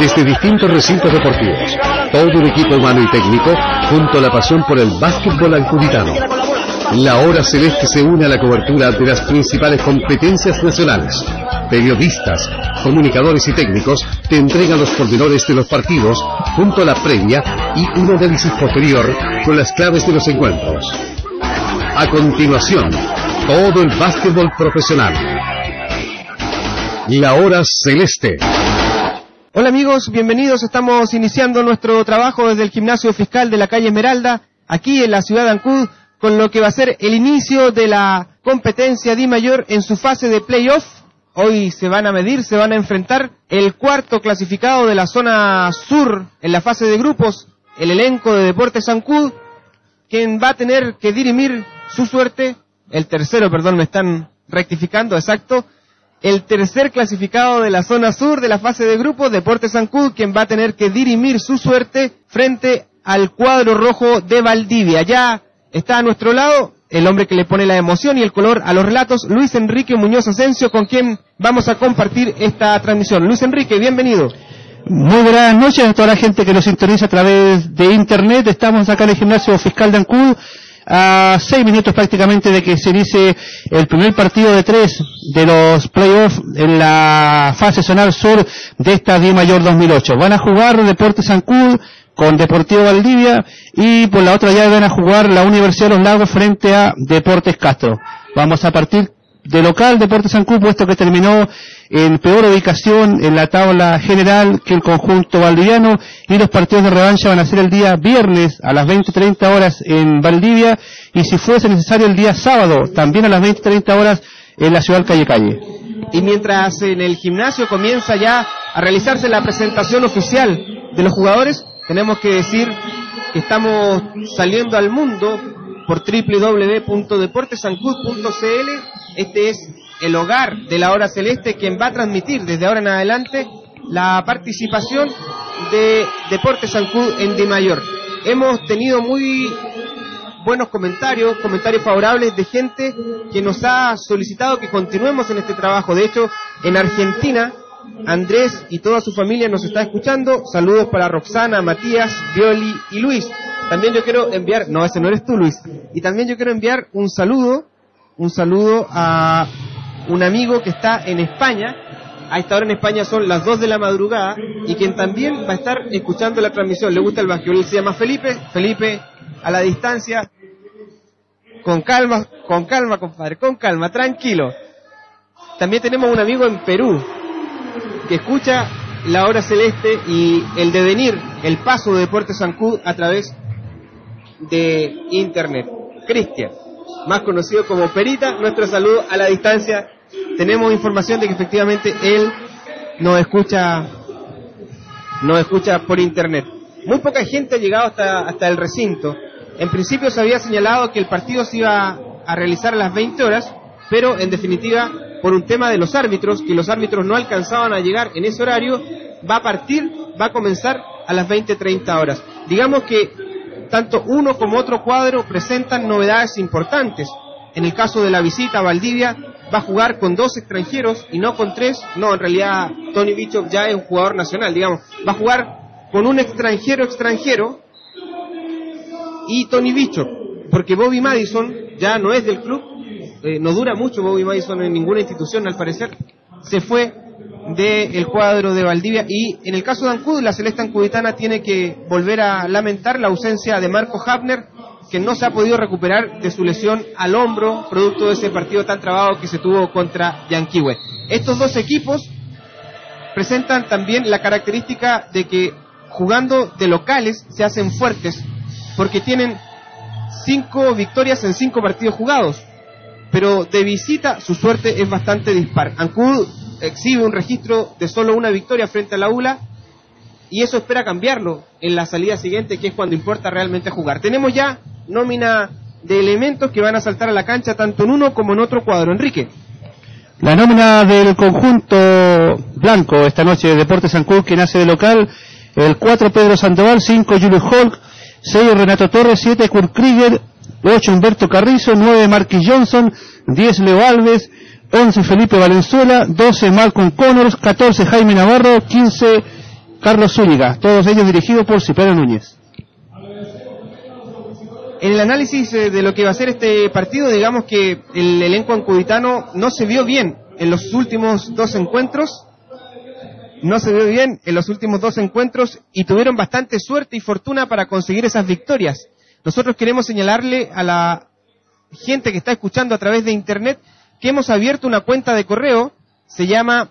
desde distintos recintos deportivos. Todo un equipo humano y técnico junto a la pasión por el básquetbol ancuditano. La Hora Celeste se une a la cobertura de las principales competencias nacionales. Periodistas, comunicadores y técnicos te entregan los pormenores de los partidos junto a la previa y un análisis posterior con las claves de los encuentros. A continuación, todo el básquetbol profesional. La Hora Celeste. Hola amigos, bienvenidos. Estamos iniciando nuestro trabajo desde el Gimnasio Fiscal de la calle Esmeralda, aquí en la ciudad de Ancud, con lo que va a ser el inicio de la competencia Di Mayor en su fase de playoff. Hoy se van a medir, se van a enfrentar el cuarto clasificado de la zona sur en la fase de grupos, el elenco de Deportes Ancud, quien va a tener que dirimir su suerte, el tercero clasificado de la zona sur de la fase de grupos, Deportes Ancud, quien va a tener que dirimir su suerte frente al cuadro rojo de Valdivia. Ya está a nuestro lado el hombre que le pone la emoción y el color a los relatos, Luis Enrique Muñoz Asensio, con quien vamos a compartir esta transmisión. Luis Enrique, bienvenido. Muy buenas noches a toda la gente que nos sintoniza a través de internet. Estamos acá en el Gimnasio Fiscal de Ancud, a 6 minutos prácticamente de que se inicie el primer partido de 3 de los playoffs en la fase zonal sur de esta Di Mayor 2008. Van a jugar Deportes Ancud con Deportivo Valdivia y por la otra llave van a jugar la Universidad de los Lagos frente a Deportes Castro. Vamos a partir de local Deportes Ancud, puesto que terminó en peor ubicación en la tabla general que el conjunto valdiviano, y los partidos de revancha van a ser el día viernes a las 20:30 horas en Valdivia, y si fuese necesario el día sábado también a las 20:30 horas en la ciudad Calle. Y mientras en el gimnasio comienza ya a realizarse la presentación oficial de los jugadores, tenemos que decir que estamos saliendo al mundo por www.deportesancud.cl. Este es el hogar de la Hora Celeste, quien va a transmitir desde ahora en adelante la participación de Deportes Ancud en Di Mayor. Hemos tenido muy buenos comentarios favorables de gente que nos ha solicitado que continuemos en este trabajo. De hecho, en Argentina, Andrés y toda su familia nos está escuchando. Saludos para Roxana, Matías, Violi y Luis. También yo quiero enviar, no, ese no eres tú, Luis. Y también yo quiero enviar un saludo a un amigo que está en España. A esta hora en España son las 2 de la madrugada, y quien también va a estar escuchando la transmisión. Le gusta el básquetbol, se llama Felipe, a la distancia. Con calma, compadre, con calma, tranquilo. También tenemos un amigo en Perú que escucha la Hora Celeste y el devenir, el paso de Deportes Ancud a través de internet. Cristian, más conocido como Perita, nuestro saludo a la distancia. Tenemos información de que efectivamente él nos escucha por internet. Muy poca gente ha llegado hasta el recinto. En principio se había señalado que el partido se iba a realizar a las 20 horas, pero en definitiva, por un tema de los árbitros, que los árbitros no alcanzaban a llegar en ese horario, va a comenzar a las 20:30 horas. Digamos que tanto uno como otro cuadro presentan novedades importantes. En el caso de la visita a Valdivia, va a jugar con 2 extranjeros y no con 3. No, en realidad Tony Bishop ya es un jugador nacional, digamos. Va a jugar con un extranjero y Tony Bishop, porque Bobby Madison ya no es del club. No dura mucho Bobby Madison en ninguna institución, al parecer. Se fue del cuadro de Valdivia, y en el caso de Ancud, la Celeste Ancuditana tiene que volver a lamentar la ausencia de Marco Hafner, que no se ha podido recuperar de su lesión al hombro, producto de ese partido tan trabado que se tuvo contra Yanquihue. Estos dos equipos presentan también la característica de que jugando de locales se hacen fuertes, porque tienen 5 victorias en 5 partidos jugados, pero de visita su suerte es bastante dispar. Ancud exhibe un registro de solo una victoria frente a la ULA, y eso espera cambiarlo en la salida siguiente, que es cuando importa realmente jugar. Tenemos ya nómina de elementos que van a saltar a la cancha tanto en uno como en otro cuadro. Enrique. La nómina del conjunto blanco esta noche de Deportes Ancud, que nace de local: el 4 Pedro Sandoval, 5 Julius Holk, 6 Renato Torres, 7 Kurt Krieger, 8 Humberto Carrizo, 9 Marquis Johnson, 10 Leo Alves, 11 Felipe Valenzuela, 12 Malcolm Connors, 14 Jaime Navarro, 15 Carlos Zúñiga, todos ellos dirigidos por Cipriano Núñez. En el análisis de lo que va a ser este partido, digamos que el elenco ancuditano no se vio bien en los últimos dos encuentros. Y tuvieron bastante suerte y fortuna para conseguir esas victorias. Nosotros queremos señalarle a la gente que está escuchando a través de internet que hemos abierto una cuenta de correo, se llama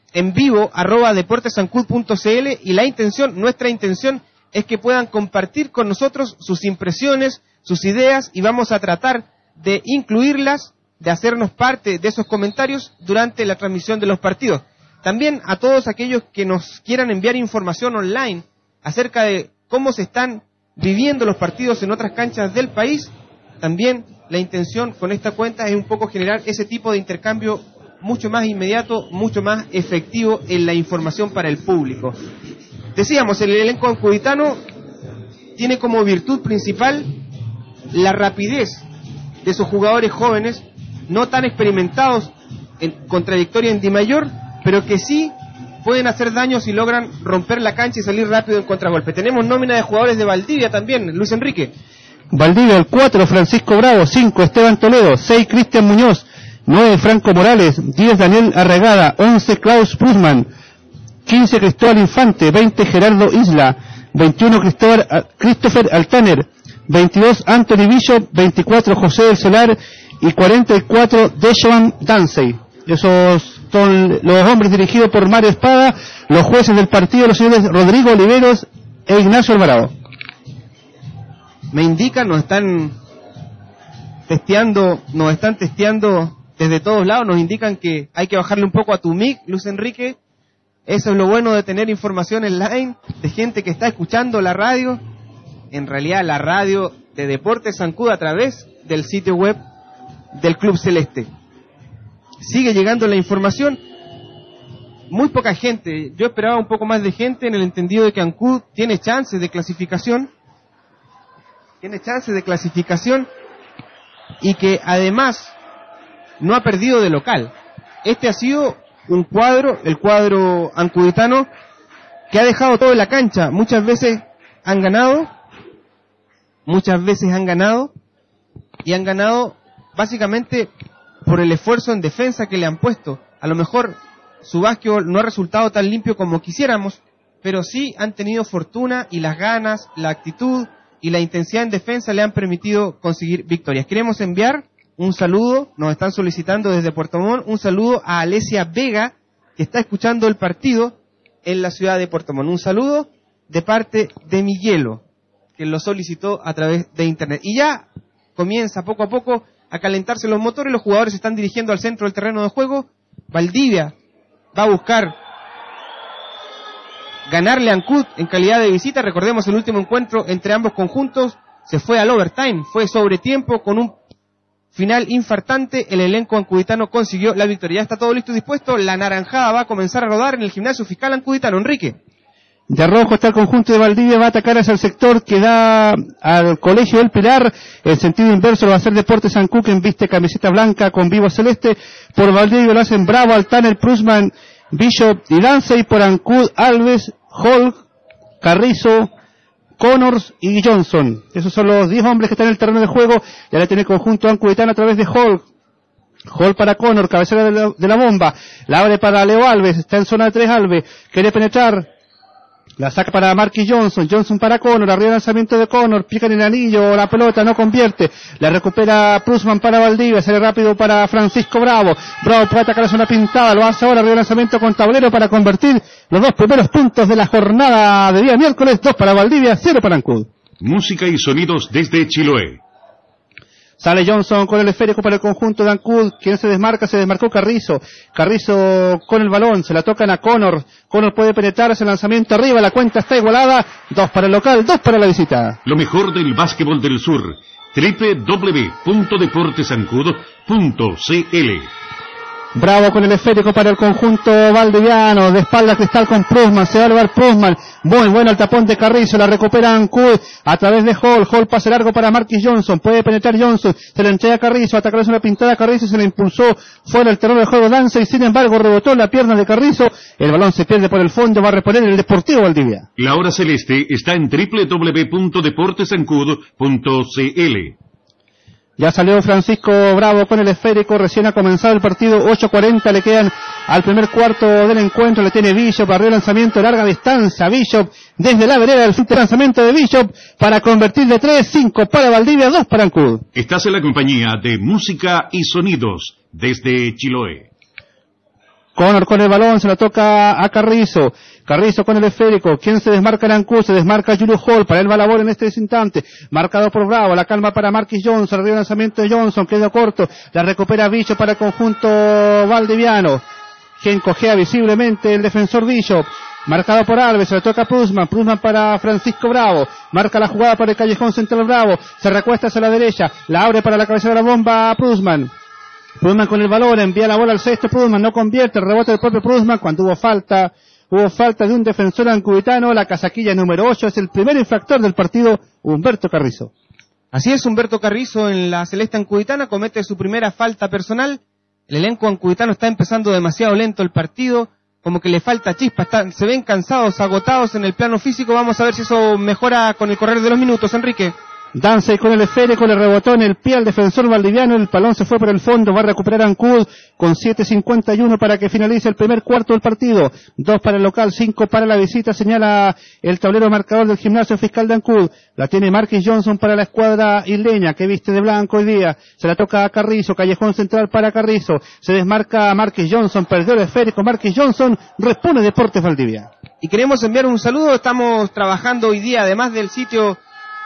envivo@deportesancud.cl, y nuestra intención es que puedan compartir con nosotros sus impresiones, sus ideas, y vamos a tratar de incluirlas, de hacernos parte de esos comentarios durante la transmisión de los partidos. También a todos aquellos que nos quieran enviar información online acerca de cómo se están viviendo los partidos en otras canchas del país, también la intención con esta cuenta es un poco generar ese tipo de intercambio mucho más inmediato, mucho más efectivo en la información para el público. Decíamos, el elenco ancuditano tiene como virtud principal la rapidez de sus jugadores jóvenes, no tan experimentados con trayectoria en Dimayor, pero que sí pueden hacer daño si logran romper la cancha y salir rápido en contragolpe. Tenemos nómina de jugadores de Valdivia también, Luis Enrique. Valdivia, el 4, Francisco Bravo, 5, Esteban Toledo, 6, Cristian Muñoz, 9, Franco Morales, 10, Daniel Arregada, 11, Klaus Prusman, 15, Cristóbal Infante, 20, Gerardo Isla, 21, Christopher Altaner, 22, Anthony Bishop, 24, José del Solar y 44, Deshaun Dansey. Esos son los hombres dirigidos por Mario Espada, los jueces del partido, los señores Rodrigo Oliveros e Ignacio Alvarado. Me indican, nos están testeando desde todos lados, nos indican que hay que bajarle un poco a tu mic, Luis Enrique. Eso es lo bueno de tener información online, de gente que está escuchando la radio, en realidad la radio de Deportes Ancud a través del sitio web del Club Celeste. Sigue llegando la información, muy poca gente, yo esperaba un poco más de gente en el entendido de que Ancud tiene chances de clasificación, y que además no ha perdido de local. Este ha sido el cuadro ancuditano, que ha dejado todo en la cancha. Muchas veces han ganado, y han ganado básicamente por el esfuerzo en defensa que le han puesto. A lo mejor su básquetbol no ha resultado tan limpio como quisiéramos, pero sí han tenido fortuna, y las ganas, la actitud y la intensidad en defensa le han permitido conseguir victorias. Queremos enviar un saludo, nos están solicitando desde Puerto Montt, un saludo a Alesia Vega, que está escuchando el partido en la ciudad de Puerto Montt. Un saludo de parte de Miguelo, que lo solicitó a través de internet. Y ya comienza poco a poco a calentarse los motores, los jugadores se están dirigiendo al centro del terreno de juego. Valdivia va a buscar ganarle a Ancud en calidad de visita. Recordemos el último encuentro entre ambos conjuntos, se fue al overtime, fue sobre tiempo, con un final infartante. El elenco ancuditano consiguió la victoria. Ya está todo listo y dispuesto, la naranjada va a comenzar a rodar en el gimnasio fiscal ancuditano. Enrique. De rojo está el conjunto de Valdivia, va a atacar hacia el sector que da al Colegio del Pilar. El sentido inverso lo va a hacer Deportes Ancud, que viste camiseta blanca con vivo celeste. Por Valdivia lo hacen Bravo, Altaner, Prusman, Bishop y Dansey. Por Ancud, Alves, Hall, Carrizo, Connors y Johnson. Esos son los 10 hombres que están en el terreno de juego. Ya la tiene el conjunto ancuditano a través de Hall. Hall para Connor, cabecera de la bomba. La abre para Leo Alves, está en zona de 3 Alves. Quiere penetrar. La saca para Marquis Johnson, Johnson para Connor, arriba el lanzamiento de Connor, pica en el anillo, la pelota no convierte, la recupera Prusman para Valdivia, sale rápido para Francisco Bravo, Bravo puede atacar la zona pintada, lo hace ahora, arriba el lanzamiento con tablero para convertir los 2 primeros puntos de la jornada de día miércoles, 2 para Valdivia, 0 para Ancud. Música y sonidos desde Chiloé. Sale Johnson con el esférico para el conjunto de Ancud. Quien se desmarcó Carrizo. Carrizo con el balón, se la tocan a Connor. Connor puede penetrar ese lanzamiento arriba, la cuenta está igualada. 2 para el local, 2 para la visita. Lo mejor del básquetbol del sur. www.deportesancud.cl. Bravo con el esférico para el conjunto valdiviano, de espalda Cristal con Prusman, se va a elevar Prusman, muy bueno el tapón de Carrizo, la recupera Ancud a través de Hall pase largo para Marquis Johnson, puede penetrar Johnson, se le entrega a Carrizo, atacar una pintada a Carrizo, se le impulsó fuera el terreno de juego Dance y sin embargo rebotó la pierna de Carrizo, el balón se pierde por el fondo, va a reponer el Deportivo Valdivia. La hora celeste está en www.deportesancud.cl. Ya salió Francisco Bravo con el esférico, recién ha comenzado el partido, 8:40 le quedan al primer cuarto del encuentro, le tiene Bishop, arriba lanzamiento, larga distancia, Bishop, desde la vereda, el lanzamiento de Bishop, para convertir de 3, 5 para Valdivia, 2 para Ancud. Estás en la compañía de Música y Sonidos, desde Chiloé. Connor con el balón, se la toca a Carrizo. Carrizo con el esférico. ¿Quién se desmarca en Ancud? Se desmarca Julio Hall. Para él va la bola en este instante. Marcado por Bravo. La calma para Marquis Johnson. Arriba el lanzamiento de Johnson. Quedó corto. La recupera Bishop para el conjunto valdiviano. Quien cojea visiblemente el defensor Bishop. Marcado por Alves. Se la toca a Prusman. Prusman para Francisco Bravo. Marca la jugada para el callejón central Bravo. Se recuesta hacia la derecha. La abre para la cabeza de la bomba a Prusman. Prusman con el balón, envía la bola al cesto, Prusman no convierte, el rebote del propio Prusman cuando hubo falta de un defensor ancuditano, la casaquilla número 8, es el primer infractor del partido, Humberto Carrizo. Así es, Humberto Carrizo en la celeste ancuditana comete su primera falta personal, el elenco ancuditano está empezando demasiado lento el partido, como que le falta chispa, se ven cansados, agotados en el plano físico, vamos a ver si eso mejora con el correr de los minutos, Enrique. Danza con el esférico, le rebotó en el pie al defensor valdiviano, el balón se fue por el fondo, va a recuperar Ancud con 7:51 para que finalice el primer cuarto del partido, 2 para el local, 5 para la visita, señala el tablero marcador del Gimnasio Fiscal de Ancud, la tiene Marquis Johnson para la escuadra isleña que viste de blanco hoy día, se la toca a Carrizo, callejón central para Carrizo, se desmarca Marquis Johnson, perdió el esférico, Marquis Johnson, responde Deportes Valdivia. Y queremos enviar un saludo, estamos trabajando hoy día, además del sitio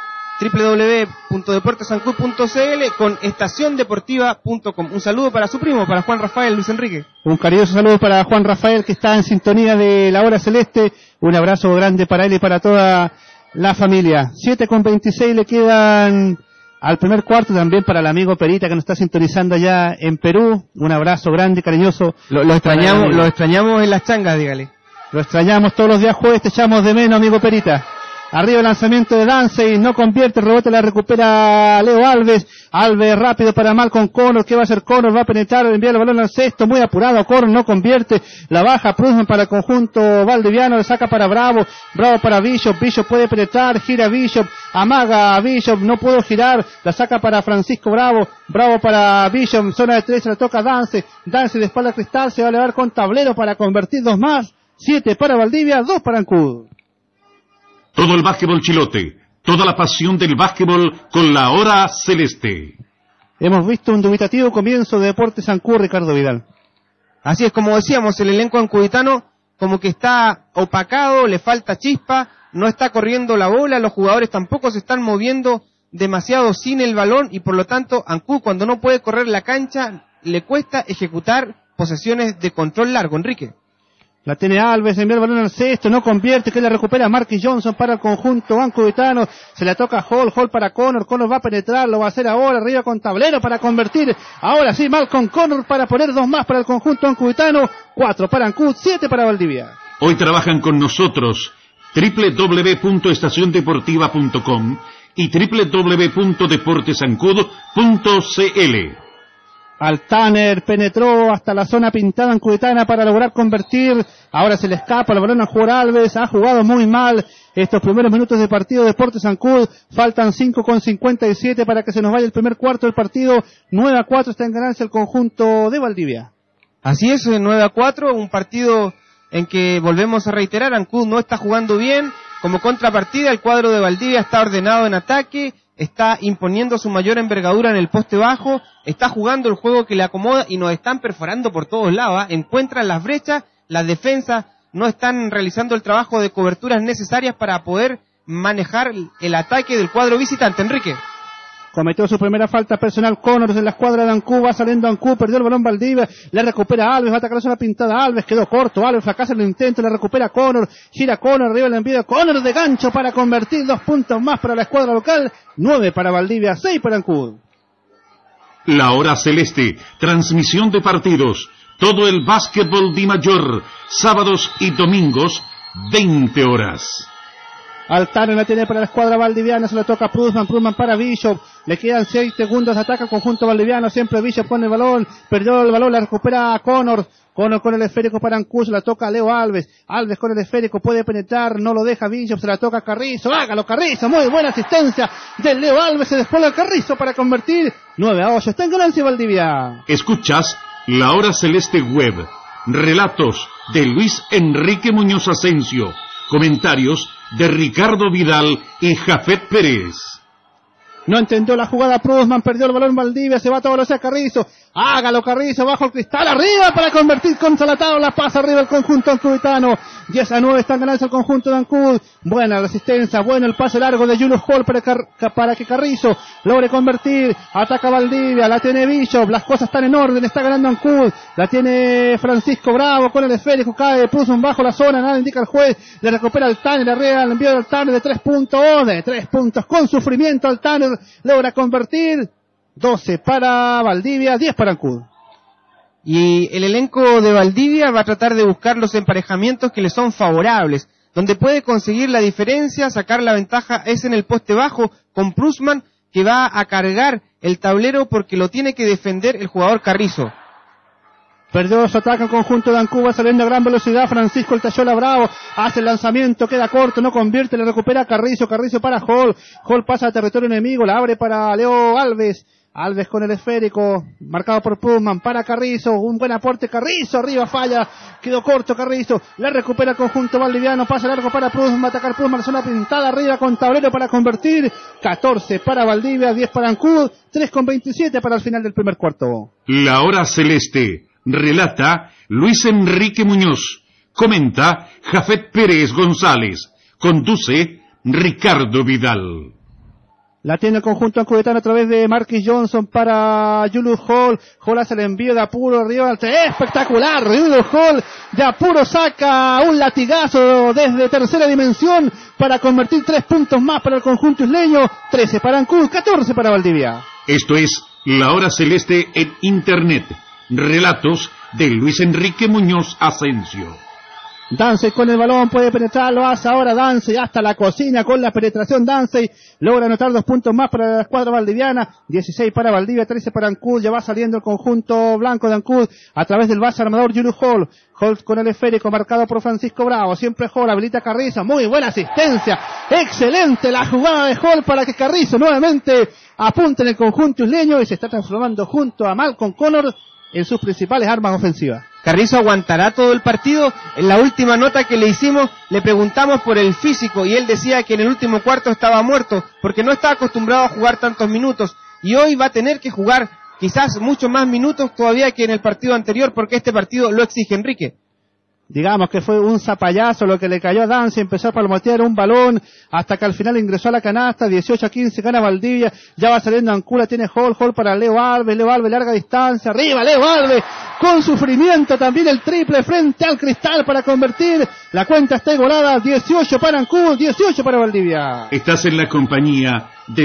www.deportesancud.cl con estaciondeportiva.com. Un saludo para su primo, para Juan Rafael, Luis Enrique. Un cariñoso saludo para Juan Rafael que está en sintonía de la hora celeste. Un abrazo grande para él y para toda la familia. 7:26 le quedan al primer cuarto, también para el amigo Perita que nos está sintonizando allá en Perú. Un abrazo grande y cariñoso. Lo extrañamos en las changas, dígale. Lo extrañamos todos los días jueves, te echamos de menos, amigo Perita. Arriba el lanzamiento de Dance y no convierte, el rebote la recupera Leo Alves. Alves rápido para Malcolm Connor. ¿Qué va a hacer Connor? Va a penetrar, envía el balón al cesto, muy apurado. Connor no convierte, la baja Prusman para el conjunto valdiviano, le saca para Bravo. Bravo para Bishop, Bishop puede penetrar, gira Bishop, amaga a Bishop, no pudo girar, la saca para Francisco Bravo. Bravo para Bishop, zona de 3, la toca Dance. Dance de espalda Cristal, se va a elevar con tablero para convertir 2 más. 7 para Valdivia, 2 para Ancud. Todo el básquetbol chilote, toda la pasión del básquetbol con la hora celeste. Hemos visto un dubitativo comienzo de Deportes Ancud, Ricardo Vidal. Así es, como decíamos, el elenco ancuditano como que está opacado, le falta chispa, no está corriendo la bola, los jugadores tampoco se están moviendo demasiado sin el balón y por lo tanto Ancud cuando no puede correr la cancha le cuesta ejecutar posesiones de control largo, Enrique. La tiene Alves, envía el balón al cesto, no convierte, que la recupera Marquis Johnson para el conjunto ancuditano, se la toca Hall para Connor va a penetrar, lo va a hacer ahora, arriba con tablero para convertir, ahora sí, Malcolm Connor para poner 2 más para el conjunto ancuditano, 4 para Ancud, 7 para Valdivia. Hoy trabajan con nosotros www.estaciondeportiva.com y www.deportesancud.cl. Altaner penetró hasta la zona pintada ancuditana para lograr convertir, ahora se le escapa el balón a jugar Alves, ha jugado muy mal estos primeros minutos de partido Deportes Ancud, faltan 5:57 para que se nos vaya el primer cuarto del partido, 9-4 está en ganancia el conjunto de Valdivia. Así es, 9-4, un partido en que volvemos a reiterar, Ancud no está jugando bien, como contrapartida el cuadro de Valdivia está ordenado en ataque, está imponiendo su mayor envergadura en el poste bajo, está jugando el juego que le acomoda y nos están perforando por todos lados, encuentran las brechas, las defensas no están realizando el trabajo de coberturas necesarias para poder manejar el ataque del cuadro visitante, Enrique. Cometió su primera falta personal Connors en la escuadra de Ancud, va saliendo Ancud, perdió el balón Valdivia, la recupera Alves, va a atacar la zona pintada Alves, quedó corto, Alves fracasa en el intento, la recupera Connor, gira Connor, arriba el envío de Connor de gancho para convertir 2 puntos más para la escuadra local, 9 para Valdivia, 6 para Ancud. La hora celeste, transmisión de partidos, todo el básquetbol Di Mayor, sábados y domingos, 20 horas. Altaner la tiene para la escuadra valdiviana, se la toca Prusman para Bishop, le quedan 6 segundos, ataca el conjunto valdiviano, siempre Bishop con el balón, perdió el balón, la recupera Connor con el esférico para Ancud, se la toca Leo Alves con el esférico, puede penetrar, no lo deja Bishop, se la toca Carrizo, hágalo Carrizo, muy buena asistencia de Leo Alves, se descuelga Carrizo para convertir, 9-8, está en ganancia Valdivia. Escuchas La Hora Celeste Web, relatos de Luis Enrique Muñoz Asensio, comentarios de Ricardo Vidal y Jafet Pérez. No entendió la jugada Prusman, perdió el balón Valdivia, se va todo lo hacia Carrizo, hágalo Carrizo, bajo el cristal, arriba para convertir con Salatado, la pasa arriba el conjunto ancuditano, 10-9 está ganando el conjunto de Ancud, buena resistencia, bueno el pase largo de Julius Hall para que Carrizo logre convertir, ataca Valdivia, la tiene Bishop, las cosas están en orden, está ganando Ancud, la tiene Francisco Bravo con el esférico, cae Prusman bajo la zona, nada indica el juez, le recupera Altaner, arriba el envío de Altaner de 3 puntos, con sufrimiento Altaner logra convertir, 12 para Valdivia, 10 para Ancud. Y el elenco de Valdivia va a tratar de buscar los emparejamientos que le son favorables. Donde puede conseguir la diferencia, sacar la ventaja, es en el poste bajo con Prusman, que va a cargar el tablero porque lo tiene que defender el jugador Carrizo. Perdió su ataque en conjunto de Ancud, saliendo a gran velocidad, Francisco el Tayola Bravo, hace el lanzamiento, queda corto, no convierte, le recupera Carrizo para Hall pasa a territorio enemigo, la abre para Leo Alves con el esférico, marcado por Prusman, para Carrizo, un buen aporte, Carrizo, arriba falla, quedó corto Carrizo, la recupera el conjunto valdiviano, pasa largo para Prusman, atacar Prusman, zona pintada arriba con tablero para convertir, 14 para Valdivia, 10 para Ancud, 3:27 para el final del primer cuarto. La Hora Celeste, relata Luis Enrique Muñoz, comenta Jafet Pérez González, conduce Ricardo Vidal. La tiene el conjunto ancudetano a través de Marquis Johnson para Julius Hall hace el envío de apuro arriba, espectacular, Julius Hall de apuro saca un latigazo desde tercera dimensión para convertir 3 puntos más para el conjunto isleño, 13 para Ancud, 14 para Valdivia. Esto es La Hora Celeste en Internet, relatos de Luis Enrique Muñoz Asensio. Dansey con el balón, puede penetrar, lo hace ahora Dansey, hasta la cocina con la penetración Dansey, logra anotar 2 puntos más para la escuadra valdiviana, 16 para Valdivia, 13 para Ancud, ya va saliendo el conjunto blanco de Ancud, a través del base armador Julius Hall con el esférico marcado por Francisco Bravo, siempre Hall, habilita a Carrizo, muy buena asistencia, excelente la jugada de Hall para que Carrizo nuevamente apunte en el conjunto isleño y se está transformando junto a Malcolm Connor en sus principales armas ofensivas. Carrizo aguantará todo el partido. En la última nota que le hicimos, le preguntamos por el físico y él decía que en el último cuarto estaba muerto porque no está acostumbrado a jugar tantos minutos y hoy va a tener que jugar quizás muchos más minutos todavía que en el partido anterior porque este partido lo exige Enrique. Digamos que fue un zapallazo lo que le cayó a Dansey, empezó a palmotear un balón hasta que al final ingresó a la canasta, 18-15 gana Valdivia, ya va saliendo Ancud, tiene Hall para Leo Alves larga distancia, arriba Leo Alves, con sufrimiento también el triple frente al cristal para convertir, la cuenta está igualada, 18 para Ancud, 18 para Valdivia. Estás en la compañía de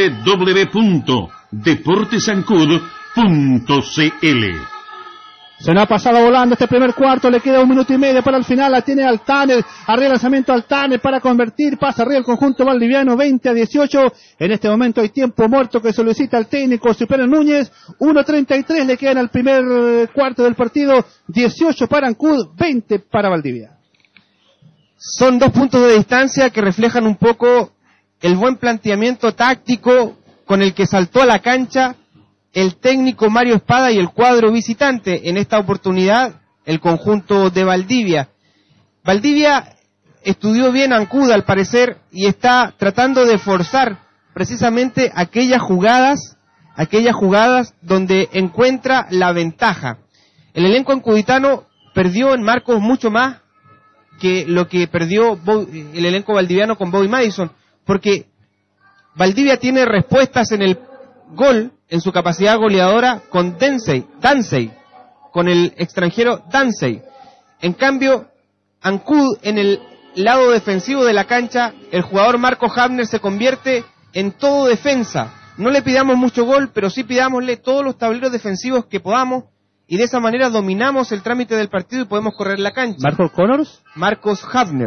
www.deportesancud.cl. Se nos ha pasado volando este primer cuarto, le queda 1 minuto y medio para el final, la tiene Altaner, arriba el lanzamiento Altaner para convertir, pasa arriba el conjunto valdiviano, 20-18, en este momento hay tiempo muerto que solicita el técnico Cipriano Núñez, 1:33 le quedan al primer cuarto del partido, 18 para Ancud, 20 para Valdivia. Son 2 puntos de distancia que reflejan un poco el buen planteamiento táctico con el que saltó a la cancha el técnico Mario Espada y el cuadro visitante. En esta oportunidad, el conjunto de Valdivia. Valdivia estudió bien a Ancud al parecer y está tratando de forzar precisamente aquellas jugadas donde encuentra la ventaja. El elenco ancuditano perdió en marcos mucho más que lo que perdió el elenco valdiviano con Bobby Madison, porque Valdivia tiene respuestas en el gol, en su capacidad goleadora con Dansey, con el extranjero Dansey. En cambio, Ancud, en el lado defensivo de la cancha, el jugador Marco Hafner se convierte en todo defensa. No le pidamos mucho gol, pero sí pidámosle todos los tableros defensivos que podamos y de esa manera dominamos el trámite del partido y podemos correr la cancha. ¿Marcos Connors? Marcos Hafner.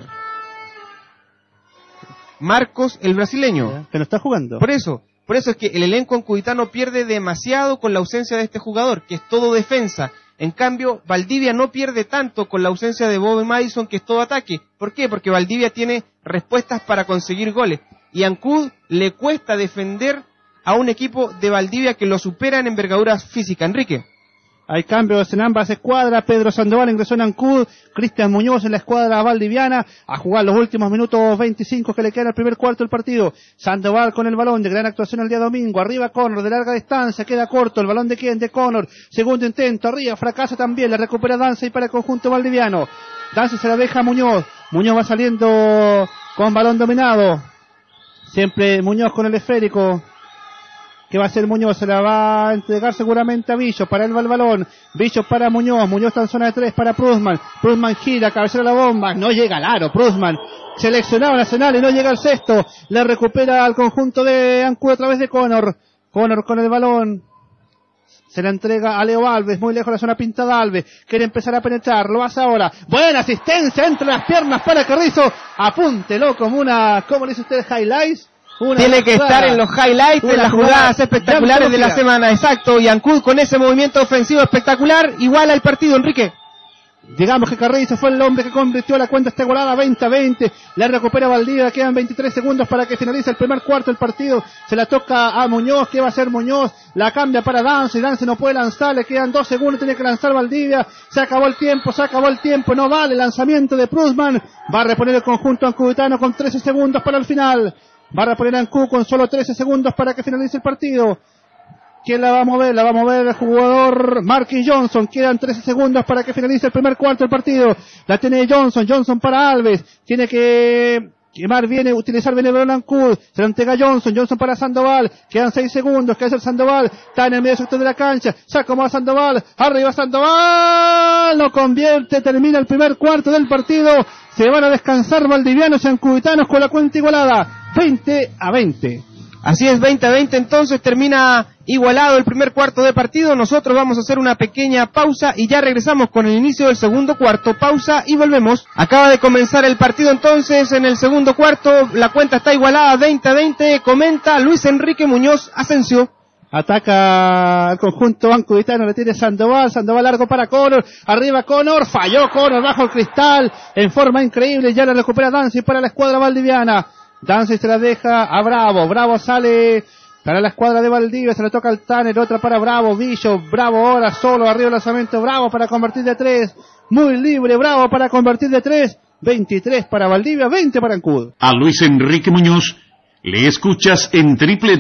Marcos, el brasileño. Que no está jugando. Por eso es que el elenco ancuditano pierde demasiado con la ausencia de este jugador, que es todo defensa. En cambio, Valdivia no pierde tanto con la ausencia de Bobby Madison, que es todo ataque. ¿Por qué? Porque Valdivia tiene respuestas para conseguir goles. Y a Ancud le cuesta defender a un equipo de Valdivia que lo supera en envergadura física. Enrique. Hay cambios en ambas escuadras. Pedro Sandoval ingresó en Ancud, Cristian Muñoz en la escuadra valdiviana a jugar los últimos minutos 25 que le quedan al primer cuarto del partido. Sandoval con el balón, de gran actuación el día domingo, arriba Connor, de larga distancia, queda corto, el balón de quién, de Connor, segundo intento, arriba, fracasa también, la recupera Danza y para el conjunto valdiviano. Danza se la deja a Muñoz, Muñoz va saliendo con balón dominado, siempre Muñoz con el esférico. ¿Qué va a hacer Muñoz? Se la va a entregar seguramente a Villo. Para él va el balón. Villo para Muñoz. Muñoz está en zona de 3 para Pruzman. Pruzman gira, cabecera la bomba. No llega al aro. Pruzman, seleccionado nacional y no llega al sexto. Le recupera al conjunto de Ancud a través de Connor. Connor con el balón. Se la entrega a Leo Alves, muy lejos de la zona pintada Alves. Quiere empezar a penetrar, lo hace ahora. Buena asistencia entre las piernas para Carrizo. Apúntelo como una, ¿cómo le dice usted? Highlights. Tiene que estar en los highlights, en las jugadas espectaculares de la semana, exacto, y Ancud con ese movimiento ofensivo espectacular, iguala el partido, Enrique. Digamos que Carrizo fue el hombre que convirtió la cuenta esta igualada 20-20, la recupera Valdivia, quedan 23 segundos para que finalice el primer cuarto del partido, se la toca a Muñoz, ¿qué va a hacer Muñoz? La cambia para Dance, y Dance no puede lanzar, le quedan 2 segundos, tiene que lanzar Valdivia, se acabó el tiempo, no vale, lanzamiento de Pruzman, va a reponer el conjunto ancuditano con 13 segundos para el final. Va a reponer a Ancud con solo 13 segundos para que finalice el partido. ¿Quién la va a mover? La va a mover el jugador Marquis Johnson. Quedan 13 segundos para que finalice el primer cuarto del partido. La tiene Johnson para Alves. Tiene que quemar bien, utilizar bien el balón Ancud. Se lo entrega Johnson para Sandoval. Quedan 6 segundos. ¿Qué hace el Sandoval? Está en el medio sector de la cancha. Saca más Sandoval. Arriba Sandoval. Lo convierte. Termina el primer cuarto del partido. Se van a descansar valdivianos y ancuditanos con la cuenta igualada. 20-20. Así es, 20-20, entonces termina igualado el primer cuarto de partido. Nosotros vamos a hacer una pequeña pausa y ya regresamos con el inicio del segundo cuarto. Pausa y volvemos. Acaba de comenzar el partido entonces en el segundo cuarto. La cuenta está igualada 20-20. Comenta Luis Enrique Muñoz Asensio. Ataca al conjunto ancuditano, le tiene Sandoval largo para Connor, arriba Connor, falló Connor bajo el cristal, en forma increíble, ya la recupera Dancy para la escuadra valdiviana. Dancy se la deja a Bravo sale para la escuadra de Valdivia, se le toca al Tanner, otra para Bravo, Villo, Bravo ahora solo, arriba el lanzamiento, Bravo para convertir de 3, muy libre, Bravo para convertir de 3, 23 para Valdivia, 20 para Ancud. A Luis Enrique Muñoz le escuchas en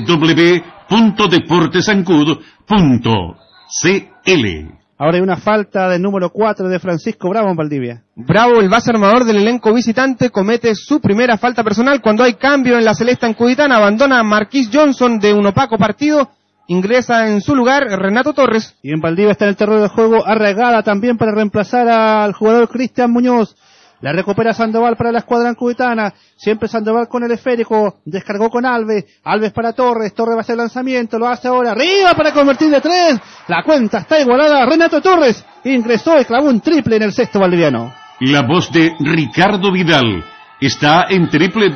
www.deportesancud.cl. Ahora hay una falta del número 4 de Francisco Bravo en Valdivia. Bravo, el base armador del elenco visitante, comete su primera falta personal cuando hay cambio en la celeste ancuditana. Abandona a Marquis Johnson de un opaco partido. Ingresa en su lugar Renato Torres. Y en Valdivia está en el terreno de juego Arregada también para reemplazar al jugador Cristian Muñoz. La recupera Sandoval para la escuadra ancuditana. Siempre Sandoval con el esférico. Descargó con Alves. Alves para Torres. Torres va a hacer el lanzamiento. Lo hace ahora. Arriba para convertir de 3. La cuenta está igualada. Renato Torres ingresó y clavó un triple en el sexto valdiviano. La voz de Ricardo Vidal está en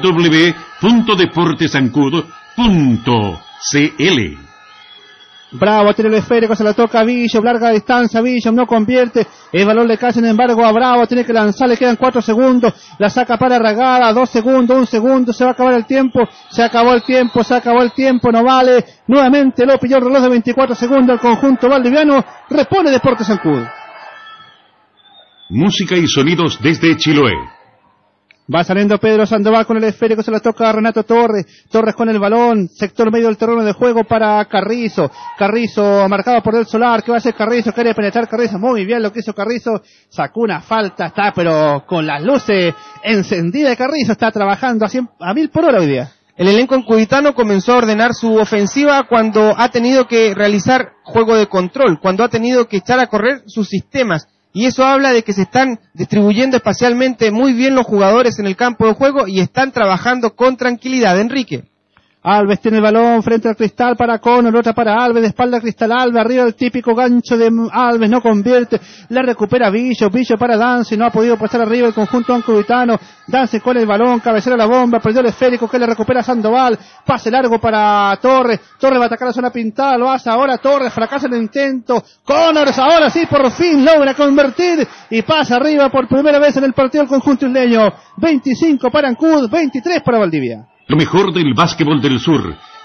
www.deportesancud.cl. Bravo tiene el esférico, se la toca a Villo, larga distancia, Villo no convierte, el balón le cae sin embargo a Bravo, tiene que lanzar, le quedan 4 segundos, la saca para Arregada, 2 segundos, 1 segundo, se va a acabar el tiempo, se acabó el tiempo, no vale, nuevamente lo pilló el reloj de 24 segundos el conjunto valdiviano, repone Deportes Ancud. Música y sonidos desde Chiloé. Va saliendo Pedro Sandoval con el esférico, se la toca a Renato Torres. Torres con el balón, sector medio del terreno de juego para Carrizo. Carrizo marcado por Del Solar. ¿Qué va a hacer Carrizo? Quiere penetrar Carrizo. Muy bien lo que hizo Carrizo. Sacó una falta, está pero con las luces encendidas. Carrizo está trabajando a 1000 por hora hoy día. El elenco ancuditano comenzó a ordenar su ofensiva cuando ha tenido que realizar juego de control, cuando ha tenido que echar a correr sus sistemas. Y eso habla de que se están distribuyendo espacialmente muy bien los jugadores en el campo de juego y están trabajando con tranquilidad. Enrique. Alves tiene el balón frente al Cristal para Conor, otra para Alves, de espalda a Cristal, Alves, arriba el típico gancho de Alves, no convierte, la recupera Villo para Dance, no ha podido pasar arriba el conjunto ancuditano, Dance con el balón, cabecera la bomba, perdió el esférico que le recupera Sandoval, pase largo para Torres va a atacar la zona pintada, lo hace ahora Torres, fracasa el intento, Conor ahora sí por fin logra convertir y pasa arriba por primera vez en el partido del conjunto isleño, 25 para Ancud, 23 para Valdivia. Lo mejor del básquetbol del sur.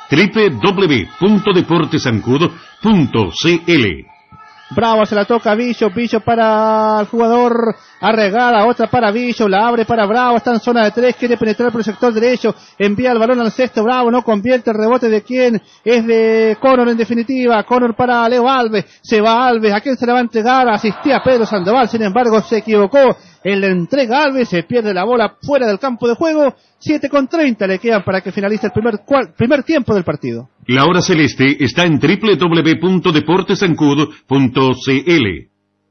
www.deportesancud.cl. Bravo se la toca a Villo para el jugador Arregada, otra para Villo, la abre para Bravo, está en zona de 3, quiere penetrar por el sector derecho, envía el balón al cesto, Bravo no convierte, el rebote de quién, es de Conor en definitiva, Conor para Leo Alves, se va Alves, ¿a quién se le va a entregar? Asistía Pedro Sandoval, sin embargo se equivocó, él le entrega a Alves, se pierde la bola fuera del campo de juego, 7:30 le quedan para que finalice el primer tiempo del partido. La hora celeste está en www.deportesancud.cl.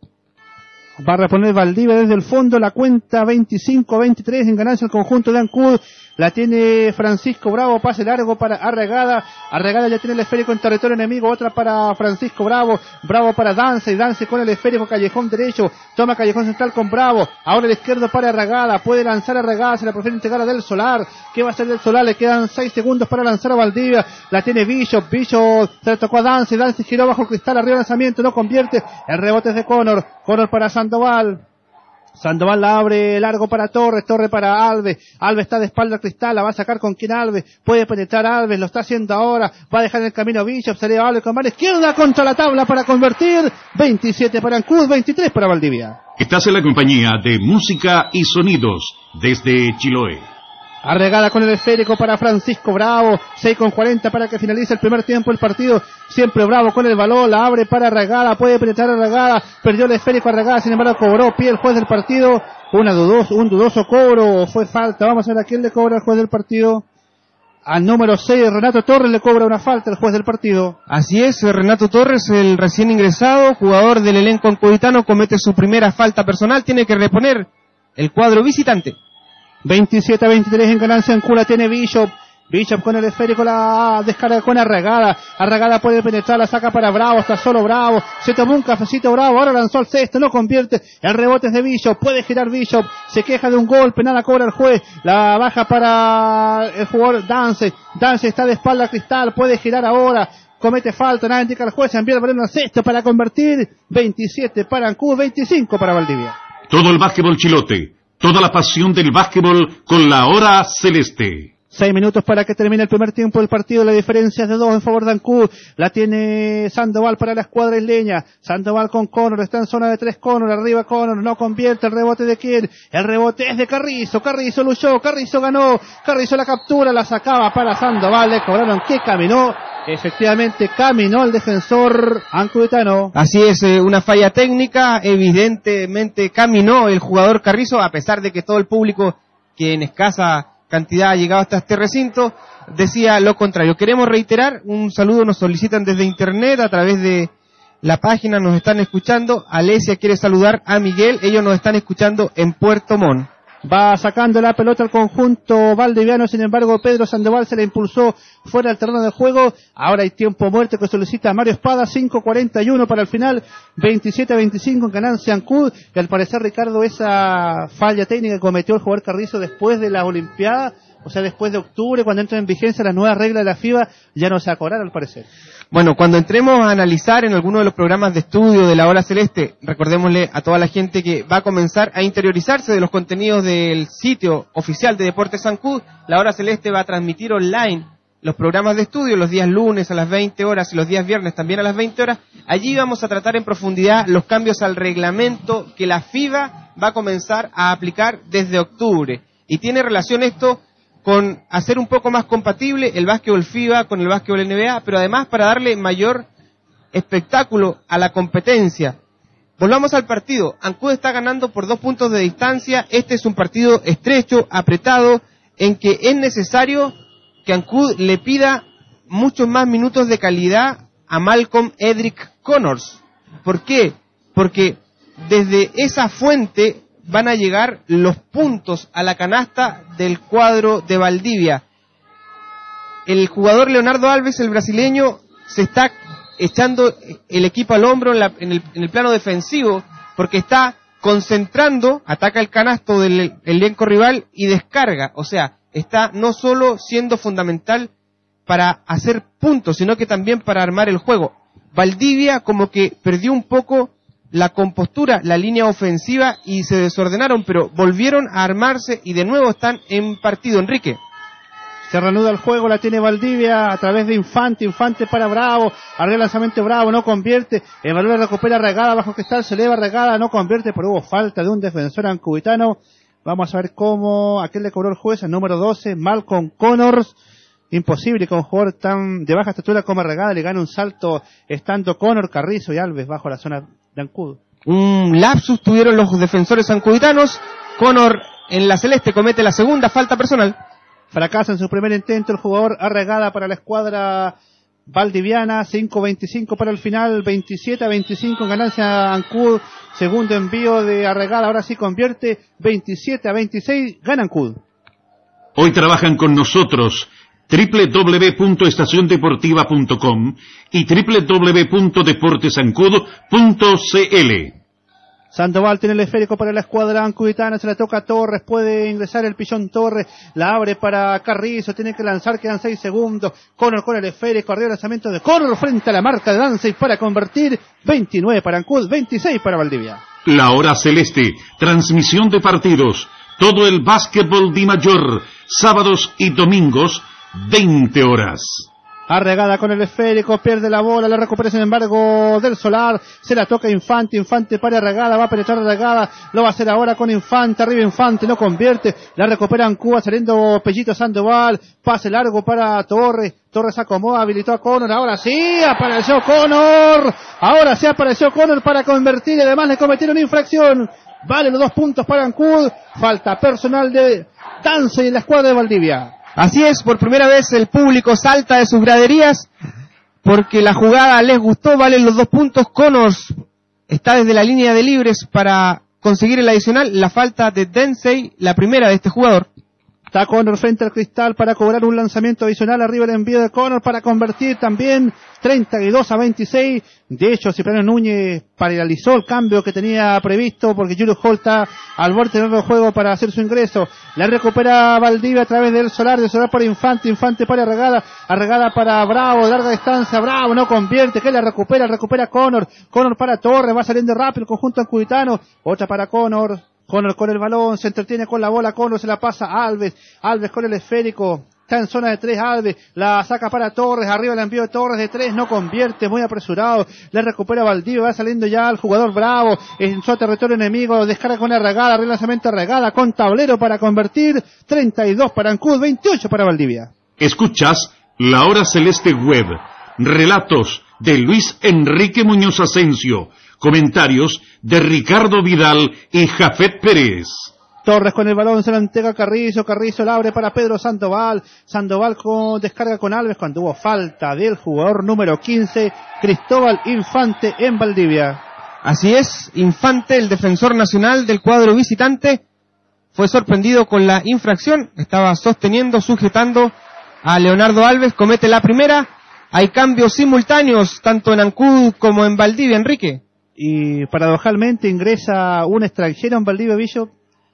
Va a reponer Valdivia desde el fondo, la cuenta 25-23 en ganancia el conjunto de Ancud. La tiene Francisco Bravo, pase largo para Arregada. Arregada ya tiene el esférico en territorio enemigo, otra para Francisco Bravo. Bravo para Dance, y Dance con el esférico, Callejón derecho, toma Callejón central con Bravo. Ahora el izquierdo para Arregada, puede lanzar Arregada, se la prefiere entregar a Del Solar. ¿Qué va a hacer Del Solar? Le quedan 6 segundos para lanzar a Valdivia. La tiene Bishop se la tocó a Dance, Dance giró bajo el cristal, arriba lanzamiento, no convierte. El rebote es de Conor para Sandoval. Sandoval la abre largo para Torres para Alves está de espalda al Cristal, la va a sacar con quien Alves, puede penetrar Alves, lo está haciendo ahora, va a dejar en el camino a Bishop, se le va Alves con mano izquierda contra la tabla para convertir, 27 para Ancud, 23 para Valdivia. Estás en la compañía de Música y Sonidos desde Chiloé. Arregada con el esférico para Francisco Bravo, 6:40 para que finalice el primer tiempo del partido, siempre Bravo con el balón, la abre para Arregada, puede penetrar Arregada, perdió el esférico Arregada, sin embargo cobró pie el juez del partido, un dudoso cobro, fue falta, vamos a ver a quién le cobra el juez del partido. Al número 6, Renato Torres, le cobra una falta el juez del partido. Así es, Renato Torres, el recién ingresado, jugador del elenco ancuditano, comete su primera falta personal, tiene que reponer el cuadro visitante. 27-23 en ganancia Ancud, la tiene Bishop con el esférico, la descarga con Arregada puede penetrar, la saca para Bravo, está solo Bravo, se tomó un cafecito Bravo, ahora lanzó al cesto, no convierte, el rebote es de Bishop, puede girar Bishop, se queja de un golpe, nada cobra el juez, la baja para el jugador Dance está de espalda a Cristal, puede girar ahora, comete falta, nada indica el juez, envía el balón al cesto para convertir, 27 para Ancud, 25 para Valdivia. Todo el básquetbol chilote, toda la pasión del básquetbol con la hora celeste. 6 minutos para que termine el primer tiempo del partido, la diferencia es de 2 en favor de Ancud, la tiene Sandoval para la escuadra isleña, Sandoval con Conor, está en zona de 3 Conor, arriba Conor, no convierte, el rebote de quién, el rebote es de Carrizo luchó, Carrizo ganó, Carrizo la captura, la sacaba para Sandoval, le cobraron que caminó, efectivamente caminó el defensor ancuditano. Así es, una falla técnica, evidentemente caminó el jugador Carrizo, a pesar de que todo el público que en escasa cantidad ha llegado hasta este recinto, decía lo contrario. Queremos reiterar, un saludo nos solicitan desde internet, a través de la página nos están escuchando, Alesia quiere saludar a Miguel, ellos nos están escuchando en Puerto Montt. Va sacando la pelota al conjunto valdiviano, sin embargo Pedro Sandoval se la impulsó fuera del terreno de juego, ahora hay tiempo muerto que solicita Mario Espada, 5:41 para el final, 27-25 en ganancia Ancud, que al parecer Ricardo esa falla técnica que cometió el jugador Carrizo después de las Olimpiadas, o sea después de octubre cuando entran en vigencia las nuevas reglas de la FIBA, ya no se va a cobrar al parecer. Bueno, cuando entremos a analizar en alguno de los programas de estudio de la hora celeste, recordémosle a toda la gente que va a comenzar a interiorizarse de los contenidos del sitio oficial de Deportes Ancud, la hora celeste va a transmitir online los programas de estudio los días lunes a las 20 horas y los días viernes también a las 20 horas. Allí vamos a tratar en profundidad los cambios al reglamento que la FIBA va a comenzar a aplicar desde octubre. Y tiene relación esto con hacer un poco más compatible el básquetbol FIBA con el básquetbol NBA, pero además para darle mayor espectáculo a la competencia. Volvamos al partido. Ancud está ganando por 2 puntos de distancia. Este es un partido estrecho, apretado, en que es necesario que Ancud le pida muchos más minutos de calidad a Malcolm Edric Connors. ¿Por qué? Porque desde esa fuente van a llegar los puntos a la canasta del cuadro de Valdivia. el jugador Leonardo Alves, el brasileño, se está echando el equipo al hombro en el plano defensivo, porque está concentrando, ataca el canasto del elenco rival y descarga. O sea, está no solo siendo fundamental para hacer puntos, sino que también para armar el juego. Valdivia como que perdió un poco la compostura, la línea ofensiva, y se desordenaron, pero volvieron a armarse y de nuevo están en partido. Enrique. Se reanuda el juego, la tiene Valdivia a través de Infante para Bravo, arriba el lanzamiento Bravo, no convierte, el balón recupera Regada bajo cristal, se eleva Regada, no convierte, pero hubo falta de un defensor ancubitano. Vamos a ver cómo, a quién le cobró el juez, el número 12, Malcolm Connors. Imposible que un jugador tan de baja estatura como Regada le gane un salto estando Connor, Carrizo y Alves bajo la zona de Ancud. Un lapsus tuvieron los defensores ancuditanos. Connor en la celeste comete la segunda falta personal. Fracasa en su primer intento el jugador Arregada para la escuadra valdiviana. 5-25 para el final, 27-25 en ganancia Ancud. Segundo envío de Arregada, ahora sí convierte. 27-26, gana Ancud. Hoy trabajan con nosotros www.estaciondeportiva.com y www.deportesancud.cl. Sandoval tiene el esférico para la escuadra ancuditana, se la toca a Torres, puede ingresar el Pichón Torres, la abre para Carrizo, tiene que lanzar, quedan 6 segundos, Connor con el esférico, arriba el lanzamiento de Connor frente a la marca de Danzig para convertir. 29 para Ancud, 26 para Valdivia. La hora celeste, transmisión de partidos, todo el básquetbol Di Mayor, sábados y domingos, 20 horas. Arregada con el esférico, pierde la bola, la recupera sin embargo del Solar, se la toca Infante para Arregada, va a penetrar Arregada, lo va a hacer ahora con Infante, arriba Infante, no convierte, la recupera en Cuba, saliendo Pellito Sandoval, pase largo para Torres acomoda, habilitó a Connor, ahora sí apareció Connor para convertir, y además le cometieron infracción, vale los 2 puntos para Ancud, falta personal de Danzig en la escuadra de Valdivia. Así es, por primera vez el público salta de sus graderías porque la jugada les gustó, valen los 2 puntos. Connors está desde la línea de libres para conseguir el adicional. La falta de Densey, la primera de este jugador. Está Connor frente al cristal para cobrar un lanzamiento adicional. Arriba el envío de Connor para convertir también. 32-26. De hecho, Cipriano Núñez paralizó el cambio que tenía previsto porque Julius Hall está al borde del juego para hacer su ingreso. La recupera Valdivia a través del Solar para Infante para Arregada para Bravo, larga distancia, Bravo no convierte, que la recupera Connor para Torres, va saliendo rápido el conjunto ancuditano, otra para Connor con el balón, se entretiene con la bola, Connor se la pasa a Alves con el esférico. Está en zona de 3 Alves, la saca para Torres, arriba el envío de Torres de 3, no convierte, muy apresurado, le recupera Valdivia, va saliendo ya el jugador Bravo, en su territorio enemigo, descarga con Arregada, relanzamiento Arregada, con tablero para convertir. 32 para Ancud, 28 para Valdivia. Escuchas La Hora Celeste Web, relatos de Luis Enrique Muñoz Asensio, comentarios de Ricardo Vidal y Jafet Pérez. Torres con el balón, se la entrega a Carrizo la abre para Pedro Sandoval descarga con Alves cuando hubo falta del jugador número 15, Cristóbal Infante en Valdivia. Así es, Infante, el defensor nacional del cuadro visitante, fue sorprendido con la infracción, estaba sujetando a Leonardo Alves, comete la primera, hay cambios simultáneos tanto en Ancud como en Valdivia, Enrique. Y paradojalmente ingresa un extranjero en Valdivia, Bishop,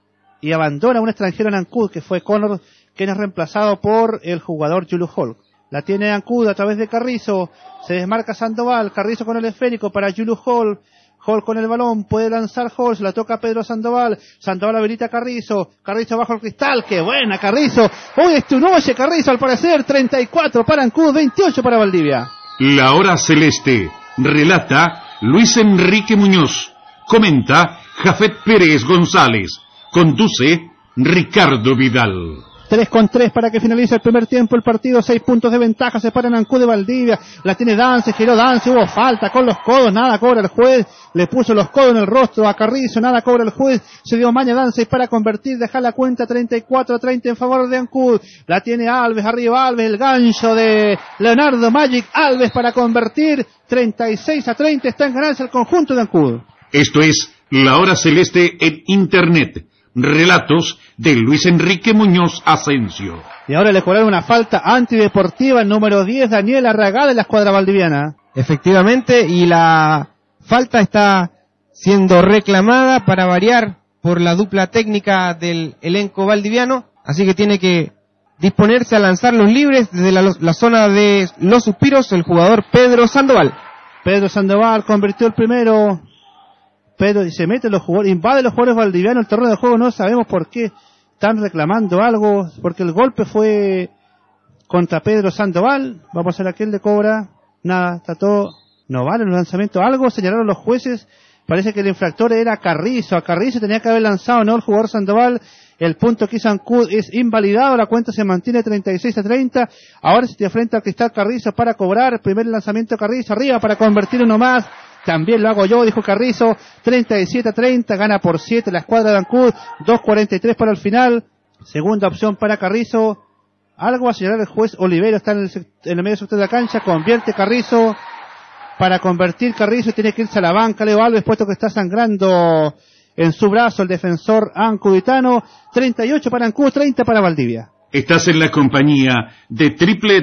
y abandona un extranjero en Ancud, que fue Connor, quien es reemplazado por el jugador Julius Hall. La tiene Ancud a través de Carrizo, se desmarca Sandoval, Carrizo con el esférico para Julius Hall con el balón, puede lanzar Hall, se la toca a Pedro Sandoval habilita a Carrizo bajo el cristal, ¡qué buena Carrizo! Hoy es tu noche Carrizo al parecer. 34 para Ancud, 28 para Valdivia. La Hora Celeste, relata Luis Enrique Muñoz, comenta Jafet Pérez González. Conduce Ricardo Vidal. 3-3 para que finalice el primer tiempo el partido. 6 puntos de ventaja separan a Ancud de Valdivia. La tiene Danzig, giró Danzig, hubo falta con los codos, nada cobra el juez. Le puso los codos en el rostro a Carrizo, nada cobra el juez. Se dio maña Danzig para convertir, dejar la cuenta 34-30 en favor de Ancud. La tiene Alves, arriba Alves, el gancho de Leonardo Magic Alves para convertir. 36-30 está en ganancia el conjunto de Ancud. Esto es La Hora Celeste en Internet. Relatos de Luis Enrique Muñoz Asensio. Y ahora le cobraron una falta antideportiva, el número 10, Daniel Arragada, de la escuadra valdiviana. Efectivamente, y la falta está siendo reclamada para variar por la dupla técnica del elenco valdiviano, así que tiene que disponerse a lanzar los libres desde la zona de los suspiros el jugador Pedro Sandoval. Pedro Sandoval convirtió el primero. Pedro y se mete los jugadores, invade los jugadores valdivianos el terreno de juego, no sabemos por qué están reclamando algo, porque el golpe fue contra Pedro Sandoval. Vamos a ver a quién le cobra. Nada, está todo, no vale el lanzamiento, algo señalaron los jueces, parece que el infractor era Carrizo, a Carrizo tenía que haber lanzado, no el jugador Sandoval. El punto que hizo Ancud es invalidado, la cuenta se mantiene 36-30, ahora se te enfrenta a Cristal Carrizo para cobrar, primer lanzamiento Carrizo, arriba para convertir uno más. También lo hago yo, dijo Carrizo, 37-30, gana por 7 la escuadra de Ancud, 2:43 para el final, segunda opción para Carrizo, algo a señalar el juez Olivero, está en el medio sector de la cancha, convierte Carrizo, para convertir Carrizo tiene que irse a la banca Leo Alves, puesto que está sangrando en su brazo el defensor ancuditano, 38 para Ancud, 30 para Valdivia. Estás en la compañía de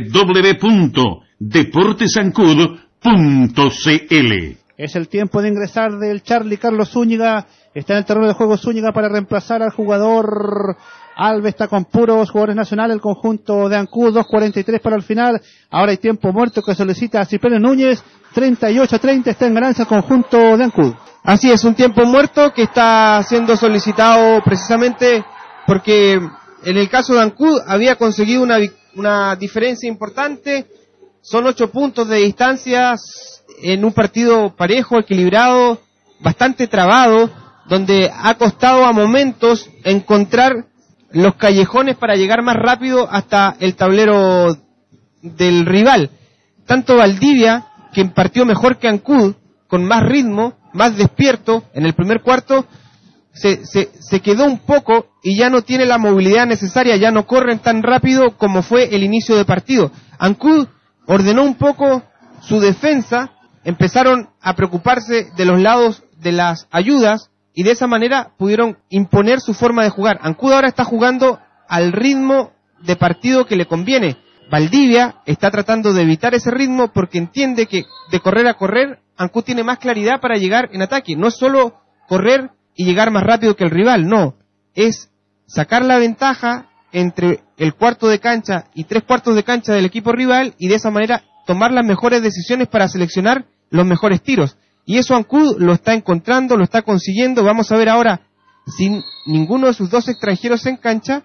www.deportesancud.cl. Es el tiempo de ingresar del Charlie Carlos Zúñiga. Está en el terreno de juego Zúñiga para reemplazar al jugador Alves. Está con puros jugadores nacionales el conjunto de Ancud. 2:43 para el final. Ahora hay tiempo muerto que solicita a Cipriano Núñez. 38-30 está en ganancia el conjunto de Ancud. Así es, un tiempo muerto que está siendo solicitado precisamente porque en el caso de Ancud había conseguido una diferencia importante. Son 8 puntos de distancias en un partido parejo, equilibrado, bastante trabado, donde ha costado a momentos encontrar los callejones para llegar más rápido hasta el tablero del rival. Tanto Valdivia, que partió mejor que Ancud, con más ritmo, más despierto, en el primer cuarto, se quedó un poco y ya no tiene la movilidad necesaria, ya no corren tan rápido como fue el inicio de partido. Ancud ordenó un poco su defensa, empezaron a preocuparse de los lados de las ayudas y de esa manera pudieron imponer su forma de jugar. Ancud ahora está jugando al ritmo de partido que le conviene. Valdivia está tratando de evitar ese ritmo porque entiende que de correr a correr, Ancud tiene más claridad para llegar en ataque. No es solo correr y llegar más rápido que el rival, no. Es sacar la ventaja entre el cuarto de cancha y 3/4 de cancha del equipo rival y de esa manera tomar las mejores decisiones para seleccionar los mejores tiros. Y eso Ancud lo está encontrando, lo está consiguiendo. Vamos a ver ahora, sin ninguno de sus dos extranjeros en cancha,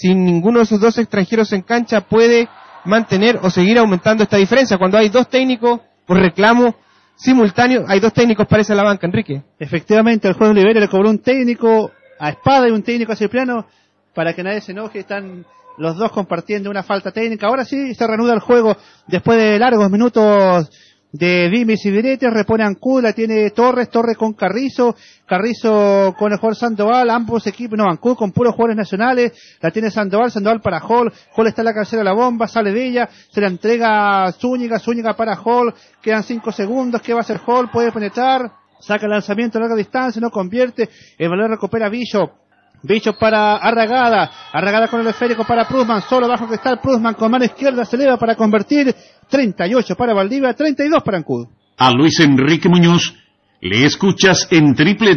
puede mantener o seguir aumentando esta diferencia. Cuando hay dos técnicos por reclamo simultáneo, hay dos técnicos parece a la banca, Enrique. Efectivamente, el juez Olivero le cobró un técnico a Espada y un técnico a Cipriano para que nadie se enoje. Están los dos compartiendo una falta técnica. Ahora sí se reanuda el juego después de largos minutos de dimes y diretes. Repone Ancud, la tiene Torres con Carrizo con el jugador Sandoval, ambos equipos, Ancud con puros jugadores nacionales, la tiene Sandoval para Hall está en la cabecera de la bomba, sale de ella, se la entrega a Zúñiga para Hall, quedan 5 segundos, ¿qué va a hacer Hall? Puede penetrar, saca el lanzamiento a larga distancia, no convierte, el balón recupera Bishop para Arragada con el esférico para Prusman, solo bajo que está el Prusman con mano izquierda, se eleva para convertir, 38 para Valdivia, 32 para Ancud. A Luis Enrique Muñoz le escuchas en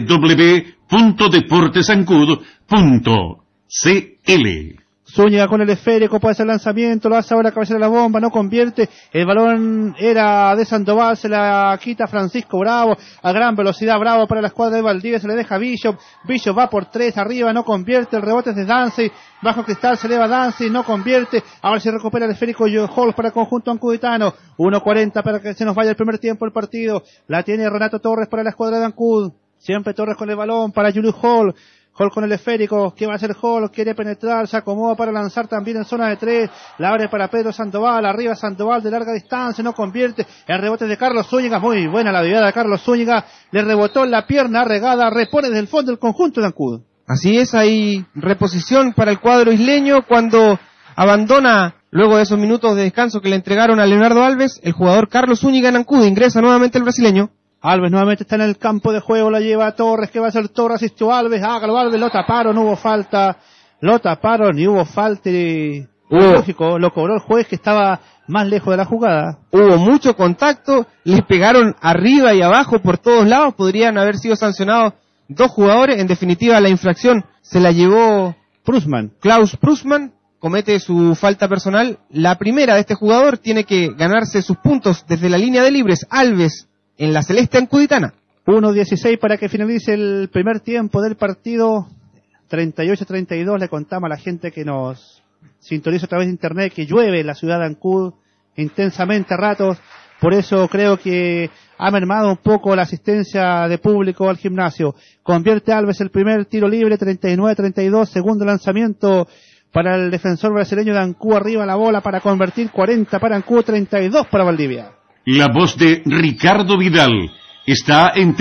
www.deportesancud.cl. Zúñiga con el esférico, puede hacer lanzamiento, lo hace ahora a cabecera de la bomba, no convierte, el balón era de Sandoval, se la quita Francisco Bravo, a gran velocidad Bravo para la escuadra de Valdivia, se le deja Bishop va por 3, arriba, no convierte, el rebote es de Dancy, bajo cristal se eleva Dancy, no convierte, ahora se recupera el esférico Hall para el conjunto ancuditano, 1:40 para que se nos vaya el primer tiempo del partido, la tiene Renato Torres para la escuadra de Ancud, siempre Torres con el balón para Julius Hall con el esférico, ¿qué va a hacer Hall? Quiere penetrar, se acomoda para lanzar también en zona de 3, la abre para Pedro Sandoval, arriba Sandoval de larga distancia, no convierte, el rebote de Carlos Zúñiga, muy buena la habilidad de Carlos Zúñiga, le rebotó en la pierna Arregada, repone desde el fondo del conjunto de Ancud. Así es, hay reposición para el cuadro isleño cuando abandona, luego de esos minutos de descanso que le entregaron a Leonardo Alves, el jugador Carlos Zúñiga en Ancud, ingresa nuevamente el brasileño. Alves nuevamente está en el campo de juego, la lleva a Torres, que va a ser Torres, asistió Alves, hágalo Alves, lo taparon, no hubo falta, lo taparon y hubo falta, lógico, lo cobró el juez que estaba más lejos de la jugada. Hubo mucho contacto, les pegaron arriba y abajo por todos lados, podrían haber sido sancionados 2 jugadores, en definitiva la infracción se la llevó Prusman. Klaus Prusman, comete su falta personal, la primera de este jugador, tiene que ganarse sus puntos desde la línea de libres. Alves en la celeste ancuditana. 1:16 para que finalice el primer tiempo del partido. 38-32, le contamos a la gente que nos sintoniza a través de internet que llueve en la ciudad de Ancud intensamente a ratos, por eso creo que ha mermado un poco la asistencia de público al gimnasio. Convierte Alves el primer tiro libre, 39-32, segundo lanzamiento para el defensor brasileño de Ancud, arriba la bola para convertir, 40 para Ancud, 32 para Valdivia. La voz de Ricardo Vidal está en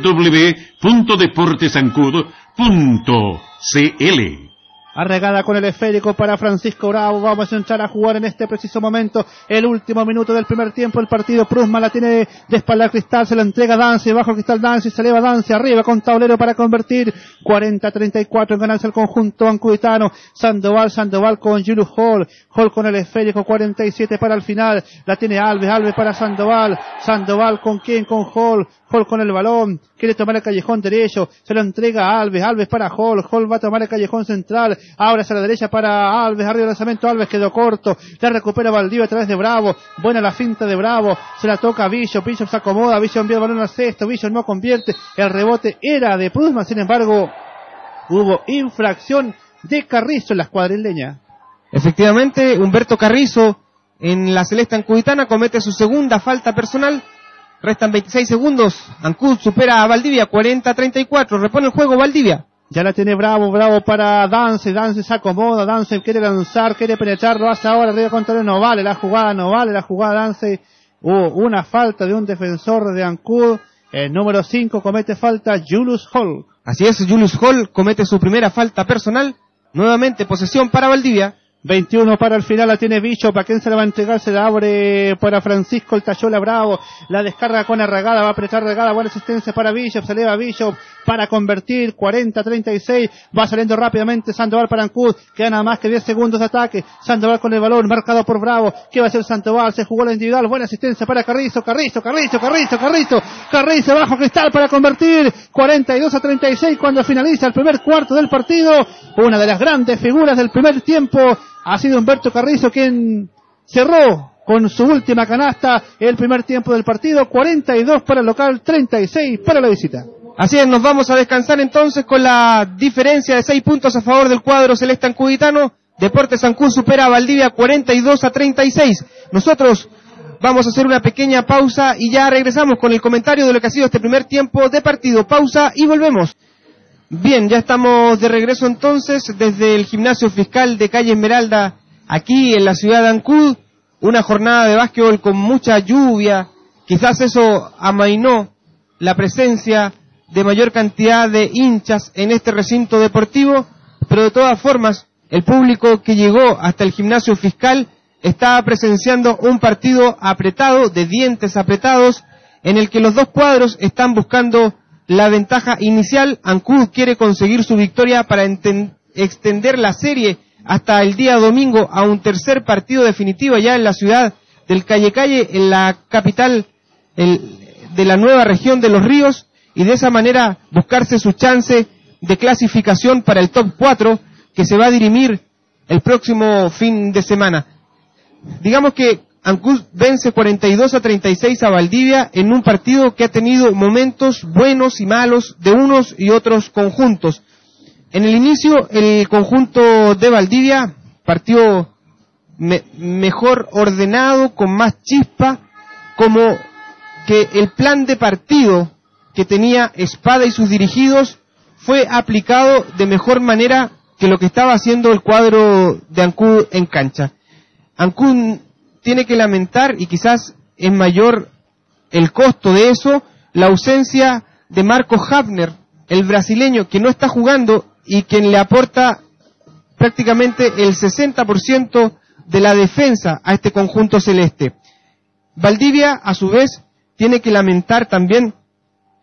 www.deportesancud.cl. Arregada con el esférico para Francisco Bravo. Vamos a entrar a jugar en este preciso momento el último minuto del primer tiempo. El partido Prusman la tiene de espalda Cristal, se la entrega Dance, bajo Cristal Dance, se eleva Dance arriba con tablero para convertir. 40-34 en ganancia el conjunto ancuditano. Sandoval con Julius Hall con el esférico, 47 para el final. La tiene Alves para Sandoval con quién, con Hall con el balón, quiere tomar el callejón derecho, se lo entrega a Alves para Hall va a tomar el callejón central, ahora hacia la derecha para Alves, arriba el lanzamiento, Alves quedó corto, la recupera Valdivia a través de Bravo, buena la finta de Bravo, se la toca a Bishop se acomoda, Bishop envía el balón al cesto, Bishop no convierte, el rebote era de Prusman, sin embargo, hubo infracción de Carrizo en la escuadra isleña. Efectivamente, Humberto Carrizo en la celeste ancuditana comete su segunda falta personal. Restan 26 segundos. Ancud supera a Valdivia, 40-34. Repone el juego Valdivia. Ya la tiene Bravo para Dance se acomoda, Dance quiere lanzar, quiere penetrar, lo hace ahora, arriba contra no vale la jugada Dance. Hubo una falta de un defensor de Ancud. El número 5 comete falta Julius Hall. Así es, Julius Hall comete su primera falta personal. Nuevamente posesión para Valdivia. 21 para el final, la tiene Bishop, ¿a quién se la va a entregar? Se la abre para Francisco el Tayola Bravo, la descarga con Arragada, va a apretar Arragada, buena asistencia para Bishop, se eleva Bishop para convertir, 40-36, va saliendo rápidamente Sandoval para Ancud, queda nada más que 10 segundos de ataque, Sandoval con el balón, marcado por Bravo, ¿qué va a hacer Sandoval? Se jugó la individual, buena asistencia para Carrizo bajo Cristal para convertir, 42-36 cuando finaliza el primer cuarto del partido. Una de las grandes figuras del primer tiempo ha sido Humberto Carrizo, quien cerró con su última canasta el primer tiempo del partido. 42 para el local, 36 para la visita. Así es, nos vamos a descansar entonces con la diferencia de 6 puntos a favor del cuadro celeste ancuditano. Deportes Ancud supera a Valdivia 42-36. Nosotros vamos a hacer una pequeña pausa y ya regresamos con el comentario de lo que ha sido este primer tiempo de partido. Pausa y volvemos. Bien, ya estamos de regreso entonces desde el gimnasio fiscal de calle Esmeralda, aquí en la ciudad de Ancud. Una jornada de básquetbol con mucha lluvia, quizás eso amainó la presencia de mayor cantidad de hinchas en este recinto deportivo, pero de todas formas, el público que llegó hasta el gimnasio fiscal estaba presenciando un partido apretado, de dientes apretados, en el que los dos cuadros están buscando la ventaja inicial. Ancud quiere conseguir su victoria para extender la serie hasta el día domingo a un tercer partido definitivo allá en la ciudad del Calle, en la capital de la nueva región de Los Ríos, y de esa manera buscarse su chance de clasificación para el top 4 que se va a dirimir el próximo fin de semana. Digamos que Ancud vence 42-36 a Valdivia en un partido que ha tenido momentos buenos y malos de unos y otros conjuntos. En el inicio, el conjunto de Valdivia partió mejor ordenado, con más chispa, como que el plan de partido que tenía Espada y sus dirigidos fue aplicado de mejor manera que lo que estaba haciendo el cuadro de Ancud en cancha. Ancud tiene que lamentar, y quizás es mayor el costo de eso, la ausencia de Marco Hafner, el brasileño, que no está jugando y quien le aporta prácticamente el 60% de la defensa a este conjunto celeste. Valdivia, a su vez, tiene que lamentar también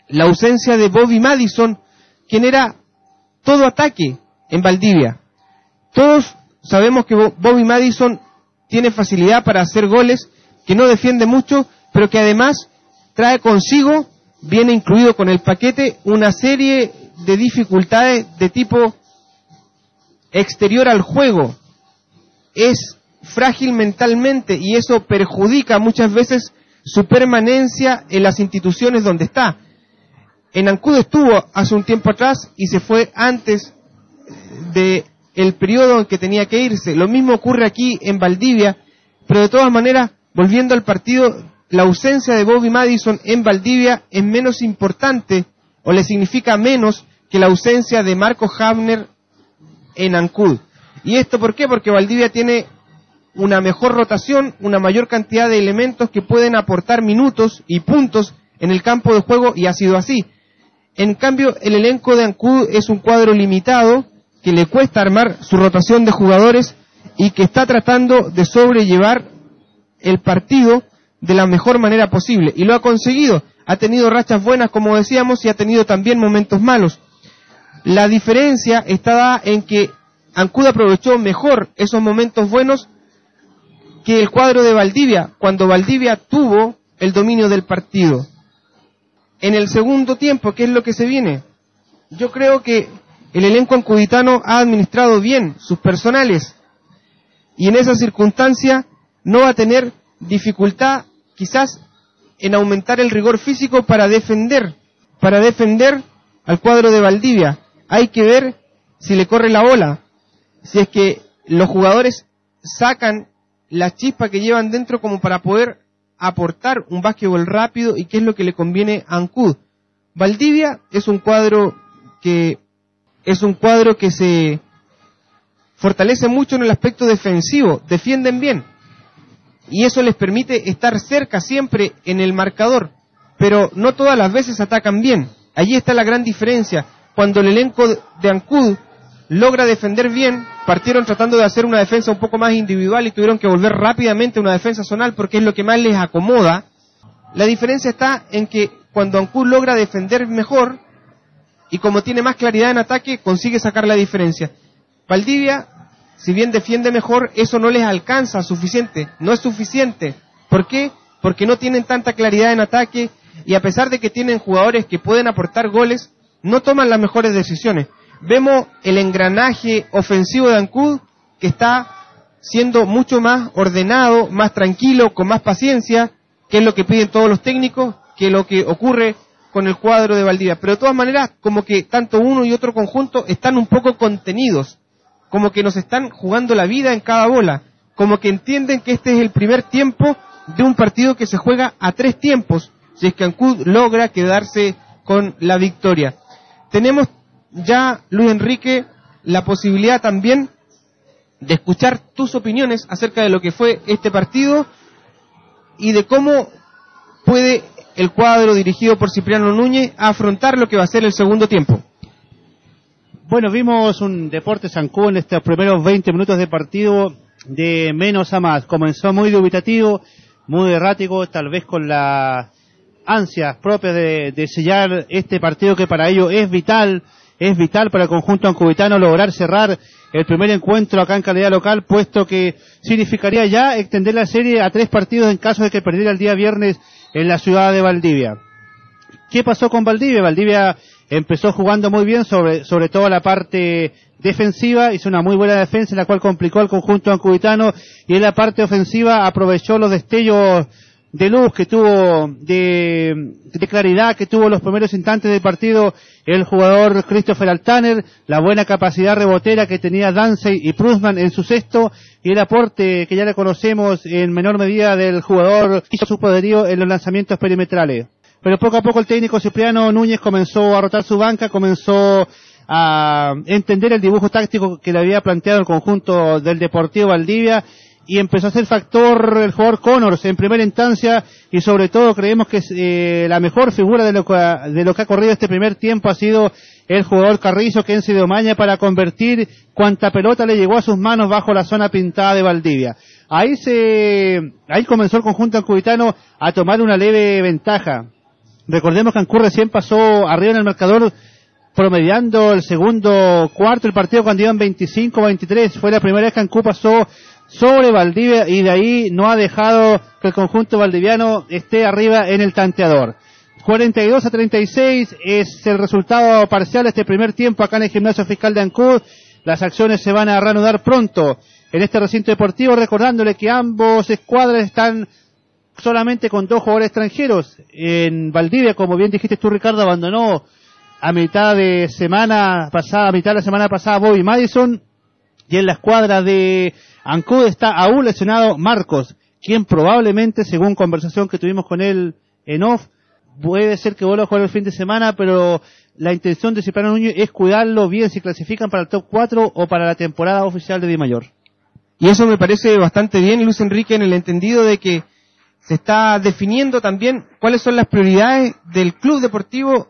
la ausencia de Bobby Madison, quien era todo ataque en Valdivia. Todos sabemos que Bobby Madison tiene facilidad para hacer goles, que no defiende mucho, pero que además trae consigo, viene incluido con el paquete, una serie de dificultades de tipo exterior al juego. Es frágil mentalmente y eso perjudica muchas veces su permanencia en las instituciones donde está. En Ancud estuvo hace un tiempo atrás y se fue antes de el periodo en que tenía que irse. Lo mismo ocurre aquí en Valdivia, pero de todas maneras, volviendo al partido, la ausencia de Bobby Madison en Valdivia es menos importante o le significa menos que la ausencia de Marco Havner en Ancud. ¿Y esto por qué? Porque Valdivia tiene una mejor rotación, una mayor cantidad de elementos que pueden aportar minutos y puntos en el campo de juego, y ha sido así. En cambio, el elenco de Ancud es un cuadro limitado, que le cuesta armar su rotación de jugadores y que está tratando de sobrellevar el partido de la mejor manera posible. Y lo ha conseguido. Ha tenido rachas buenas, como decíamos, y ha tenido también momentos malos. La diferencia está dada en que Ancud aprovechó mejor esos momentos buenos que el cuadro de Valdivia, cuando Valdivia tuvo el dominio del partido. En el segundo tiempo, ¿qué es lo que se viene? Yo creo que el elenco ancuditano ha administrado bien sus personales y en esa circunstancia no va a tener dificultad quizás en aumentar el rigor físico para defender al cuadro de Valdivia. Hay que ver si le corre la bola, si es que los jugadores sacan la chispa que llevan dentro como para poder aportar un básquetbol rápido y qué es lo que le conviene a Ancud. Valdivia es un cuadro que se fortalece mucho en el aspecto defensivo, defienden bien, y eso les permite estar cerca siempre en el marcador, pero no todas las veces atacan bien. Allí está la gran diferencia. Cuando el elenco de Ancud logra defender bien, partieron tratando de hacer una defensa un poco más individual y tuvieron que volver rápidamente a una defensa zonal porque es lo que más les acomoda. La diferencia está en que cuando Ancud logra defender mejor, y como tiene más claridad en ataque, consigue sacar la diferencia. Valdivia, si bien defiende mejor, eso no les alcanza suficiente, no es suficiente. ¿Por qué? Porque no tienen tanta claridad en ataque, y a pesar de que tienen jugadores que pueden aportar goles, no toman las mejores decisiones. Vemos el engranaje ofensivo de Ancud, que está siendo mucho más ordenado, más tranquilo, con más paciencia, que es lo que piden todos los técnicos, que lo que ocurre con el cuadro de Valdivia. Pero de todas maneras, como que tanto uno y otro conjunto están un poco contenidos, como que nos están jugando la vida en cada bola, como que entienden que este es el primer tiempo de un partido que se juega a 3 tiempos, si es que Ancud logra quedarse con la victoria. Tenemos ya, Luis Enrique, la posibilidad también de escuchar tus opiniones acerca de lo que fue este partido y de cómo puede el cuadro dirigido por Cipriano Núñez afrontar lo que va a ser el segundo tiempo. Bueno, vimos un Deportes Ancud en estos primeros 20 minutos de partido de menos a más. Comenzó muy dubitativo, muy errático, tal vez con las ansias propias de sellar este partido que para ellos es vital para el conjunto ancuditano lograr cerrar el primer encuentro acá en calidad local, puesto que significaría ya extender la serie a 3 partidos en caso de que perdiera el día viernes en la ciudad de Valdivia. ¿Qué pasó con Valdivia? Valdivia empezó jugando muy bien, sobre todo la parte defensiva, hizo una muy buena defensa en la cual complicó al conjunto ancuditano, y en la parte ofensiva aprovechó los destellos de luz que tuvo, de claridad que tuvo los primeros instantes del partido el jugador Christopher Altaner, la buena capacidad rebotera que tenía Dansey y Prusman en su cesto, y el aporte que ya le conocemos en menor medida del jugador hizo su poderío en los lanzamientos perimetrales. Pero poco a poco el técnico Cipriano Núñez comenzó a rotar su banca, comenzó a entender el dibujo táctico que le había planteado el conjunto del Deportivo Valdivia, y empezó a ser factor el jugador Connors en primera instancia, y sobre todo creemos que la mejor figura de lo que ha corrido este primer tiempo ha sido el jugador Carrizo, que se dio maña para convertir cuanta pelota le llegó a sus manos bajo la zona pintada de Valdivia. Ahí comenzó el conjunto ancuditano a tomar una leve ventaja. Recordemos que Ancud recién pasó arriba en el marcador, promediando el segundo cuarto del partido cuando iban 25-23. Fue la primera vez que Ancud pasó sobre Valdivia y de ahí no ha dejado que el conjunto valdiviano esté arriba en el tanteador. 42-36 es el resultado parcial de este primer tiempo acá en el Gimnasio Fiscal de Ancud. Las acciones se van a reanudar pronto en este recinto deportivo, recordándole que ambos escuadras están solamente con 2 jugadores extranjeros. En Valdivia, como bien dijiste tú, Ricardo, abandonó a mitad de la semana pasada Bobby Madison, y en la escuadra de Ancud está aún lesionado Marcos, quien probablemente, según conversación que tuvimos con él en off, puede ser que vuelva a jugar el fin de semana, pero la intención de Cipriano Núñez es cuidarlo bien si clasifican para el top 4 o para la temporada oficial de Dimayor. Y eso me parece bastante bien, Luis Enrique, en el entendido de que se está definiendo también cuáles son las prioridades del club deportivo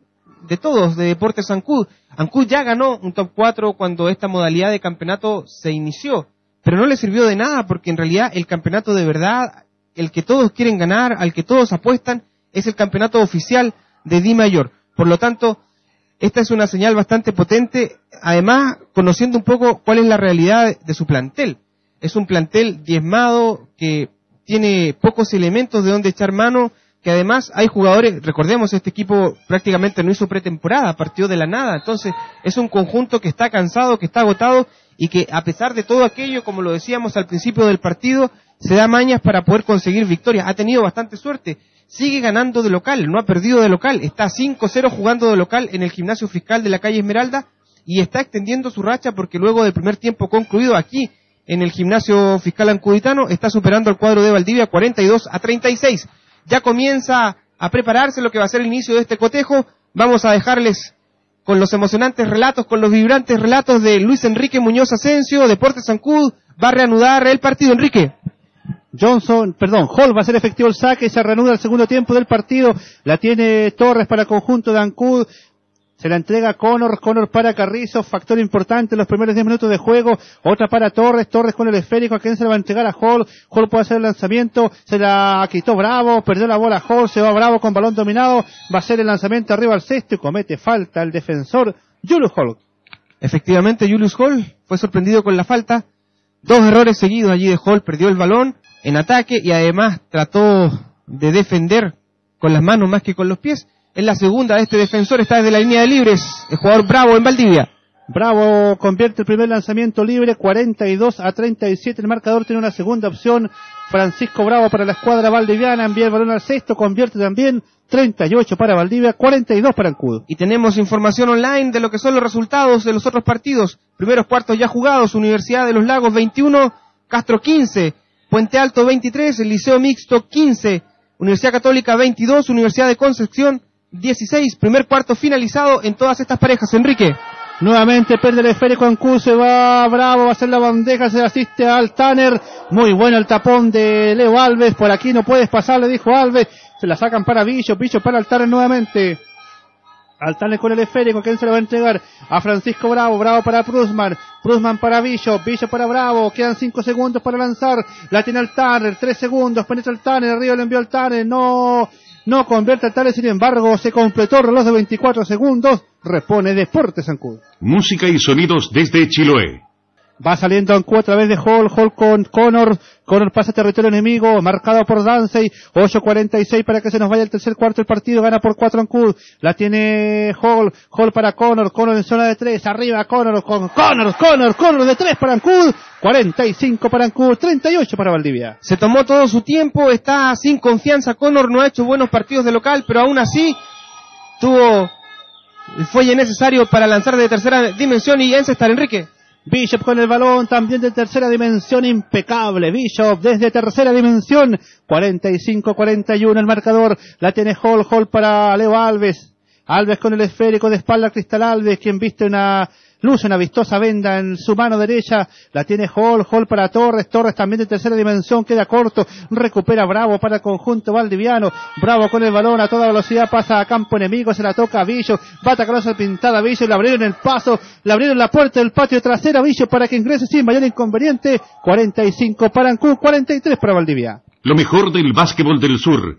de todos, de Deportes Ancud. Ancud ya ganó un top 4 cuando esta modalidad de campeonato se inició, pero no le sirvió de nada porque en realidad el campeonato de verdad, el que todos quieren ganar, al que todos apuestan, es el campeonato oficial de Dimayor. Por lo tanto, esta es una señal bastante potente, además conociendo un poco cuál es la realidad de su plantel. Es un plantel diezmado que tiene pocos elementos de donde echar mano, que además hay jugadores, recordemos, este equipo prácticamente no hizo pretemporada, partió de la nada, entonces es un conjunto que está cansado, que está agotado y que a pesar de todo aquello, como lo decíamos al principio del partido, se da mañas para poder conseguir victorias. Ha tenido bastante suerte, sigue ganando de local, no ha perdido de local, está 5-0 jugando de local en el Gimnasio Fiscal de la calle Esmeralda y está extendiendo su racha porque luego del primer tiempo concluido aquí en el Gimnasio Fiscal Ancuditano está superando al cuadro de Valdivia 42-36. Ya comienza a prepararse lo que va a ser el inicio de este cotejo. Vamos a dejarles con los emocionantes relatos, con los vibrantes relatos de Luis Enrique Muñoz Asensio. Deportes Ancud va a reanudar el partido, Enrique. Hall va a hacer efectivo el saque y se reanuda el segundo tiempo del partido. La tiene Torres para el conjunto de Ancud. Se la entrega Connor para Carrizo, factor importante en los primeros 10 minutos de juego. Otra para Torres con el esférico, a quien se la va a entregar a Hall. Hall puede hacer el lanzamiento, se la quitó Bravo, perdió la bola Hall, se va Bravo con balón dominado, va a hacer el lanzamiento arriba al cesto y comete falta el defensor Julius Hall. Efectivamente, Julius Hall fue sorprendido con la falta. 2 errores seguidos allí de Hall, perdió el balón en ataque y además trató de defender con las manos más que con los pies. En la segunda de este defensor está desde la línea de libres, el jugador Bravo en Valdivia. Bravo convierte el primer lanzamiento libre, 42-37, el marcador tiene una segunda opción, Francisco Bravo para la escuadra valdiviana, envía el balón al cesto, convierte también, 38 para Valdivia, 42 para Ancud. Y tenemos información online de lo que son los resultados de los otros partidos, primeros cuartos ya jugados, Universidad de los Lagos 21, Castro 15, Puente Alto 23, el Liceo Mixto 15, Universidad Católica 22, Universidad de Concepción 16, primer cuarto finalizado en todas estas parejas, Enrique. Nuevamente pierde el esférico Ancud, se va Bravo, va a hacer la bandeja, se asiste a Altaner, muy bueno el tapón de Leo Alves, por aquí no puedes pasar, le dijo Alves, se la sacan para Bicho para Altaner nuevamente. Altaner con el esférico, ¿quién se lo va a entregar? A Francisco Bravo, Bravo para Prusman para Bicho para Bravo, quedan 5 segundos para lanzar, la tiene Altaner, 3 segundos, penetra Altaner, arriba le envió Altaner, no convierte Altaner, sin embargo, se completó el reloj de 24 segundos, repone Deportes Ancud. Música y sonidos desde Chiloé. Va saliendo Ancud a través de Hall con Connor pasa territorio enemigo, marcado por Dansey, 8:46 para que se nos vaya el tercer cuarto del partido, gana por 4 Ancud, la tiene Hall para Connor en zona de 3, arriba Connor de 3 para Ancud, 45 para Ancud, 38 para Valdivia. Se tomó todo su tiempo, está sin confianza Connor, no ha hecho buenos partidos de local, pero aún así tuvo el fuelle necesario para lanzar de tercera dimensión y encestar, Enrique. Bishop con el balón, también de tercera dimensión, impecable. Bishop desde tercera dimensión, 45-41 el marcador. La tiene Hall para Leo Alves. Alves con el esférico de espalda a Cristal Alves, quien viste una vistosa venda en su mano derecha. La tiene Hall para Torres también de tercera dimensión, queda corto, recupera Bravo para el conjunto valdiviano. Bravo con el balón a toda velocidad, pasa a campo enemigo, se la toca a Villo, va a atacar a pintada a Villo, le abrieron el paso, le abrieron la puerta del patio trasero a Villo para que ingrese sin mayor inconveniente. 45 para Ancud, 43 para Valdivia. Lo mejor del básquetbol del sur.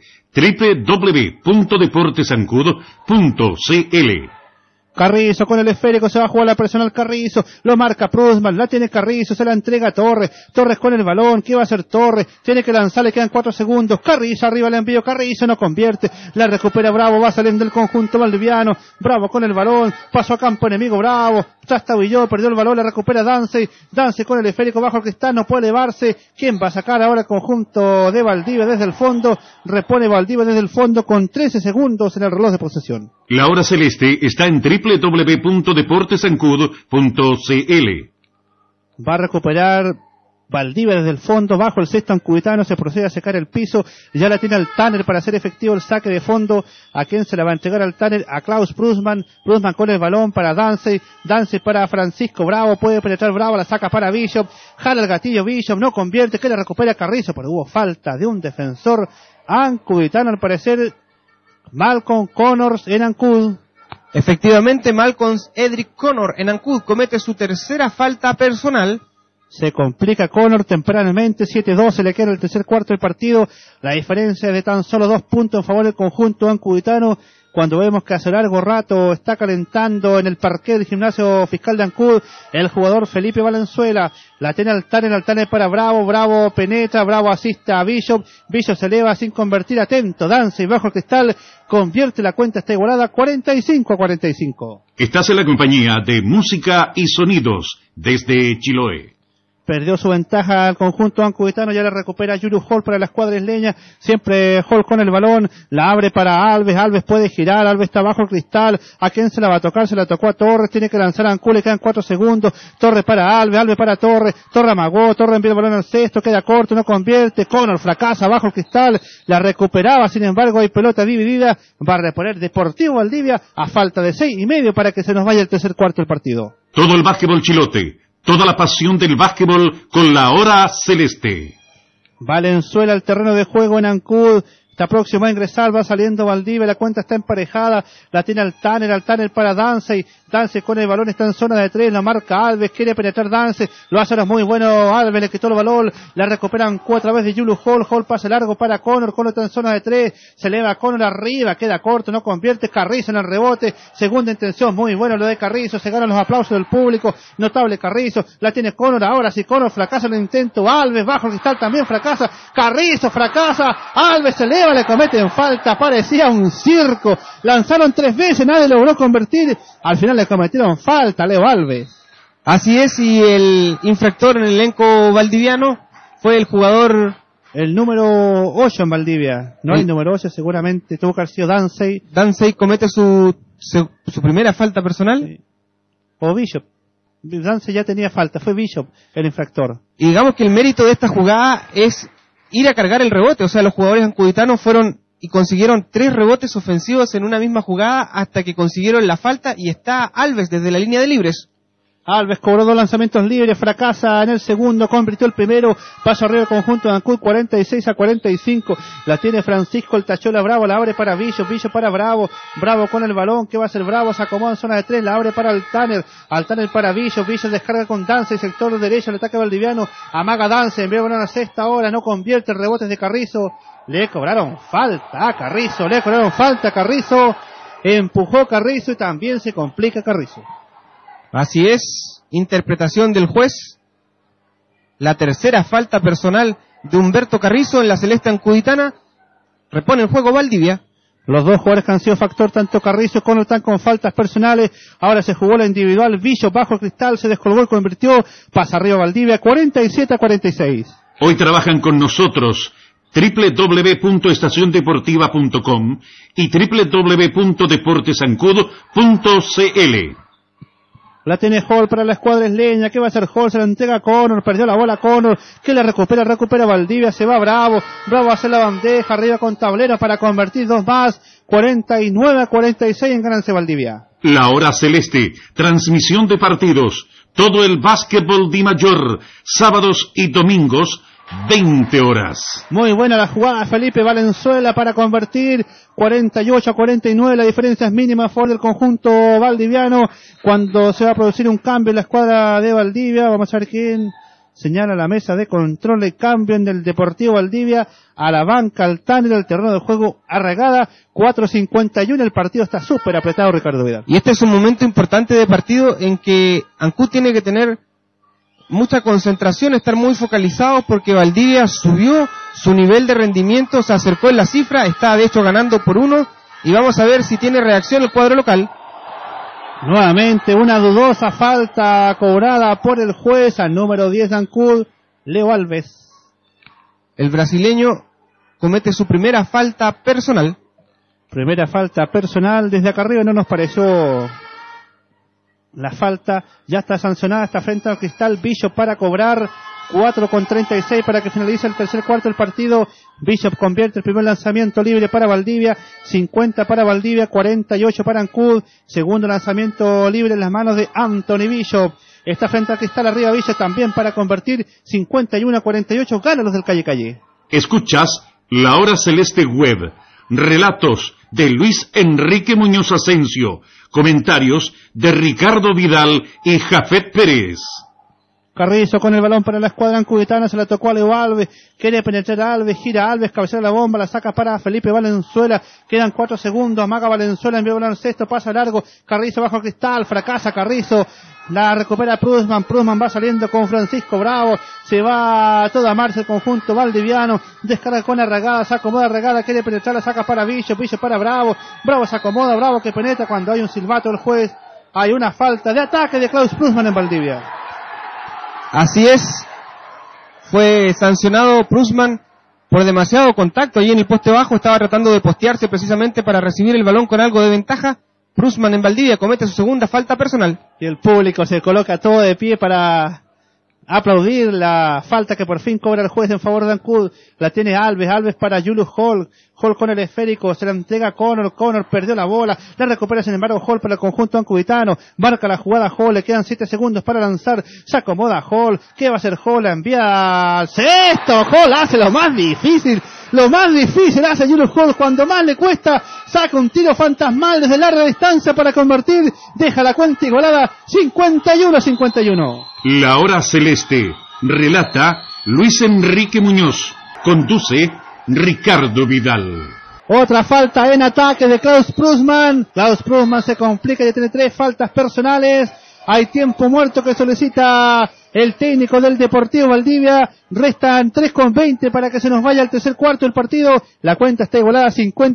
www.deportesancudo.cl. Carrizo con el esférico, se va a jugar la personal Carrizo, lo marca Prusman, la tiene Carrizo, se la entrega a Torres, Torres con el balón, ¿qué va a hacer Torres? Tiene que lanzar, le quedan 4 segundos, Carrizo arriba el envío, Carrizo no convierte, la recupera Bravo, va saliendo del conjunto valdiviano, Bravo con el balón, pasó a campo enemigo Bravo, ya está Villó, perdió el balón, la recupera Dance con el esférico bajo el cristal, no puede elevarse, ¿quién va a sacar ahora el conjunto de Valdivia desde el fondo? Repone Valdivia desde el fondo con 13 segundos en el reloj de posesión. La hora celeste está en www.deportesancudo.cl. Va a recuperar Valdivia desde el fondo, bajo el cesto ancuditano, se procede a secar el piso, ya la tiene al Tanner para hacer efectivo el saque de fondo. ¿A quién se la va a entregar al Tanner? A Klaus Prusman, Prusman con el balón para Dance para Francisco Bravo, puede penetrar Bravo, la saca para Bishop, jala el gatillo Bishop, no convierte, que le recupera Carrizo, pero hubo falta de un defensor ancuditano al parecer. Malcolm Connors en Ancud. Efectivamente, Malcolm Edric Connor en Ancud comete su tercera falta personal. Se complica Connor tempranamente, 7-2, se le queda el tercer cuarto del partido. La diferencia es de tan solo 2 puntos en favor del conjunto ancuditano. Cuando vemos que hace largo rato está calentando en el parquet del gimnasio fiscal de Ancud el jugador Felipe Valenzuela. La tiene al Tanner para Bravo, Bravo penetra, Bravo asiste a Bishop, Bishop se eleva sin convertir, atento, Dance bajo el cristal, convierte, la cuenta está igualada 45-45. Estás en la compañía de Música y Sonidos desde Chiloé. Perdió su ventaja al conjunto ancuditano, ya la recupera Yuru Hall para la escuadra isleña, siempre Hall con el balón, la abre para Alves, Alves puede girar, Alves está bajo el cristal, ¿a quién se la va a tocar? Se la tocó a Torres, tiene que lanzar a Ancud, le quedan 4 segundos, Torres para Alves, Alves para Torres, Torres amagó, Torres envía el balón al cesto, queda corto, no convierte, Connor fracasa bajo el cristal, la recuperaba, sin embargo hay pelota dividida, va a reponer Deportivo Valdivia a falta de 6:30 para que se nos vaya el tercer cuarto del partido. Todo el básquetbol chilote. Toda la pasión del básquetbol con la hora celeste. Valenzuela al terreno de juego en Ancud. Está próximo a ingresar, va saliendo Valdivia, la cuenta está emparejada, la tiene al Tanner para Dance con el balón, está en zona de 3, la marca Alves, quiere penetrar Dance, lo hace ahora muy bueno, Alves le quitó el balón, la recuperan a través de Yulu Hall, Hall pase largo para Connor está en zona de 3, se eleva Connor arriba, queda corto, no convierte, Carrizo en el rebote, segunda intención, muy bueno lo de Carrizo, se ganan los aplausos del público, notable Carrizo, la tiene Connor, ahora sí Connor fracasa en el intento, Alves bajo el cristal también fracasa, Carrizo fracasa, Alves se eleva, le cometen falta, parecía un circo, lanzaron 3 veces, nadie logró convertir, al final le cometieron falta, Leo Alves. Así es, y el infractor en el elenco valdiviano fue el jugador... El número 8 en Valdivia, no el número 8 seguramente, tuvo que haber sido Dance comete su primera falta personal. Sí. O Bishop. Dance ya tenía falta, fue Bishop el infractor. Y digamos que el mérito de esta jugada es ir a cargar el rebote, o sea, los jugadores ancuditanos fueron y consiguieron 3 rebotes ofensivos en una misma jugada hasta que consiguieron la falta, y está Alves desde la línea de libres. Alves cobró 2 lanzamientos libres, fracasa en el segundo, convirtió el primero, paso arriba el conjunto de Ancud, 46-45, la tiene Francisco el Tachola Bravo, la abre para Bishop para Bravo, Bravo con el balón, ¿qué va a hacer Bravo? Se acomoda en zona de 3, la abre para el Tanner para Bishop descarga con Dance, sector derecho, el ataque valdiviano, amaga Dance, envía una cesta ahora, no convierte, rebotes de Carrizo, le cobraron falta a Carrizo, empujó Carrizo y también se complica Carrizo. Así es, interpretación del juez, la tercera falta personal de Humberto Carrizo en la celeste ancuditana, repone el juego Valdivia. Los dos jugadores que han sido factor, tanto Carrizo como están con faltas personales, ahora se jugó la individual, Bishop bajo el cristal, se descolgó y convirtió, pasa arriba Valdivia, 47-46. Hoy trabajan con nosotros www.estaciondeportiva.com y www.deportesancudo.cl. La tiene Hall para la escuadra isleña, ¿qué va a hacer Hall? Se la entrega a Connor, perdió la bola Connor, que la recupera Valdivia, se va Bravo hace la bandeja, arriba con tablero para convertir 2 más, 49-46 en ganancia Valdivia. La hora celeste, transmisión de partidos, todo el básquetbol Di Mayor, sábados y domingos, 20 horas. Muy buena la jugada, Felipe Valenzuela para convertir, 48-49, la diferencia es mínima a favor del conjunto valdiviano, cuando se va a producir un cambio en la escuadra de Valdivia, vamos a ver quién señala la mesa de control, de cambio en el Deportivo Valdivia, a la banca Altaner, del terreno de juego Arragada, 4:51, el partido está súper apretado, Ricardo Vidal. Y este es un momento importante de partido en que Ancud tiene que tener mucha concentración, estar muy focalizados, porque Valdivia subió su nivel de rendimiento, se acercó en la cifra, está de hecho ganando por 1, y vamos a ver si tiene reacción el cuadro local. Nuevamente una dudosa falta cobrada por el juez al número 10 de Ancud, Leo Alves. El brasileño comete su primera falta personal. Primera falta personal, desde acá arriba no nos pareció la falta, ya está sancionada, está frente al cristal, Bishop para cobrar, 4:36 para que finalice el tercer cuarto del partido. Bishop convierte el primer lanzamiento libre para Valdivia, 50 para Valdivia, 48 para Ancud, segundo lanzamiento libre en las manos de Anthony Bishop. Está frente al cristal arriba Bishop también para convertir, 51-48, gana los del Calle Calle. Escuchas La Hora Celeste Web, relatos de Luis Enrique Muñoz Asensio, comentarios de Ricardo Vidal y Jafet Pérez. Carrizo con el balón para la escuadra ancuditana, se la tocó a Leo Alves, quiere penetrar a Alves, gira Alves, cabecea la bomba, la saca para Felipe Valenzuela, quedan 4 segundos, amaga Valenzuela, envía bola al cesto, pasa largo, Carrizo bajo el cristal, fracasa Carrizo, la recupera Prusman va saliendo con Francisco Bravo, se va a toda marcha el conjunto valdiviano, descarga con Arragada, se acomoda Arragada, quiere penetrar, la saca para Bishop para Bravo se acomoda, Bravo que penetra cuando hay un silbato del juez, hay una falta de ataque de Klaus Prusman en Valdivia. Así es, fue sancionado Prusman por demasiado contacto allí en el poste bajo, estaba tratando de postearse precisamente para recibir el balón con algo de ventaja. Prusman en Valdivia comete su segunda falta personal. Y el público se coloca todo de pie para aplaudir la falta que por fin cobra el juez en favor de Ancud. La tiene Alves para Julius Hall con el esférico, se la entrega a Connor perdió la bola, la recupera sin embargo Hall para el conjunto ancuditano, marca la jugada Hall, le quedan 7 segundos para lanzar, se acomoda Hall, ¿qué va a hacer Hall? La envía al cesto, Hall hace lo más difícil hace Julius Hall cuando más le cuesta, saca un tiro fantasmal desde larga distancia para convertir, deja la cuenta igualada, 51-51. La Hora Celeste, relata Luis Enrique Muñoz, conduce Ricardo Vidal. Otra falta en ataque de Klaus Prusman se complica y tiene 3 faltas personales. Hay tiempo muerto que solicita el técnico del Deportivo Valdivia. Restan 3:20 para que se nos vaya al tercer cuarto del partido. La cuenta está igualada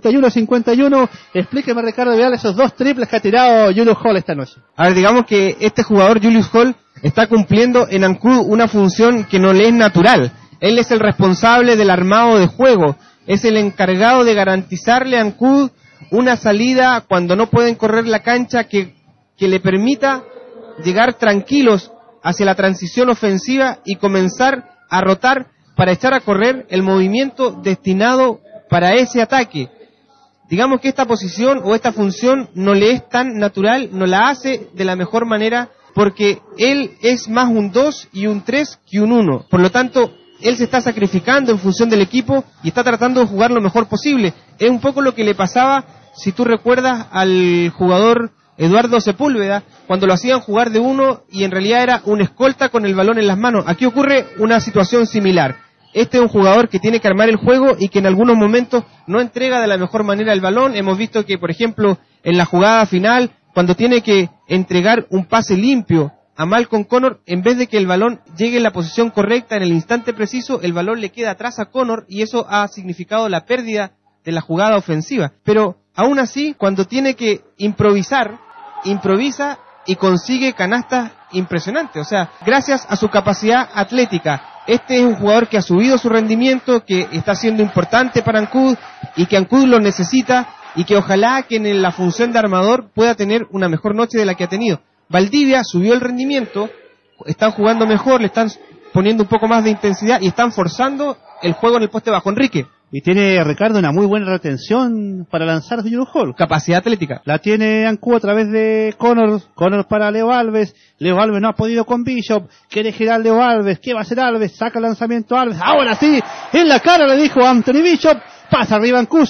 51-51. Explíqueme, Ricardo Vidal, esos 2 triples que ha tirado Julius Hall esta noche. A ver, digamos que este jugador Julius Hall está cumpliendo en Ancud una función que no le es natural. Él es el responsable del armado de juego, es el encargado de garantizarle a Ancud una salida cuando no pueden correr la cancha que le permita llegar tranquilos hacia la transición ofensiva y comenzar a rotar para echar a correr el movimiento destinado para ese ataque. Digamos que esta posición o esta función no le es tan natural, no la hace de la mejor manera, porque él es más un 2 y un 3 que un 1. Por lo tanto, él se está sacrificando en función del equipo y está tratando de jugar lo mejor posible. Es un poco lo que le pasaba, si tú recuerdas, al jugador Eduardo Sepúlveda, cuando lo hacían jugar de 1 y en realidad era un escolta con el balón en las manos. Aquí ocurre una situación similar. Este es un jugador que tiene que armar el juego y que en algunos momentos no entrega de la mejor manera el balón. Hemos visto que, por ejemplo, en la jugada final, cuando tiene que entregar un pase limpio a Malcolm Connor, en vez de que el balón llegue en la posición correcta en el instante preciso, el balón le queda atrás a Connor y eso ha significado la pérdida de la jugada ofensiva. Pero aún así, cuando tiene que improvisar, improvisa y consigue canastas impresionantes. O sea, gracias a su capacidad atlética. Este es un jugador que ha subido su rendimiento, que está siendo importante para Ancud y que Ancud lo necesita y que ojalá que en la función de armador pueda tener una mejor noche de la que ha tenido. Valdivia subió el rendimiento, están jugando mejor, le están poniendo un poco más de intensidad y están forzando el juego en el poste bajo. Enrique. Y tiene, Ricardo, una muy buena retención para lanzar Julius Hall. Capacidad atlética. La tiene Ancud a través de Connor para Leo Alves no ha podido con Bishop, quiere girar Leo Alves, ¿qué va a hacer Alves? Saca el lanzamiento Alves, ahora sí, en la cara le dijo Anthony Bishop, pasa arriba Ancud,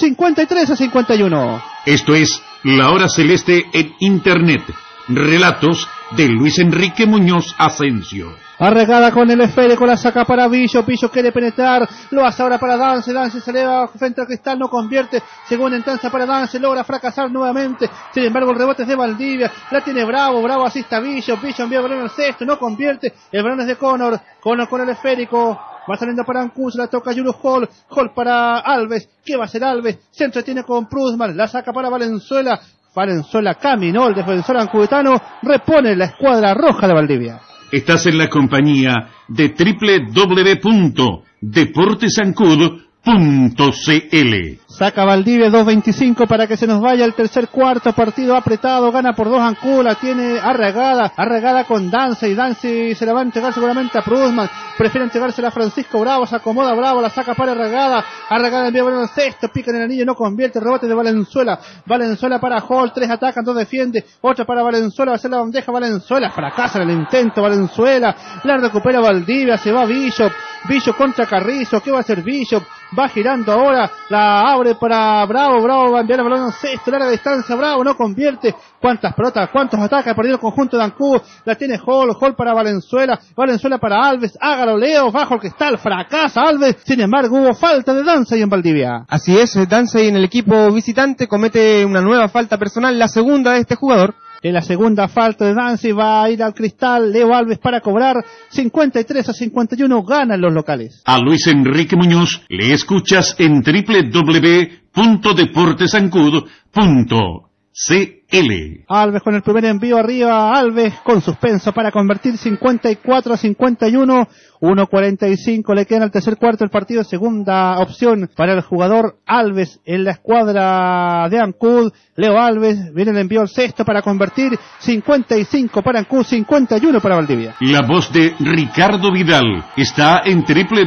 53-51. Esto es La Hora Celeste en Internet. Relatos de Luis Enrique Muñoz Asensio. Arregada con el esférico, la saca para Bishop quiere penetrar, lo hace ahora para Dance se eleva frente al cristal, no convierte, segunda instancia para Dance, logra fracasar nuevamente, sin embargo el rebote es de Valdivia, la tiene Bravo asiste a Bishop envía el balón al cesto, no convierte, el balón es de Connor con el esférico, va saliendo para Ancud, se la toca Julius Hall para Alves, ¿qué va a hacer Alves? Se entretiene con Prusman, la saca para Valenzuela caminó el defensor ancuditano, repone la escuadra roja de Valdivia. Estás en la compañía de www.deportesancud.cl. Saca Valdivia 2.25 para que se nos vaya el tercer cuarto, partido apretado, gana por 2 Ancud, la tiene Arregada con Dance, y Dance se la va a entregar seguramente a Prusman, prefiere entregársela a Francisco Bravo, se acomoda Bravo, la saca para Arregada envía balón al cesto, pica en el anillo, no convierte, rebote de Valenzuela para Hall, 3 atacan, 2 defiende, otra para Valenzuela, va a hacer la bandeja Valenzuela, fracasa en el intento, Valenzuela, la recupera Valdivia, se va Bishop contra Carrizo, ¿qué va a hacer Bishop? Va girando ahora, la abre para Bravo va a enviar el balón al cesto, larga distancia, Bravo no convierte, cuántas pelotas, cuántos ataques ha perdido el conjunto de Ancud, la tiene Hall para Valenzuela para Alves, hágalo Leo, bajo el cristal, fracasa Alves, sin embargo hubo falta de Dancey en Valdivia. Así es, Dancey en el equipo visitante comete una nueva falta personal, la segunda de este jugador. En la segunda falta de Dancey va a ir al cristal, Leo Alves para cobrar, 53-51 ganan los locales. A Luis Enrique Muñoz le escuchas en www.deportesancud.cl. Alves con el primer envío arriba, Alves con suspenso para convertir 54-51, 1:45 le queda al tercer cuarto del partido, segunda opción para el jugador Alves en la escuadra de Ancud, Leo Alves, viene el envío al sexto para convertir 55 para Ancud, 51 para Valdivia. La voz de Ricardo Vidal está en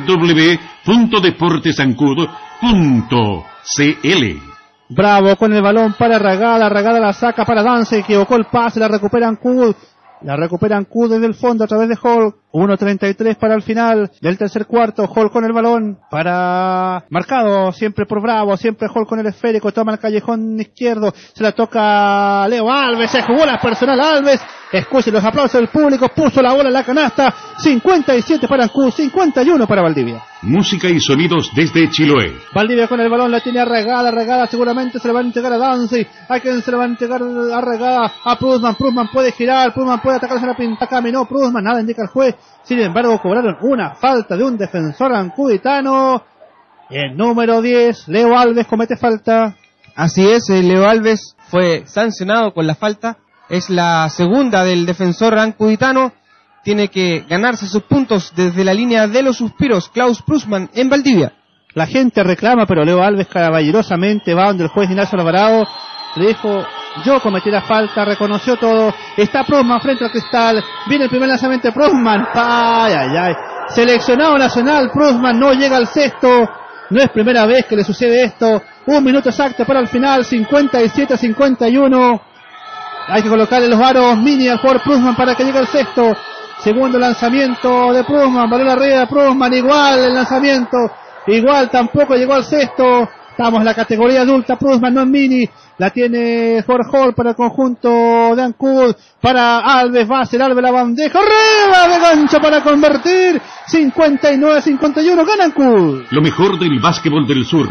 www.deportesancud.cl. Bravo con el balón para Arregada la saca para Dance, equivocó el pase, la recupera Ancud desde el fondo a través de Hall, 1:33 para el final del tercer cuarto, Hall con el balón para marcado siempre por Bravo, siempre Hall con el esférico, toma el callejón izquierdo, se la toca Leo Alves, se jugó la personal Alves, escuchen los aplausos del público, puso la bola en la canasta, 57 para Ancud, 51 para Valdivia. Música y sonidos desde Chiloé. Valdivia con el balón, la tiene Arregada seguramente se le va a entregar a Dancey, a quien se le va a entregar Arregada, a Prusman puede girar, Prusman puede atacarse la pinta, caminó Prusman, nada indica el juez, sin embargo cobraron una falta de un defensor ancuditano, el número 10, Leo Alves comete falta. Así es, Leo Alves fue sancionado con la falta, es la segunda del defensor ancuditano, tiene que ganarse sus puntos desde la línea de los suspiros, Klaus Prusman en Valdivia. La gente reclama, pero Leo Alves caballerosamente va donde el juez Ignacio Alvarado, le dijo, yo cometí la falta, reconoció todo, está Prusman frente al cristal, viene el primer lanzamiento de Prusman, seleccionado nacional, Prusman no llega al cesto, no es primera vez que le sucede esto, 1 minuto exacto para el final, 57-51, hay que colocarle los aros mini al jugador Prusman para que llegue al cesto. Segundo lanzamiento de Prusman, balón arriba de Prusman, igual el lanzamiento, igual tampoco llegó al cesto, estamos en la categoría adulta, Prusman no en mini, la tiene Jorge Hall para el conjunto de Ancud, para Alves, va a hacer Alves la bandeja, arriba de gancho para convertir, 59-51, gana Ancud. Lo mejor del básquetbol del sur,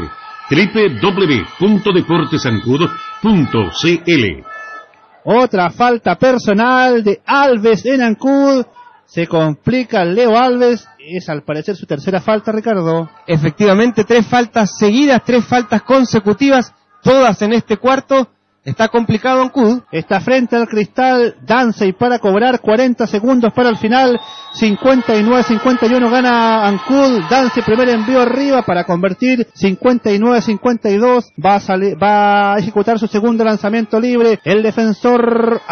www.deportesancud.cl. Otra falta personal de Alves en Ancud. Se complica Leo Alves. Es al parecer su tercera falta, Ricardo. Efectivamente, 3 faltas seguidas, 3 faltas consecutivas, todas en este cuarto. Está complicado Ancud. Está frente al cristal Dancey para cobrar, 40 segundos para el final, 59-51 gana Ancud. Dancey primer envío arriba para convertir, 59-52, va a ejecutar su segundo lanzamiento libre el defensor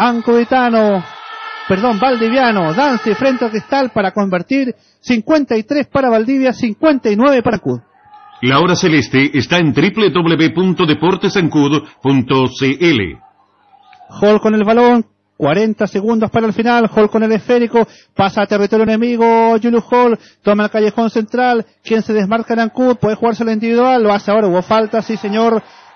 valdiviano. Dancey frente al cristal para convertir, 53 para Valdivia, 59 para Ancud. La hora celeste está en www.deportesancud.cl. Hall con el balón, 40 segundos para el final, Hall con el esférico, pasa a territorio enemigo, Julius Hall, toma el callejón central, quien se desmarca en Ancud, puede jugarse la individual, lo hace ahora, hubo falta, sí señor,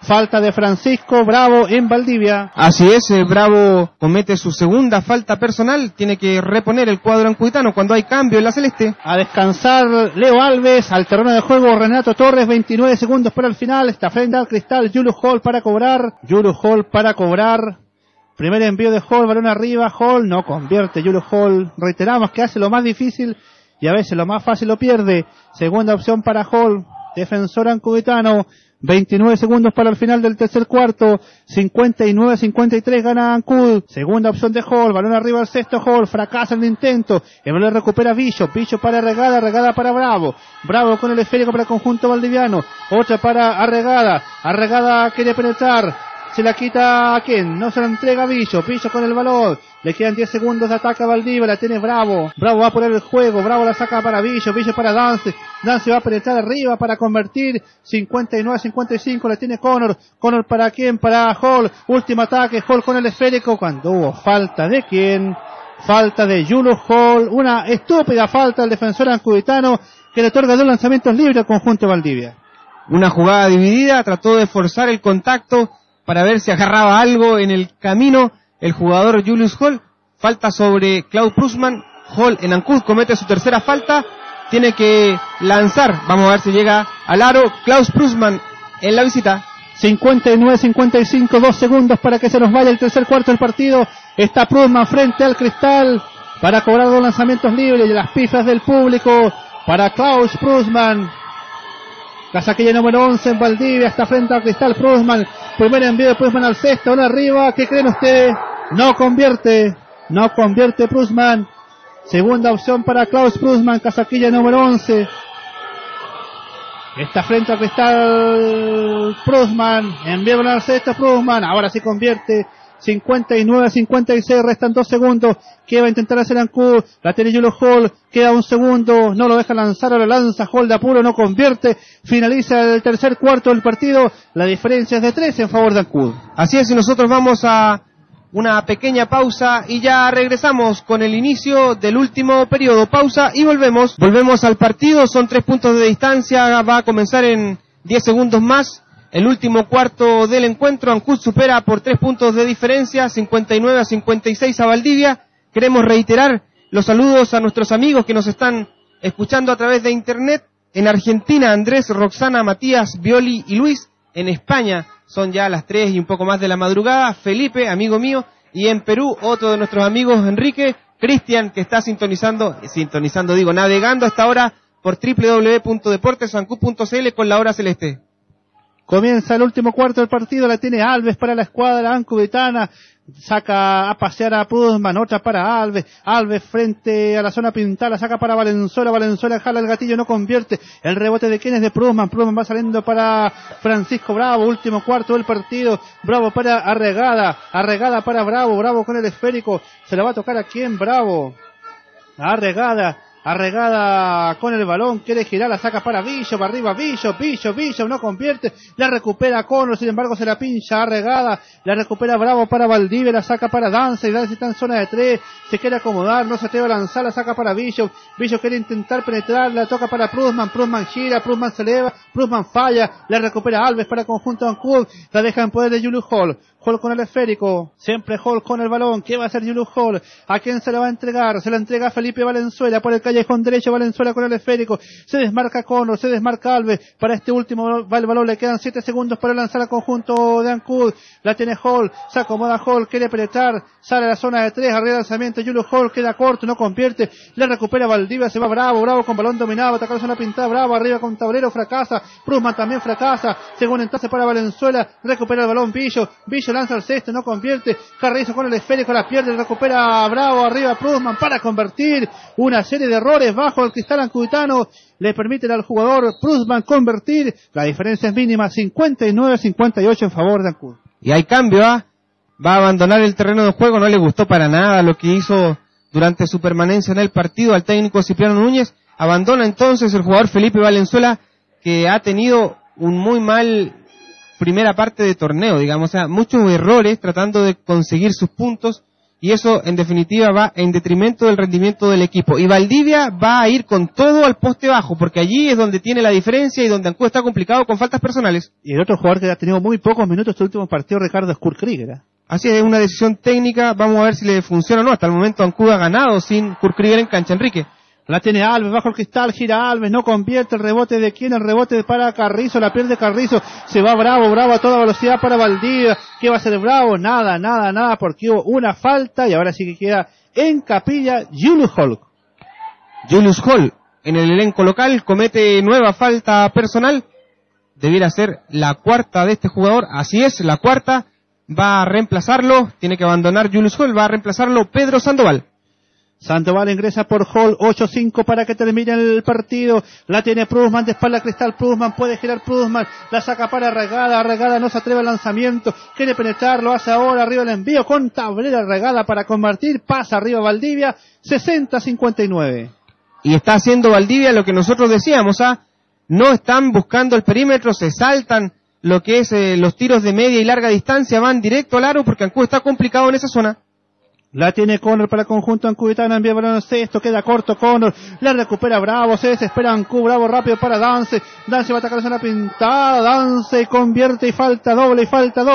falta de Francisco Bravo en Valdivia. Así es, Bravo comete su segunda falta personal, tiene que reponer el cuadro ancuditano cuando hay cambio en la celeste. A descansar Leo Alves, al terreno de juego Renato Torres, 29 segundos para el final, está frente al cristal, Yulu Hall para cobrar, primer envío de Hall, balón arriba, Hall no convierte, Yulu Hall, reiteramos que hace lo más difícil y a veces lo más fácil lo pierde, segunda opción para Hall, defensor ancuditano, 29 segundos para el final del tercer cuarto, 59-53 gana Ancud, segunda opción de Hall, balón arriba al sexto Hall, fracasa el intento, el balón recupera Villo para Arregada para Bravo con el esférico para el conjunto valdiviano, otra para Arregada quiere penetrar, se la quita a quién, no se la entrega Villo con el balón, le quedan 10 segundos de ataque a Valdivia, la tiene Bravo va a poner el juego, Bravo la saca para Villo para Dance va a penetrar arriba para convertir, 59-55, la tiene Connor para quién, para Hall, último ataque, Hall con el esférico, cuando hubo falta de quién, falta de Yulu Hall, una estúpida falta al defensor ancuditano que le otorga 2 lanzamientos libres al conjunto Valdivia. Una jugada dividida, trató de forzar el contacto para ver si agarraba algo en el camino el jugador Julius Hall, falta sobre Klaus Prusman, Hall en Ancud comete su tercera falta, tiene que lanzar, vamos a ver si llega al aro, Klaus Prusman en la visita. 59-55, 2 segundos para que se nos vaya el tercer cuarto del partido, está Prusman frente al cristal para cobrar 2 lanzamientos libres y las pifas del público para Klaus Prusman. Casaquilla número 11 en Valdivia, está frente al cristal Prusman, primer envío de Prusman al sexto, una arriba, ¿qué creen ustedes? No convierte Prusman, segunda opción para Klaus Prusman, casaquilla número 11, está frente al cristal Prusman, envío al sexto Prusman, ahora sí convierte, 59-56, restan 2 segundos, que va a intentar hacer Ancud, la tiene Yulu Hall, queda 1 segundo, no lo deja lanzar, ahora lanza Hall de apuro, no convierte, finaliza el tercer cuarto del partido, la diferencia es de 3 en favor de Ancud. Así es, y nosotros vamos a una pequeña pausa y ya regresamos con el inicio del último periodo, pausa y volvemos al partido, son 3 puntos de distancia, va a comenzar en 10 segundos más. El último cuarto del encuentro, Ancud supera por 3 puntos de diferencia, 59-56 a Valdivia. Queremos reiterar los saludos a nuestros amigos que nos están escuchando a través de internet. En Argentina, Andrés, Roxana, Matías, Violi y Luis. En España son ya las 3 y un poco más de la madrugada. Felipe, amigo mío. Y en Perú, otro de nuestros amigos, Enrique, Cristian, que está navegando hasta ahora por www.deportesancud.cl con la hora celeste. Comienza el último cuarto del partido, la tiene Alves para la escuadra ancuditana, saca a pasear a Prusman, otra para Alves frente a la zona pintada, la saca para Valenzuela jala el gatillo, no convierte, el rebote de quién es de Prusman va saliendo para Francisco Bravo, último cuarto del partido, Bravo para Arregada para Bravo con el esférico, se la va a tocar a quién, Bravo, Arregada con el balón, quiere girar, la saca para Villo, para arriba, Villo, no convierte, la recupera Connor, sin embargo se la pincha Arregada, la recupera Bravo para Valdivia, la saca para Dance, y Dance está en zona de 3, se quiere acomodar, no se atreve a lanzar, la saca para Villo quiere intentar penetrar, la toca para Prusman gira, Prusman se eleva, Prusman falla, la recupera Alves para el conjunto Ancud, la deja en poder de Yulu Hall con el esférico, siempre Hall con el balón, ¿qué va a hacer Yulu Hall? ¿A quién se la va a entregar? Se la entrega a Felipe Valenzuela por el callejón derecho, Valenzuela con el esférico, se desmarca Connor, se desmarca Alves, para este último va el balón, le quedan 7 segundos para lanzar al conjunto de Ancud, la tiene Hall, se acomoda Hall, quiere penetrar, sale a la zona de 3, arriba el lanzamiento, Yulu Hall queda corto, no convierte, la recupera Valdivia, se va Bravo con balón dominado, atacar la zona pintada, Bravo arriba con tablero, fracasa, Prusman también fracasa, según entonces para Valenzuela, recupera el balón Villo lanza al sexto, no convierte, Carrizo con el esférico, la pierde, recupera Bravo, arriba Prusman para convertir, una serie de errores bajo el cristal ancuditano, le permiten al jugador Prusman convertir, la diferencia es mínima, 59-58 en favor de Ancud. Y hay cambio, va a abandonar el terreno de juego, no le gustó para nada lo que hizo durante su permanencia en el partido al técnico Cipriano Núñez, abandona entonces el jugador Felipe Valenzuela, que ha tenido un muy mal primera parte de torneo, digamos, o sea, muchos errores tratando de conseguir sus puntos, y eso en definitiva va en detrimento del rendimiento del equipo. Y Valdivia va a ir con todo al poste bajo, porque allí es donde tiene la diferencia y donde Ancud está complicado con faltas personales. Y el otro jugador que ha tenido muy pocos minutos este último partido, Ricardo, es Kurt Krieger. Así es una decisión técnica, vamos a ver si le funciona o no. Hasta el momento Ancud ha ganado sin Kurt Krieger en cancha, Enrique. La tiene Alves bajo el cristal, gira Alves, no convierte, el rebote de quién, el rebote para Carrizo, la pierde Carrizo, se va Bravo a toda velocidad para Valdivia. ¿Qué va a hacer Bravo? Nada, porque hubo una falta y ahora sí que queda en capilla Julius Hall. Julius Hall, en el elenco local, comete nueva falta personal, debiera ser la cuarta de este jugador, así es, la cuarta, va a reemplazarlo, tiene que abandonar Julius Hall, va a reemplazarlo Pedro Sandoval. Sandoval ingresa por Hall, 8-5 para que termine el partido. La tiene Prusman, de espalda cristal, Prusman, puede girar Prusman, la saca para Regada no se atreve al lanzamiento, quiere penetrar, lo hace ahora, arriba el envío, con tablera Regada para convertir, pasa arriba Valdivia, 60-59. Y está haciendo Valdivia lo que nosotros decíamos, no están buscando el perímetro, se saltan lo que es los tiros de media y larga distancia, van directo al aro porque Ancud está complicado en esa zona. La tiene Connor para el conjunto ancuditano, envía balón al cesto, queda corto Connor, la recupera Bravo, se desespera Ancud, Bravo rápido para Dance va a atacar la zona pintada, Dance convierte y falta doble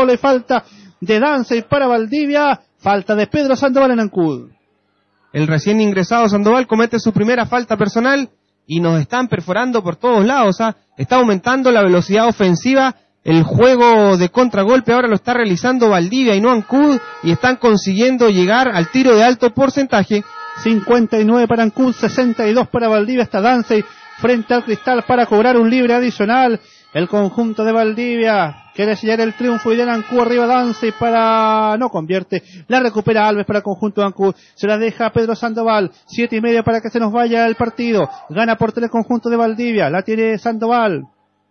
de Dance para Valdivia, falta de Pedro Sandoval en Ancud. El recién ingresado Sandoval comete su primera falta personal y nos están perforando por todos lados, está aumentando la velocidad ofensiva. El juego de contragolpe ahora lo está realizando Valdivia y no Ancud, y están consiguiendo llegar al tiro de alto porcentaje. 59 para Ancud, 62 para Valdivia, está Dance frente al cristal para cobrar un libre adicional. El conjunto de Valdivia quiere sellar el triunfo y de Ancud arriba Dance para... no convierte, la recupera Alves para el conjunto de Ancud, se la deja Pedro Sandoval, 7:30 para que se nos vaya el partido, gana por 3 el conjunto de Valdivia, la tiene Sandoval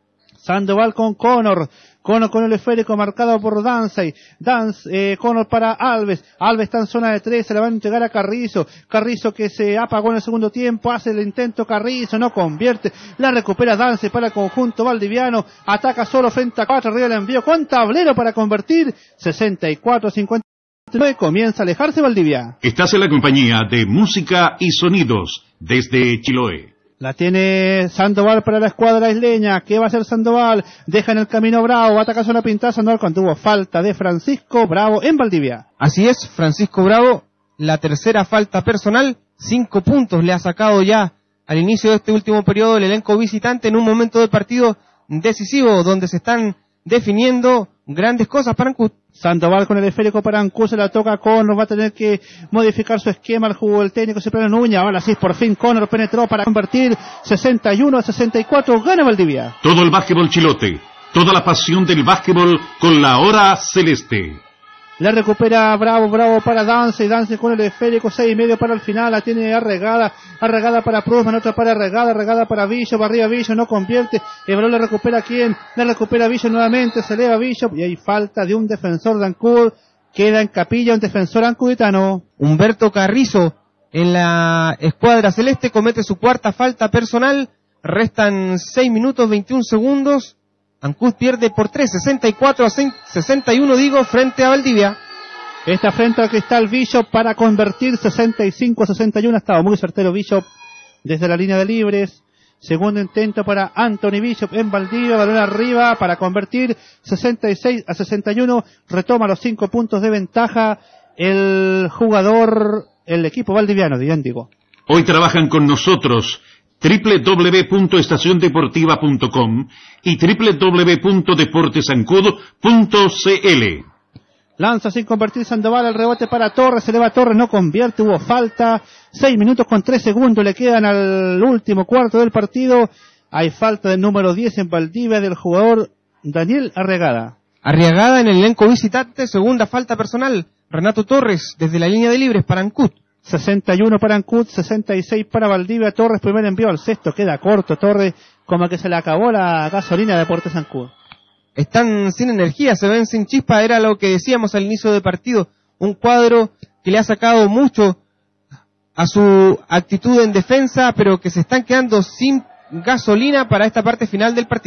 con Connor con el esférico marcado por Dance, Connor para Alves está en zona de 3, se la va a entregar a Carrizo que se apagó en el segundo tiempo, hace el intento Carrizo, no convierte, la recupera Dance para el conjunto valdiviano, ataca solo frente a 4, arriba el envío con tablero para convertir, 64-59, comienza a alejarse Valdivia. Estás en la compañía de Música y Sonidos desde Chiloé. La tiene Sandoval para la escuadra isleña. ¿Qué va a hacer Sandoval? Deja en el camino Bravo. Ataca zona pintada Sandoval cuando hubo falta de Francisco Bravo en Valdivia. Así es, Francisco Bravo, la tercera falta personal. 5 puntos le ha sacado ya al inicio de este último periodo el elenco visitante en un momento del partido decisivo donde se están definiendo grandes cosas para Ancud. Sandoval con el esférico para Ancud, se la toca Connor, va a tener que modificar su esquema, el técnico Cipriano Núñez, ahora sí por fin Connor penetró para convertir, 61-64, gana Valdivia. Todo el básquetbol chilote, toda la pasión del básquetbol con la hora celeste. La recupera Bravo para Dance con el esférico, 6:30 para el final, la tiene Arregada para Prusman, otra para Regada para Bishop, arriba Bishop, no convierte, el balón le recupera ¿quién? Le recupera Bishop nuevamente, se eleva Bishop, y hay falta de un defensor de Ancud, queda en capilla un defensor ancuditano. Humberto Carrizo, en la escuadra celeste, comete su cuarta falta personal, restan 6 minutos 21 segundos, Ancud pierde por 3, 64-61 frente a Valdivia. Está frente al cristal Bishop para convertir, 65-61, ha estado muy certero Bishop desde la línea de libres. Segundo intento para Anthony Bishop en Valdivia, balón arriba para convertir, 66-61, retoma los 5 puntos de ventaja el equipo valdiviano, digo. Hoy trabajan con nosotros www.estaciondeportiva.com y www.deportesancud.cl. Lanza sin convertir Sandoval, el rebote para Torres, se eleva Torres, no convierte, hubo falta, 6 minutos con 3 segundos le quedan al último cuarto del partido, hay falta del número 10 en Valdivia del jugador Daniel Arriagada. Arriagada en el elenco visitante, segunda falta personal, Renato Torres desde la línea de libres para Ancud. 61 para Ancud, 66 para Valdivia. Torres primer envío al cesto, queda corto Torres, como que se le acabó la gasolina de Deportes Ancud. Están sin energía, se ven sin chispa, era lo que decíamos al inicio del partido, un cuadro que le ha sacado mucho a su actitud en defensa, pero que se están quedando sin gasolina para esta parte final del partido.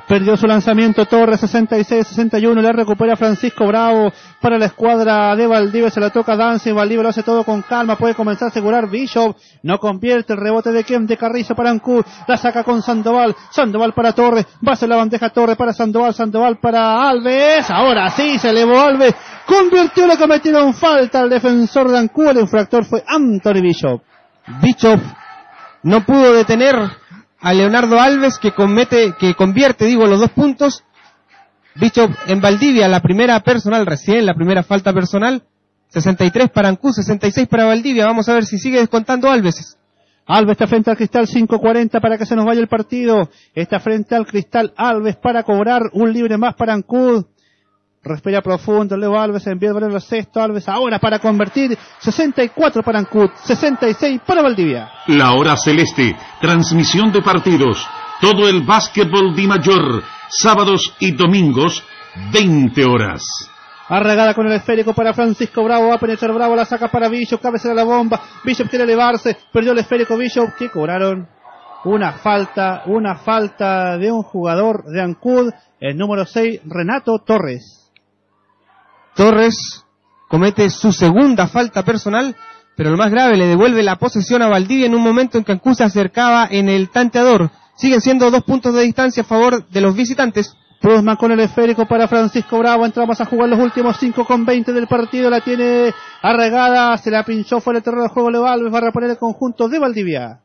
Perdió su lanzamiento Torres, 66-61, le recupera Francisco Bravo para la escuadra de Valdivia, se la toca Dancing, Valdivia lo hace todo con calma, puede comenzar a asegurar Bishop, no convierte el rebote de Kem, de Carrizo para Ancud, la saca con Sandoval para Torres, va a ser la bandeja Torres para Sandoval para Alves, ahora sí se elevó Alves, convirtió, le cometieron falta al defensor de Ancud, el infractor fue Anthony Bishop. Bishop no pudo detener a Leonardo Alves que convierte los 2 puntos. Bishop en Valdivia, la primera falta personal, 63 para Ancud, 66 para Valdivia. Vamos a ver si sigue descontando Alves. Alves está frente al cristal, 5:40 para que se nos vaya el partido. Está frente al cristal Alves para cobrar un libre más para Ancud. Respira profundo, Leo Alves envía el sexto, Alves ahora para convertir, 64 para Ancud, 66 para Valdivia. La hora celeste, transmisión de partidos, todo el básquetbol Di Mayor, sábados y domingos, 20 horas. Arregada con el esférico para Francisco Bravo, va a penetrar Bravo, la saca para Bishop, cabecera la bomba, Bishop quiere elevarse, perdió el esférico Bishop, que cobraron una falta de un jugador de Ancud, el número 6, Renato Torres. Torres comete su segunda falta personal, pero lo más grave, le devuelve la posesión a Valdivia en un momento en que Ancud se acercaba en el tanteador. Siguen siendo 2 puntos de distancia a favor de los visitantes. Prusman con el esférico para Francisco Bravo, entramos a jugar los últimos 5:20 del partido, la tiene Arregada, se la pinchó fuera del terreno de juego Leo Alves, va a reponer el conjunto de Valdivia.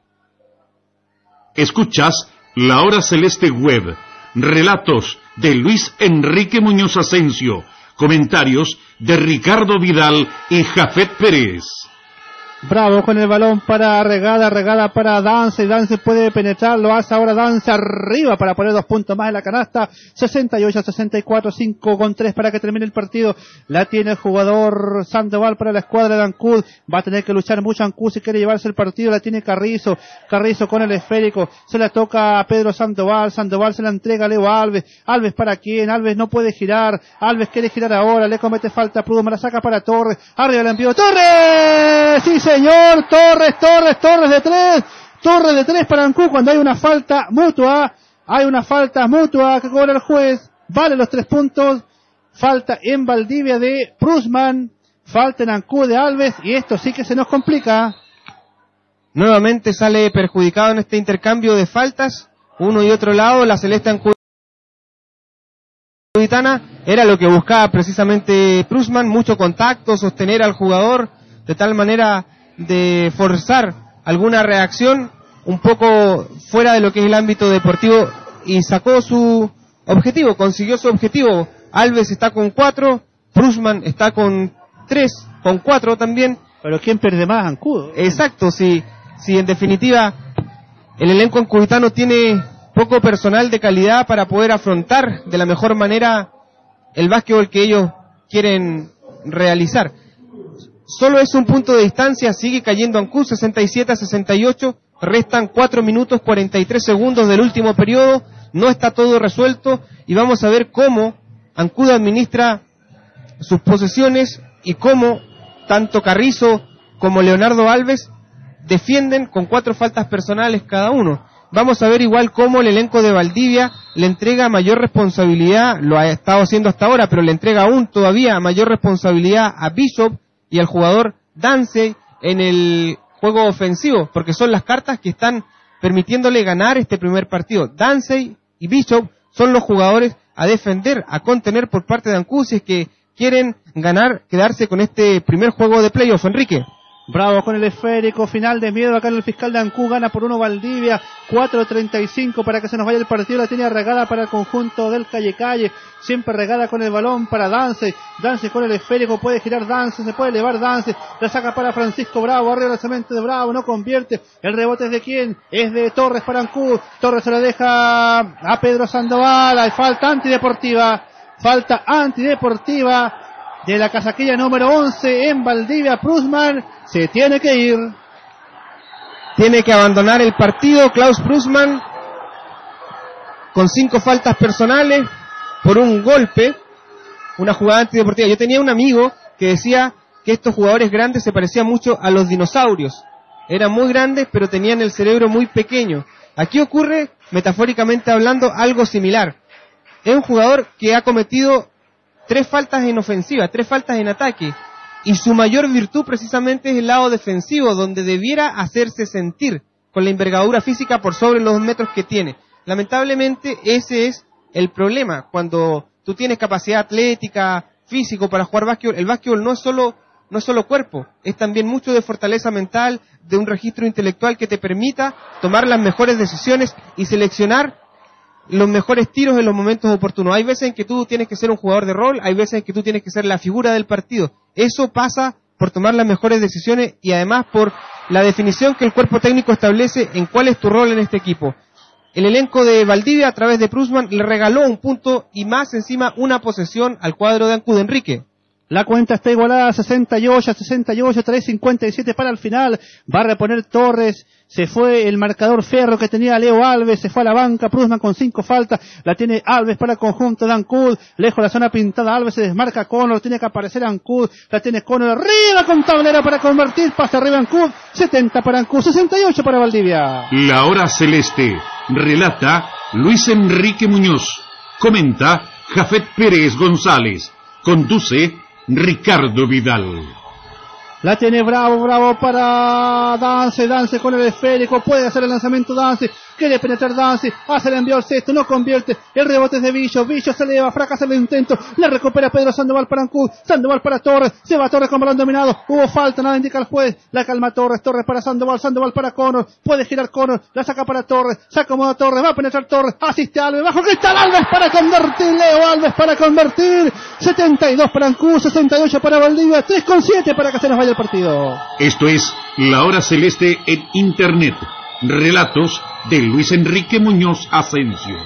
Escuchas La Hora Celeste Web, relatos de Luis Enrique Muñoz Asensio, comentarios de Ricardo Vidal y Jafet Pérez. Bravo con el balón para Arregada para Dance puede penetrar, lo hace ahora Dance arriba para poner 2 puntos más en la canasta, 68-64, 5:3 para que termine el partido, la tiene el jugador Sandoval para la escuadra de Ancud, va a tener que luchar mucho Ancud si quiere llevarse el partido, la tiene Carrizo con el esférico, se la toca a Pedro Sandoval se la entrega a Leo Alves para quién, Alves no puede girar, Alves quiere girar ahora, le comete falta a Prudhomme, la saca para Torres, arriba el envío, ¡Torres! ¡Sí, señor! Torres de 3 para Ancud cuando hay una falta mutua que cobra el juez, vale los 3 puntos, falta en Valdivia de Prusman, falta en Ancud de Alves y esto sí que se nos complica. Nuevamente sale perjudicado en este intercambio de faltas, uno y otro lado, la celeste ancuditana, era lo que buscaba precisamente Prusman, mucho contacto, sostener al jugador de tal manera de forzar alguna reacción un poco fuera de lo que es el ámbito deportivo y sacó su objetivo, consiguió su objetivo. Alves está con 4, Prusman está con 3, con 4 también. Pero ¿quién pierde más? Ancud. Exacto, si en definitiva el elenco ancuditano tiene poco personal de calidad para poder afrontar de la mejor manera el básquetbol que ellos quieren realizar. Solo es un punto de distancia, sigue cayendo Ancud, 67-68, restan 4 minutos 43 segundos del último periodo, no está todo resuelto y vamos a ver cómo Ancud administra sus posesiones y cómo tanto Carrizo como Leonardo Alves defienden con 4 faltas personales cada uno. Vamos a ver igual cómo el elenco de Valdivia le entrega mayor responsabilidad, lo ha estado haciendo hasta ahora, pero le entrega aún todavía mayor responsabilidad a Bishop y al jugador Dance en el juego ofensivo, porque son las cartas que están permitiéndole ganar este primer partido. Dance y Bishop son los jugadores a defender, a contener por parte de Ancud si es que quieren ganar, quedarse con este primer juego de playoff. Enrique. Bravo con el esférico, final de miedo acá en el fiscal de Ancud, gana por 1 Valdivia, 4:35 para que se nos vaya el partido, la tiene regada para el conjunto del Calle, siempre regada con el balón para Dance con el esférico, puede girar Dance, se puede elevar Dance, la saca para Francisco Bravo, arriba el cemento de Bravo, no convierte, el rebote es de quién, es de Torres para Ancud, Torres se la deja a Pedro Sandoval, hay falta antideportiva de la casaquilla número 11 en Valdivia. Prusman se tiene que ir. Tiene que abandonar el partido Klaus Prusman con 5 faltas personales por un golpe, una jugada antideportiva. Yo tenía un amigo que decía que estos jugadores grandes se parecían mucho a los dinosaurios. Eran muy grandes pero tenían el cerebro muy pequeño. Aquí ocurre metafóricamente hablando, algo similar. Es un jugador que ha cometido 3 faltas en ofensiva, 3 faltas en ataque, y su mayor virtud precisamente es el lado defensivo, donde debiera hacerse sentir con la envergadura física por sobre los metros que tiene. Lamentablemente ese es el problema, cuando tú tienes capacidad atlética, físico para jugar básquetbol. El básquetbol no es solo cuerpo, es también mucho de fortaleza mental, de un registro intelectual que te permita tomar las mejores decisiones y seleccionar los mejores tiros en los momentos oportunos. Hay veces en que tú tienes que ser un jugador de rol, hay veces en que tú tienes que ser la figura del partido. Eso pasa por tomar las mejores decisiones y además por la definición que el cuerpo técnico establece en cuál es tu rol en este equipo. El elenco de Valdivia, a través de Prusman, le regaló un punto y más encima una posesión al cuadro de Ancud. Enrique. La cuenta está igualada, 68, 3:57 para el final. Va a reponer Torres. Se fue el marcador Ferro que tenía Leo Alves. Se fue a la banca. Prusman con 5 faltas. La tiene Alves para el conjunto de Ancud. Lejos la zona pintada. Alves se desmarca. Conor. Tiene que aparecer Ancud. La tiene Conor arriba con tablera para convertir. Pasa arriba Ancud. 70 para Ancud. 68 para Valdivia. La hora celeste. Relata Luis Enrique Muñoz. Comenta Jafet Pérez González. Conduce Ricardo Vidal. La tiene Bravo para Dance con el esférico, puede hacer el lanzamiento Dance, quiere penetrar Dance, hace el envío al cesto, no convierte, el rebote es de Villo se eleva, fracasa el intento, la recupera Pedro Sandoval para Ancud, Sandoval para Torres, se va Torres con balón dominado, hubo falta, nada indica el juez, la calma Torres para Sandoval para Conor, puede girar Conor, la saca para Torres, se acomoda Torres, va a penetrar Torres, asiste Alves, bajo cristal Alves para convertir, Leo Alves para convertir, 72 para Ancud, 68 para Valdivia, 3:7 para que se nos vaya el partido. Esto es La Hora Celeste en Internet. Relatos de Luis Enrique Muñoz Asensio.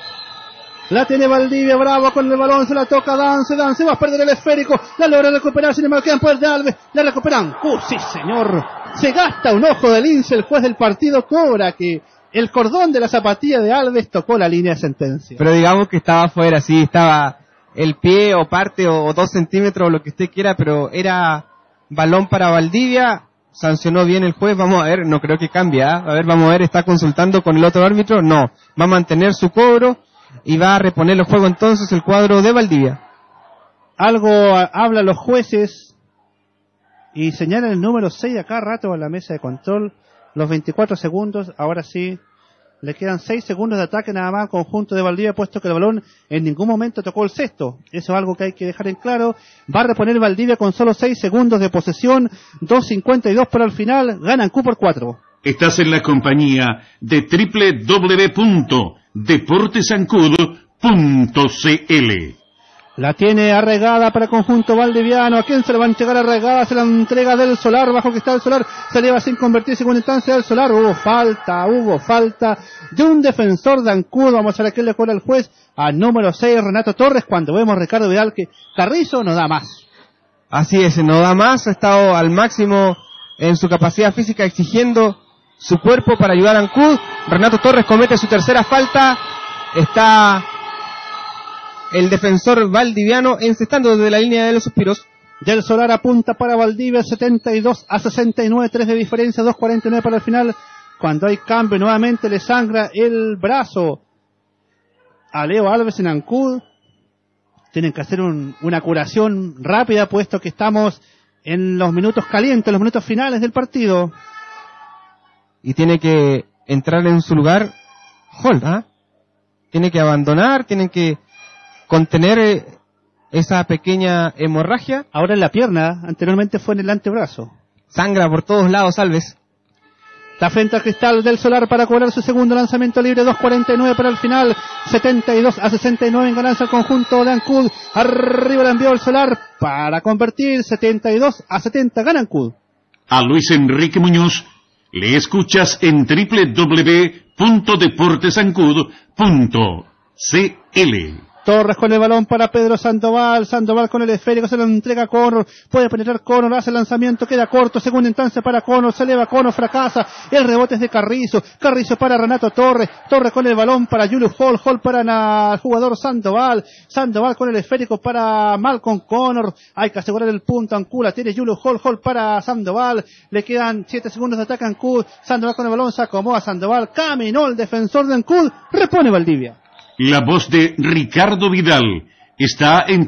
La tiene Valdivia, Bravo con el balón, se la toca Dance, va a perder el esférico, la logra recuperar, sin embargo queda poder de Alves, la recuperan, sí señor, se gasta un ojo de lince, el juez del partido cobra que el cordón de la zapatilla de Alves tocó la línea de sentencia. Pero digamos que estaba fuera, sí, estaba el pie o parte o 2 centímetros o lo que usted quiera, pero era balón para Valdivia. Sancionó bien el juez, vamos a ver, no creo que cambie, a ver, vamos a ver, está consultando con el otro árbitro, no, va a mantener su cobro y va a reponer el juego entonces el cuadro de Valdivia. Algo hablan los jueces y señalan el número 6 acá rato en la mesa de control, los 24 segundos, ahora sí, le quedan 6 segundos de ataque nada más al conjunto de Valdivia, puesto que el balón en ningún momento tocó el cesto. Eso es algo que hay que dejar en claro. Va a reponer Valdivia con solo 6 segundos de posesión, 2:52 para el final, ganan Q por 4. Estás en la compañía de www.deportesancud.cl. La tiene Arregada para el conjunto valdiviano. ¿A quién se le va a entregar Arregada? Se la entrega del Solar, bajo que está el Solar. Se lleva sin convertir segunda instancia del Solar. Hubo falta de un defensor de Ancud. Vamos a ver a quién le cobra el juez. Al número 6, Renato Torres. Cuando vemos a Ricardo Vidal que Carrizo no da más. Así es, no da más. Ha estado al máximo en su capacidad física exigiendo su cuerpo para ayudar a Ancud. Renato Torres comete su tercera falta. Está el defensor valdiviano encestando desde la línea de los suspiros. Del Solar apunta para Valdivia, 72-69, 3 de diferencia, 2:49 para el final. Cuando hay cambio nuevamente le sangra el brazo a Leo Alves en Ancud. Tienen que hacer una curación rápida, puesto que estamos en los minutos calientes, los minutos finales del partido. Y tiene que entrar en su lugar Holt, Tiene que abandonar, tienen que contener esa pequeña hemorragia. Ahora en la pierna, anteriormente fue en el antebrazo. Sangra por todos lados Alves. Está frente al cristal del Solar para cobrar su segundo lanzamiento libre, 2:49 para el final, 72-69 en ganancia al conjunto de Ancud. Arriba la envió el Solar para convertir, 72-70 gana Ancud. A Luis Enrique Muñoz le escuchas en www.deportesancud.cl. Torres con el balón para Pedro Sandoval. Sandoval con el esférico, se lo entrega a Conor. Puede penetrar Conor, hace el lanzamiento, queda corto. Segunda instancia para Conor, se eleva Conor, fracasa. El rebote es de Carrizo. Carrizo para Renato Torres. Torres con el balón para Julius Hall. Hall para el jugador Sandoval. Sandoval con el esférico para Malcolm Conor. Hay que asegurar el punto. Ancud tiene Julius Hall. Hall para Sandoval. Le quedan 7 segundos de ataque a Ancud. Sandoval con el balón, se acomoda Sandoval. Caminó el defensor de Ancud. Repone Valdivia. La voz de Ricardo Vidal está en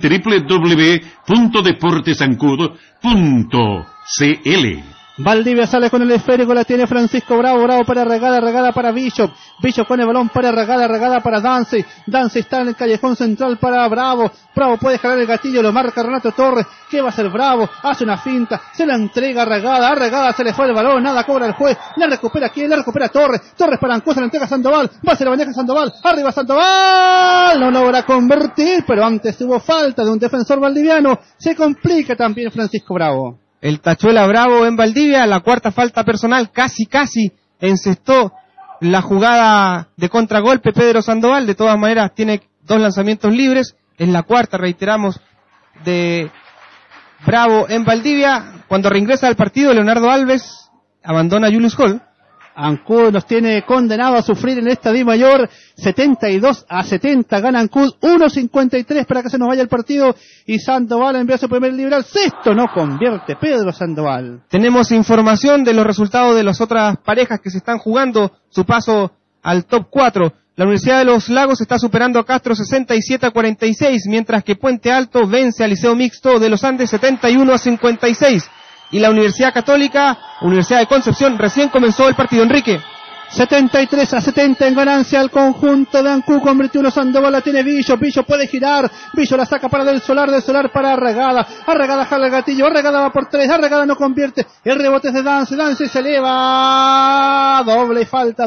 www.deportesancud.cl. Valdivia sale con el esférico, la tiene Francisco Bravo, Bravo para Regada, Regada para Bishop, Bishop con el balón para Regada, Regada para Dance, Dance está en el callejón central para Bravo, Bravo puede jalar el gatillo, lo marca Renato Torres, ¿qué va a hacer Bravo? Hace una finta, se la entrega a Regada se le fue el balón, nada cobra el juez, la recupera quién, la recupera Torres, Torres para Ancud, se la entrega a Sandoval, va a ser la bandeja Sandoval, arriba Sandoval, no logra convertir, pero antes hubo falta de un defensor valdiviano, se complica también Francisco Bravo. El Tachuela Bravo en Valdivia, la cuarta falta personal, casi encestó la jugada de contragolpe Pedro Sandoval. De todas maneras tiene 2 lanzamientos libres, es la cuarta, reiteramos, de Bravo en Valdivia. Cuando reingresa al partido, Leonardo Alves abandona a Julius Hall. Ancud nos tiene condenado a sufrir en esta Di Mayor, 72-70, gana Ancud, 1.53 para que se nos vaya el partido, y Sandoval envía su primer libre al cesto, no convierte Pedro Sandoval. Tenemos información de los resultados de las otras parejas que se están jugando su paso al top 4. La Universidad de los Lagos está superando a Castro 67-46, mientras que Puente Alto vence al Liceo Mixto de los Andes 71-56. Y la Universidad Católica, Universidad de Concepción, recién comenzó el partido. Enrique. 73-70 en ganancia al conjunto de Ancud, convirtió uno Sandoval, la tiene Billo puede girar, Billo la saca para Del Solar para Arregada jala el gatillo, Arregada va por 3, Arregada no convierte, el rebote es de Dance se eleva, doble y falta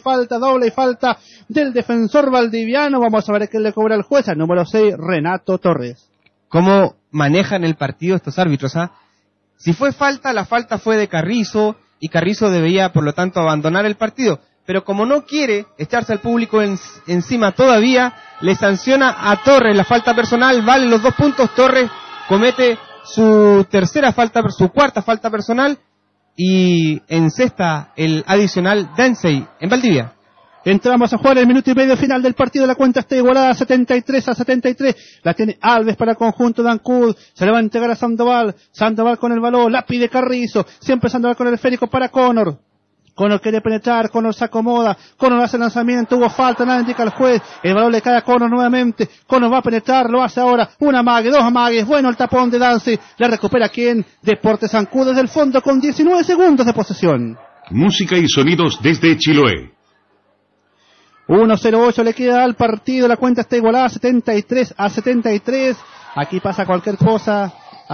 del defensor valdiviano. Vamos a ver qué le cobra el juez, al número 6, Renato Torres. ¿Cómo manejan el partido estos árbitros? Si fue falta, la falta fue de Carrizo, y Carrizo debía, por lo tanto, abandonar el partido. Pero como no quiere echarse al público encima todavía, le sanciona a Torres la falta personal, vale los 2 puntos, Torres comete su cuarta falta personal, y encesta el adicional Densey en Valdivia. Entramos a jugar el minuto y medio final del partido. La cuenta está igualada 73-73. La tiene Alves para el conjunto de Ancud. Se le va a entregar a Sandoval. Sandoval con el balón. La pide Carrizo. Siempre Sandoval con el esférico para Conor. Conor quiere penetrar. Conor se acomoda. Conor hace el lanzamiento. Hubo falta. Nada indica el juez. El balón le cae a Conor nuevamente. Conor va a penetrar. Lo hace ahora. Una amague, 2 amagues. Bueno el tapón de Dance. La recupera quién. Deportes Ancud desde el fondo con 19 segundos de posesión. Música y sonidos desde Chiloé. 1-0-8 le queda al partido, la cuenta está igualada 73-73, aquí pasa cualquier cosa,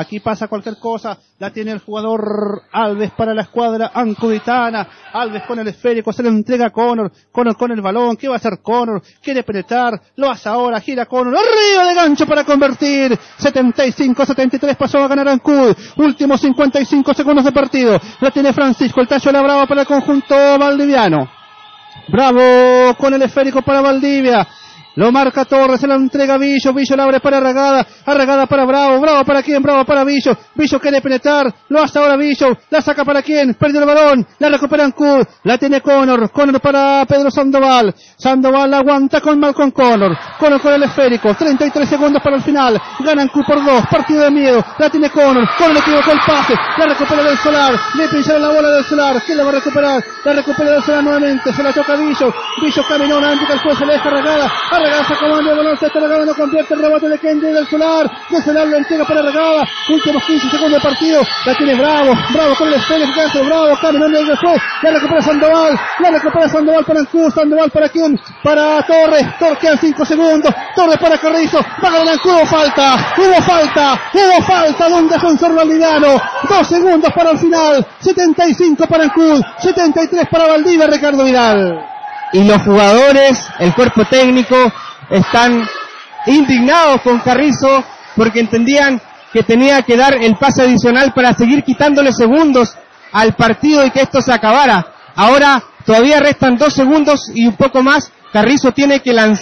la tiene el jugador Alves para la escuadra ancuditana, Alves con el esférico, se le entrega a Conor con el balón, ¿qué va a hacer Conor? Quiere penetrar, lo hace ahora, gira Conor, arriba de gancho para convertir, 75-73 pasó a ganar Ancud, últimos 55 segundos de partido, la tiene Francisco, el Tachuela Bravo para el conjunto valdiviano. Bravo con el esférico para Valdivia. Lo marca Torres, se la entrega a Billo la abre para Arregada para Bravo para quién, Bravo para Billo quiere penetrar, lo hace ahora Billo, la saca para quién, perdió el balón, la recupera Ancud, la tiene Conor para Pedro Sandoval la aguanta con Malcolm Conor con el esférico, 33 segundos para el final, gana Ancud por 2, partido de miedo, la tiene Conor le equivocó el pase, la recupera Del Solar, le pincharon la bola Del Solar, ¿quién la va a recuperar? La recupera Del Solar nuevamente, se la toca Billo caminó, antes que el juez se le deja Arregada se comanda el balón, se está Arregada, no convierte el rebote de Kendi Del Solar lo entrega para Arregada, últimos 15 segundos de partido, la tiene Bravo con el esférico, Bravo, caminando el juez, la recupera Sandoval para Ancud, Sandoval para quién, para Torres, quedan 5 segundos, Torres para Carrizo, va a ganar Ancud, hubo falta de un defensor valdiviano, 2 segundos para el final, 75 para Ancud, 73 para Valdivia, Ricardo Vidal. Y los jugadores, el cuerpo técnico, están indignados con Carrizo porque entendían que tenía que dar el pase adicional para seguir quitándole segundos al partido y que esto se acabara. Ahora todavía restan 2 segundos y un poco más. Carrizo tiene que lanzar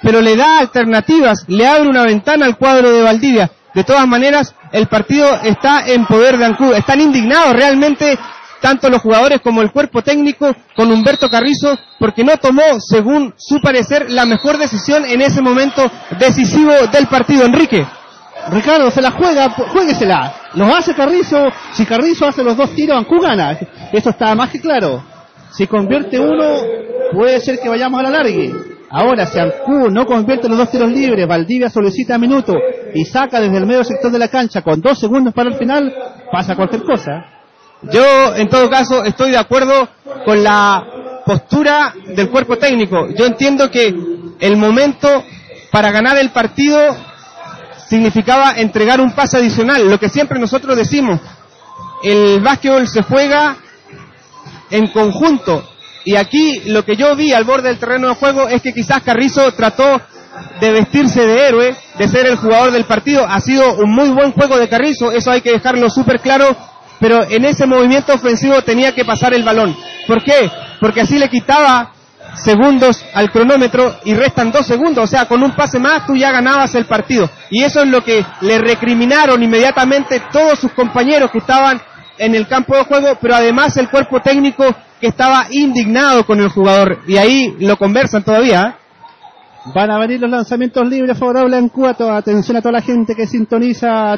pero le da alternativas, le abre una ventana al cuadro de Valdivia. De todas maneras, el partido está en poder de Ancud. Están indignados realmente tanto los jugadores como el cuerpo técnico con Humberto Carrizo, porque no tomó, según su parecer, la mejor decisión en ese momento decisivo del partido. Enrique. Ricardo, se la juega, juéguesela. Lo hace Carrizo. Si Carrizo hace los 2 tiros, Ancud gana. Esto está más que claro. Si convierte uno, puede ser que vayamos a la largue. Ahora, si Ancud no convierte los 2 tiros libres, Valdivia solicita minuto y saca desde el medio sector de la cancha con 2 segundos para el final, pasa cualquier cosa. Yo, en todo caso, estoy de acuerdo con la postura del cuerpo técnico. Yo entiendo que el momento para ganar el partido significaba entregar un pase adicional, lo que siempre nosotros decimos. El básquetbol se juega en conjunto, y aquí lo que yo vi al borde del terreno de juego es que quizás Carrizo trató de vestirse de héroe, de ser el jugador del partido. Ha sido un muy buen juego de Carrizo, eso hay que dejarlo súper claro, pero en ese movimiento ofensivo tenía que pasar el balón. ¿Por qué? Porque así le quitaba segundos al cronómetro y restan 2 segundos, o sea, con un pase más tú ya ganabas el partido, y eso es lo que le recriminaron inmediatamente todos sus compañeros que estaban en el campo de juego, pero además el cuerpo técnico que estaba indignado con el jugador, y ahí lo conversan todavía. Van a venir los lanzamientos libres favorables a Ancud. Atención a toda la gente que sintoniza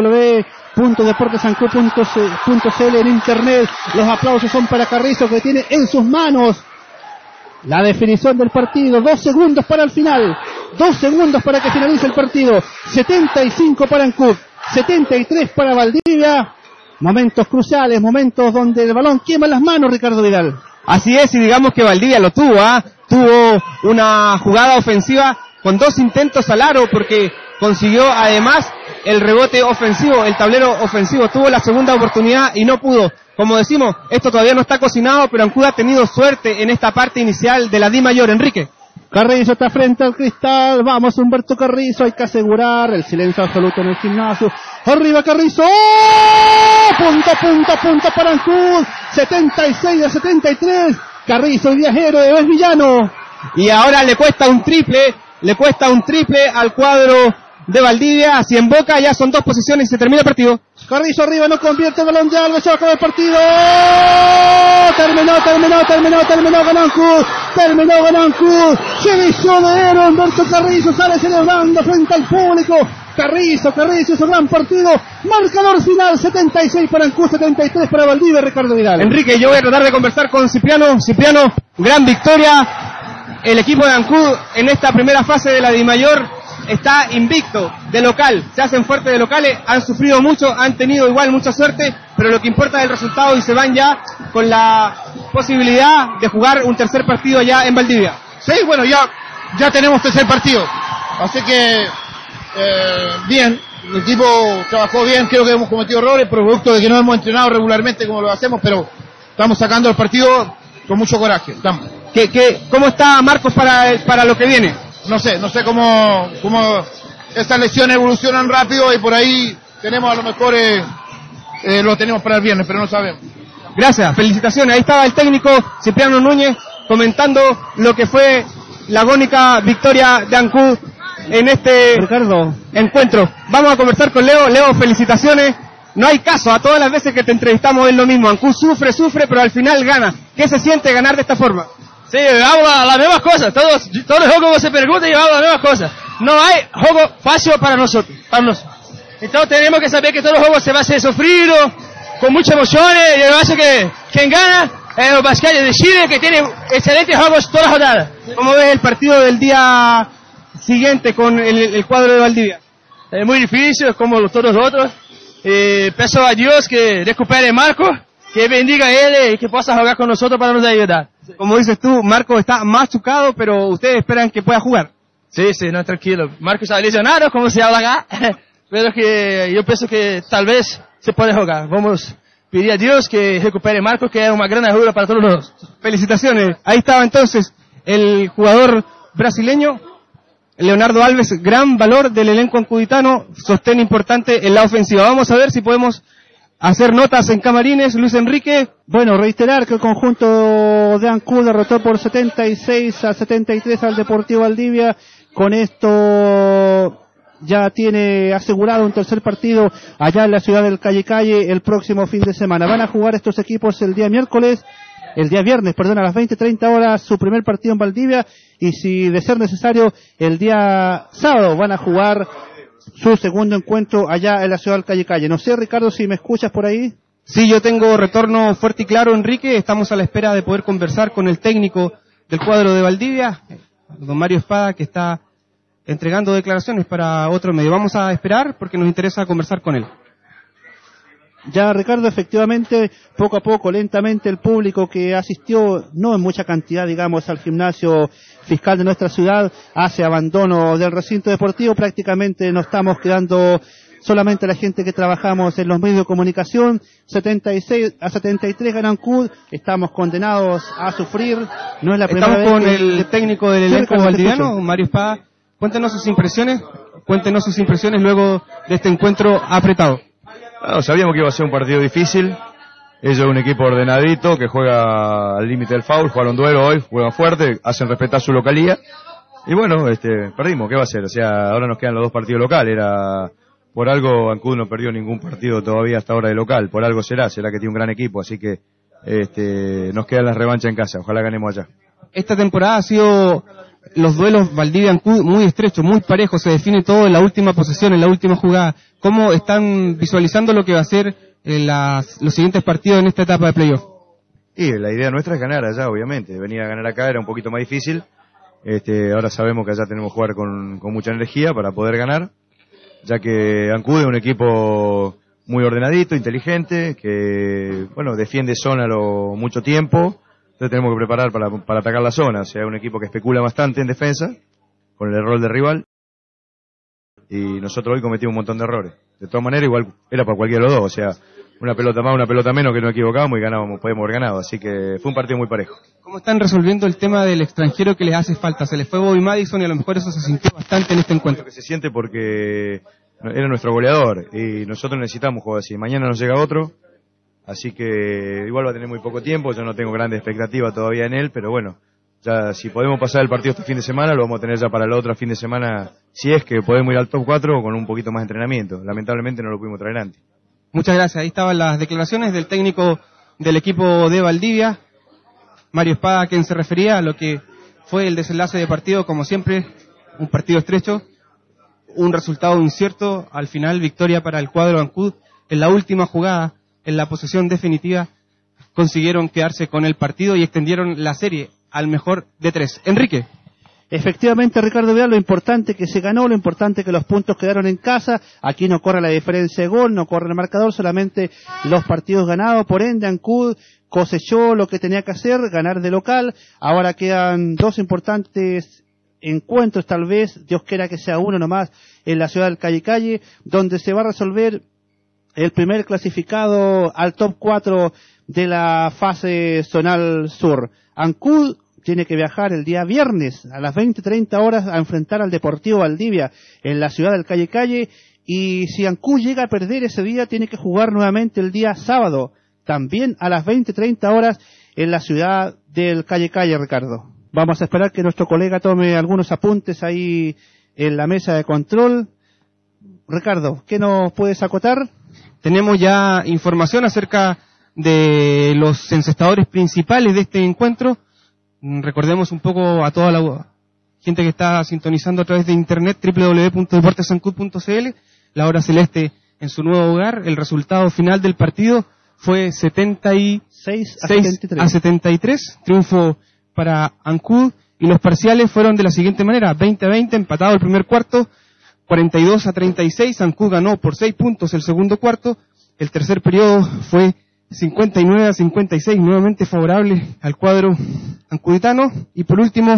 www.deportesancud.cl en internet. Los aplausos son para Carrizo, que tiene en sus manos la definición del partido. 2 segundos para el final. 2 segundos para que finalice el partido. 75 para Ancud, 73 para Valdivia. Momentos cruciales, momentos donde el balón quema las manos, Ricardo Vidal. Así es, y digamos que Valdivia lo tuvo, tuvo una jugada ofensiva con 2 intentos al aro, porque consiguió además el rebote ofensivo, el tablero ofensivo. Tuvo la segunda oportunidad y no pudo. Como decimos, esto todavía no está cocinado, pero Ancud ha tenido suerte en esta parte inicial de la Di Mayor. Enrique. Carrizo está frente al cristal. Vamos, Humberto Carrizo. Hay que asegurar el silencio absoluto en el gimnasio. Arriba Carrizo. ¡Oh! Punto para Ancud. 76-73. Carrizo, el viajero de Vez Villano. Y ahora le cuesta un triple al cuadro de Valdivia. Así en Boca ya son 2 posiciones y se termina el partido. Carrizo arriba, no convierte el balón de Alves, se va a acabar el partido. Terminó, ganó Ancud. Se vistió de héroe Humberto Carrizo, sale celebrando frente al público. Carrizo hizo gran partido. Marcador final, 76 para Ancud, 73 para Valdivia, Ricardo Vidal. Enrique, yo voy a tratar de conversar con Cipriano. Cipriano, gran victoria. El equipo de Ancud en esta primera fase de la Di Mayor está invicto de local, se hacen fuertes de locales, han sufrido mucho, han tenido igual mucha suerte, pero lo que importa es el resultado y se van ya con la posibilidad de jugar un tercer partido allá en Valdivia. Sí, bueno, ya tenemos tercer partido, así que bien, el equipo trabajó bien, creo que hemos cometido errores, producto de que no hemos entrenado regularmente como lo hacemos, pero estamos sacando el partido con mucho coraje. Estamos. ¿Cómo está Marcos para lo que viene? No sé cómo estas lesiones evolucionan rápido y por ahí tenemos a lo mejor lo tenemos para el viernes, pero no sabemos. Gracias, felicitaciones. Ahí estaba el técnico Cipriano Núñez comentando lo que fue la agónica victoria de Ancud en este encuentro. Vamos a conversar con Leo. Leo, felicitaciones. No hay caso, a todas las veces que te entrevistamos es lo mismo. Ancud sufre, pero al final gana. ¿Qué se siente ganar de esta forma? Sí, hago las mismas cosas, todos los juegos se preguntan y yo hago las mismas cosas. No hay juego fácil para nosotros. Entonces tenemos que saber que todos los juegos se va a hacer sufrido, con muchas emociones, y yo hace que quien gana es el Basquete de Chile, que tiene excelentes juegos todas las jornadas. ¿Cómo ves el partido del día siguiente con el cuadro de Valdivia? Es muy difícil, como todos los otros. Peço a Dios que recupere Marco, que bendiga a él y que pueda jugar con nosotros para nos ayudar. Como dices tú, Marco está machucado, pero ustedes esperan que pueda jugar. Sí, no, tranquilo. Marco está lesionado, como se habla acá, pero que yo pienso que tal vez se puede jugar. Vamos a pedir a Dios que recupere Marco, que es una gran ayuda para todos nosotros. Felicitaciones. Ahí estaba entonces el jugador brasileño, Leonardo Alves, gran valor del elenco ancuditano, sostén importante en la ofensiva. Vamos a ver si podemos hacer notas en camarines. Luis Enrique. Bueno, reiterar que el conjunto de Ancud derrotó por 76-73 al Deportivo Valdivia, con esto ya tiene asegurado un tercer partido allá en la ciudad del Calle el próximo fin de semana. Van a jugar estos equipos el día viernes, a las 20:30 horas, su primer partido en Valdivia, y si de ser necesario, el día sábado van a jugar su segundo encuentro allá en la ciudad del Calle. No sé, Ricardo, si me escuchas por ahí. Sí, yo tengo retorno fuerte y claro, Enrique. Estamos a la espera de poder conversar con el técnico del cuadro de Valdivia, don Mario Espada, que está entregando declaraciones para otro medio. Vamos a esperar porque nos interesa conversar con él. Ya, Ricardo, efectivamente, poco a poco, lentamente, el público que asistió, no en mucha cantidad, digamos, al gimnasio fiscal de nuestra ciudad, hace abandono del recinto deportivo. Prácticamente nos estamos quedando solamente la gente que trabajamos en los medios de comunicación. 76-73 ganan Ancud. Estamos condenados a sufrir. No es la primera vez. Estamos con el técnico del elenco valdiviano, Mario Espada. Cuéntenos sus impresiones luego de este encuentro apretado. No, sabíamos que iba a ser un partido difícil. Ellos son un equipo ordenadito que juega al límite del foul, jugaron duelo hoy, juegan fuerte, hacen respetar su localía. Y bueno, perdimos, ¿qué va a ser? O sea, ahora nos quedan los dos partidos locales. Por algo Ancud no perdió ningún partido todavía hasta ahora de local, por algo será que tiene un gran equipo, así que nos quedan las revanchas en casa, ojalá ganemos allá. Esta temporada ha sido los duelos Valdivia-Ancud muy estrechos, muy parejos, se define todo en la última posesión, en la última jugada. ¿Cómo están visualizando lo que va a ser los siguientes partidos en esta etapa de playoff? Y la idea nuestra es ganar allá, obviamente. Venir a ganar acá era un poquito más difícil. Ahora sabemos que allá tenemos que jugar con mucha energía para poder ganar, ya que Ancud es un equipo muy ordenadito, inteligente, que, bueno, defiende zona mucho tiempo. Entonces tenemos que preparar para atacar la zona. O sea, es un equipo que especula bastante en defensa, con el error del rival. Y nosotros hoy cometimos un montón de errores. De todas maneras, igual era para cualquiera de los dos. O sea, una pelota más, una pelota menos que nos equivocamos y podemos haber ganado. Así que fue un partido muy parejo. ¿Cómo están resolviendo el tema del extranjero que les hace falta? Se les fue Bobby Madison y a lo mejor eso se sintió bastante en este encuentro. Creo que se siente porque era nuestro goleador y nosotros necesitamos jugar así. Mañana nos llega otro, así que igual va a tener muy poco tiempo. Yo no tengo grandes expectativas todavía en él, pero bueno, ya si podemos pasar el partido este fin de semana, lo vamos a tener ya para el otro fin de semana, si es que podemos ir al top 4 con un poquito más de entrenamiento. Lamentablemente no lo pudimos traer antes. Muchas gracias. Ahí estaban las declaraciones del técnico del equipo de Valdivia, Mario Espada, quien se refería a lo que fue el desenlace de partido, como siempre, un partido estrecho, un resultado incierto, al final victoria para el cuadro Ancud. En la última jugada, en la posesión definitiva, consiguieron quedarse con el partido y extendieron la serie al mejor de 3. Enrique. Efectivamente, Ricardo Vidal, lo importante que se ganó, lo importante que los puntos quedaron en casa. Aquí no corre la diferencia de gol, no corre el marcador, solamente los partidos ganados. Por ende, Ancud cosechó lo que tenía que hacer, ganar de local. Ahora quedan dos importantes encuentros, tal vez, Dios quiera que sea uno nomás, en la ciudad del Calle, donde se va a resolver el primer clasificado al top 4 de la fase zonal sur. Ancud tiene que viajar el día viernes a las 20:30 horas a enfrentar al Deportivo Valdivia en la ciudad del Calle, y si Ancud llega a perder ese día, tiene que jugar nuevamente el día sábado, también a las 20:30 horas en la ciudad del Calle, Ricardo. Vamos a esperar que nuestro colega tome algunos apuntes ahí en la mesa de control. Ricardo, ¿qué nos puedes acotar? Tenemos ya información acerca de los encestadores principales de este encuentro. Recordemos un poco a toda la gente que está sintonizando a través de internet, www.deportesancud.cl, la hora celeste en su nuevo hogar. El resultado final del partido fue 76-73, triunfo para Ancud, y los parciales fueron de la siguiente manera: 20-20, empatado el primer cuarto, 42-36, Ancud ganó por 6 puntos el segundo cuarto. El tercer periodo fue 59-56, nuevamente favorable al cuadro ancuditano, y por último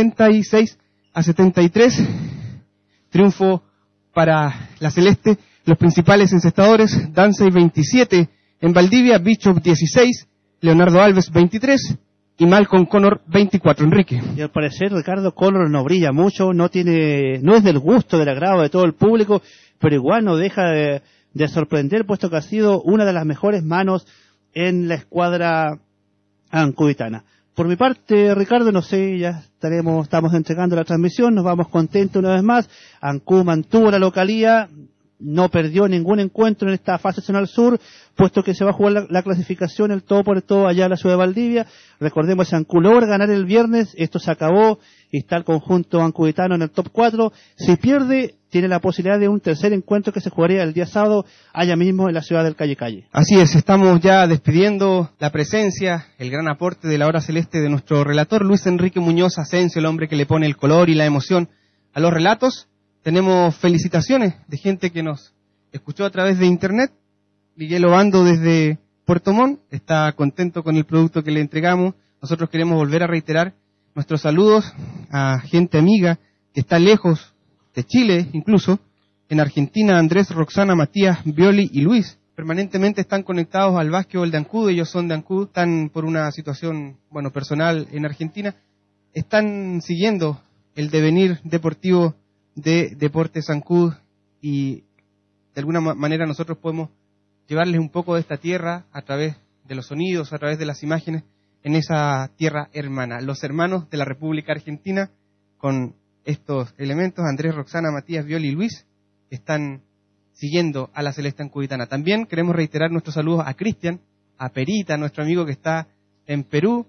76-73, triunfo para la celeste. Los principales encestadores: Dansey 27 en Valdivia, Bishop 16, Leonardo Alves 23 y Malcolm Connor 24. Enrique. Y al parecer, Ricardo, Connor no brilla mucho, no es del gusto, del agrado de todo el público, pero igual no deja de sorprender, puesto que ha sido una de las mejores manos en la escuadra ancuditana. Por mi parte, Ricardo, no sé, ya estamos entregando la transmisión, nos vamos contentos una vez más. Ancud mantuvo la localía, no perdió ningún encuentro en esta fase zonal sur, puesto que se va a jugar la clasificación, el todo por el todo allá en la ciudad de Valdivia. Recordemos, Ancud logra ganar el viernes, esto se acabó, y está el conjunto ancuditano en el top 4. Si pierde, tiene la posibilidad de un tercer encuentro que se jugaría el día sábado, allá mismo en la ciudad del Calle. Así es, estamos ya despidiendo la presencia, el gran aporte de la hora celeste de nuestro relator Luis Enrique Muñoz Asensio, el hombre que le pone el color y la emoción a los relatos. Tenemos felicitaciones de gente que nos escuchó a través de internet. Miguel Obando desde Puerto Montt está contento con el producto que le entregamos. Nosotros queremos volver a reiterar nuestros saludos a gente amiga que está lejos de Chile, incluso en Argentina. Andrés, Roxana, Matías, Violi y Luis permanentemente están conectados al básquetbol de Ancud. Ellos son de Ancud, están por una situación personal en Argentina, están siguiendo el devenir deportivo de Deportes Ancud, y de alguna manera nosotros podemos llevarles un poco de esta tierra a través de los sonidos, a través de las imágenes, en esa tierra hermana. Los hermanos de la República Argentina, con estos elementos, Andrés, Roxana, Matías, Violi y Luis, están siguiendo a la Celeste Ancuditana. También queremos reiterar nuestros saludos a Cristian, a Perita, nuestro amigo que está en Perú.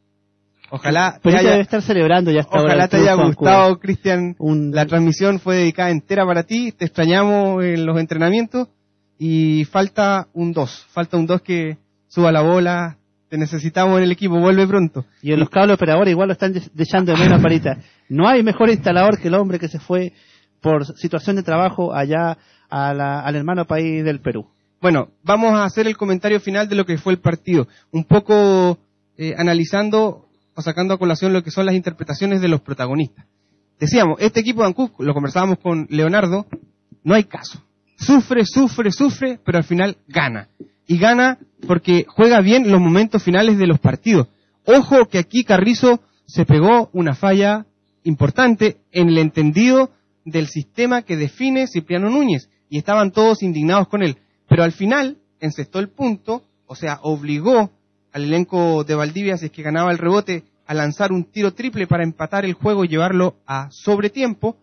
Ojalá te debe estar celebrando ya hasta ojalá te haya gustado, Cristian. La transmisión fue dedicada entera para ti. Te extrañamos en los entrenamientos y falta un 2 que suba la bola. Te necesitamos en el equipo, vuelve pronto. Y en los cables operadores igual lo están echando de menos, Parita. No hay mejor instalador que el hombre que se fue por situación de trabajo allá al hermano país del Perú. Bueno, vamos a hacer el comentario final de lo que fue el partido, un poco analizando o sacando a colación lo que son las interpretaciones de los protagonistas. Decíamos, este equipo de Ancud, lo conversábamos con Leonardo, no hay caso. Sufre, pero al final gana. Y gana porque juega bien los momentos finales de los partidos. Ojo que aquí Carrizo se pegó una falla importante en el entendido del sistema que define Cipriano Núñez, y estaban todos indignados con él. Pero al final encestó el punto, o sea, obligó al elenco de Valdivia, si es que ganaba el rebote, a lanzar un tiro triple para empatar el juego y llevarlo a sobretiempo.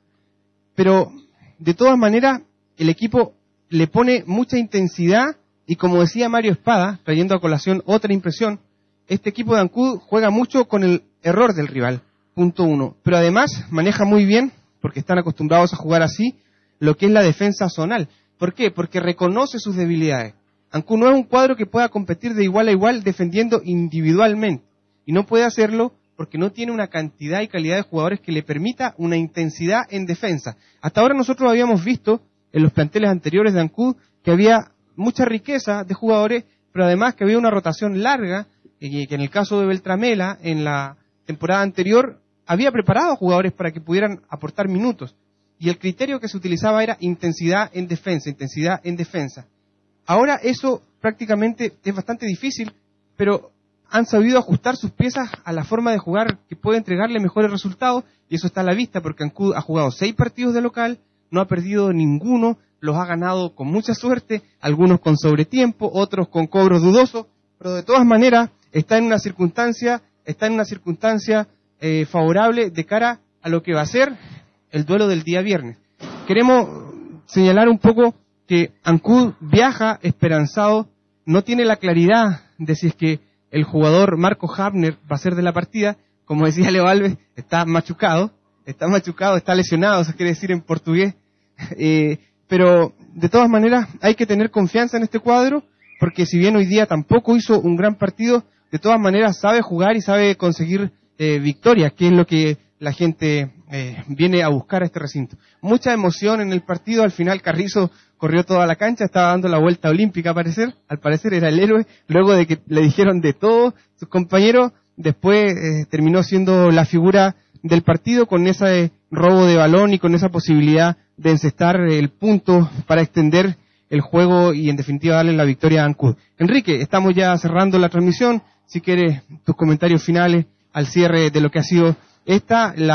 Pero de todas maneras el equipo le pone mucha intensidad, y como decía Mario Espada, trayendo a colación otra impresión, este equipo de Ancud juega mucho con el error del rival, punto 1, pero además maneja muy bien, porque están acostumbrados a jugar así, lo que es la defensa zonal. ¿Por qué? Porque reconoce sus debilidades. Ancud no es un cuadro que pueda competir de igual a igual defendiendo individualmente, y no puede hacerlo porque no tiene una cantidad y calidad de jugadores que le permita una intensidad en defensa. Hasta ahora nosotros habíamos visto en los planteles anteriores de Ancud que había mucha riqueza de jugadores, pero además que había una rotación larga, que en el caso de Beltramela, en la temporada anterior, había preparado a jugadores para que pudieran aportar minutos, y el criterio que se utilizaba era intensidad en defensa. Ahora eso prácticamente es bastante difícil, pero han sabido ajustar sus piezas a la forma de jugar que puede entregarle mejores resultados, y eso está a la vista porque Ancud ha jugado 6 partidos de local, no ha perdido ninguno, los ha ganado con mucha suerte, algunos con sobretiempo, otros con cobros dudosos, pero de todas maneras está en una circunstancia favorable de cara a lo que va a ser el duelo del día viernes. Queremos señalar un poco que Ancud viaja esperanzado, no tiene la claridad de si es que el jugador Marco Hafner va a ser de la partida. Como decía Leo Alves, está machucado, está lesionado, eso quiere decir en portugués, pero de todas maneras hay que tener confianza en este cuadro, porque si bien hoy día tampoco hizo un gran partido, de todas maneras sabe jugar y sabe conseguir victorias, que es lo que la gente viene a buscar a este recinto. Mucha emoción en el partido, al final Carrizo corrió toda la cancha, estaba dando la vuelta olímpica al parecer era el héroe, luego de que le dijeron de todo sus compañeros, después terminó siendo la figura del partido con ese robo de balón y con esa posibilidad de encestar el punto para extender el juego y en definitiva darle la victoria a Ancud. Enrique, estamos ya cerrando la transmisión, si quieres tus comentarios finales al cierre de lo que ha sido el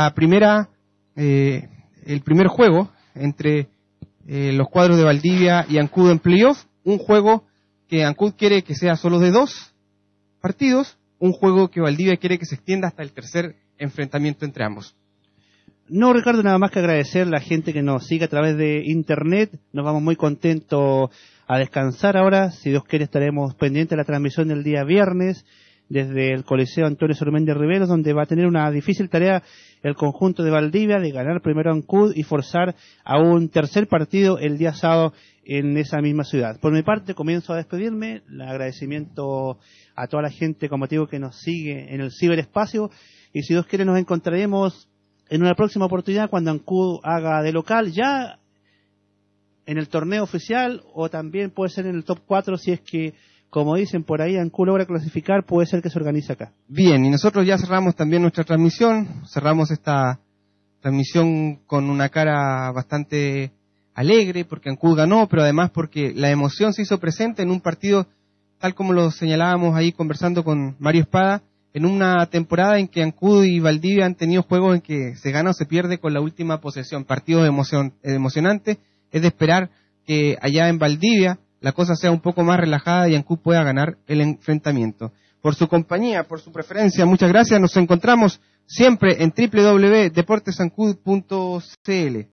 primer juego entre los cuadros de Valdivia y Ancud en playoff, un juego que Ancud quiere que sea solo de 2 partidos, un juego que Valdivia quiere que se extienda hasta el tercer enfrentamiento entre ambos. No, Ricardo, nada más que agradecer a la gente que nos sigue a través de internet. Nos vamos muy contentos a descansar ahora. Si Dios quiere, estaremos pendientes de la transmisión del día viernes desde el Coliseo Antonio Sormendi Riveros, donde va a tener una difícil tarea el conjunto de Valdivia de ganar primero a Ancud y forzar a un tercer partido el día sábado en esa misma ciudad. Por mi parte, comienzo a despedirme. El agradecimiento a toda la gente, como te digo, que nos sigue en el ciberespacio, y si Dios quiere nos encontraremos en una próxima oportunidad cuando Ancud haga de local, ya en el torneo oficial, o también puede ser en el top 4 si es que, como dicen por ahí, Ancud logra clasificar, puede ser que se organice acá. Bien, y nosotros ya cerramos también nuestra transmisión, cerramos esta transmisión con una cara bastante alegre, porque Ancud ganó, pero además porque la emoción se hizo presente en un partido, tal como lo señalábamos ahí conversando con Mario Espada, en una temporada en que Ancud y Valdivia han tenido juegos en que se gana o se pierde con la última posesión, partidos emocionantes. Es de esperar que allá en Valdivia la cosa sea un poco más relajada y Ancud pueda ganar el enfrentamiento. Por su compañía, por su preferencia, muchas gracias. Nos encontramos siempre en www.deportesancud.cl.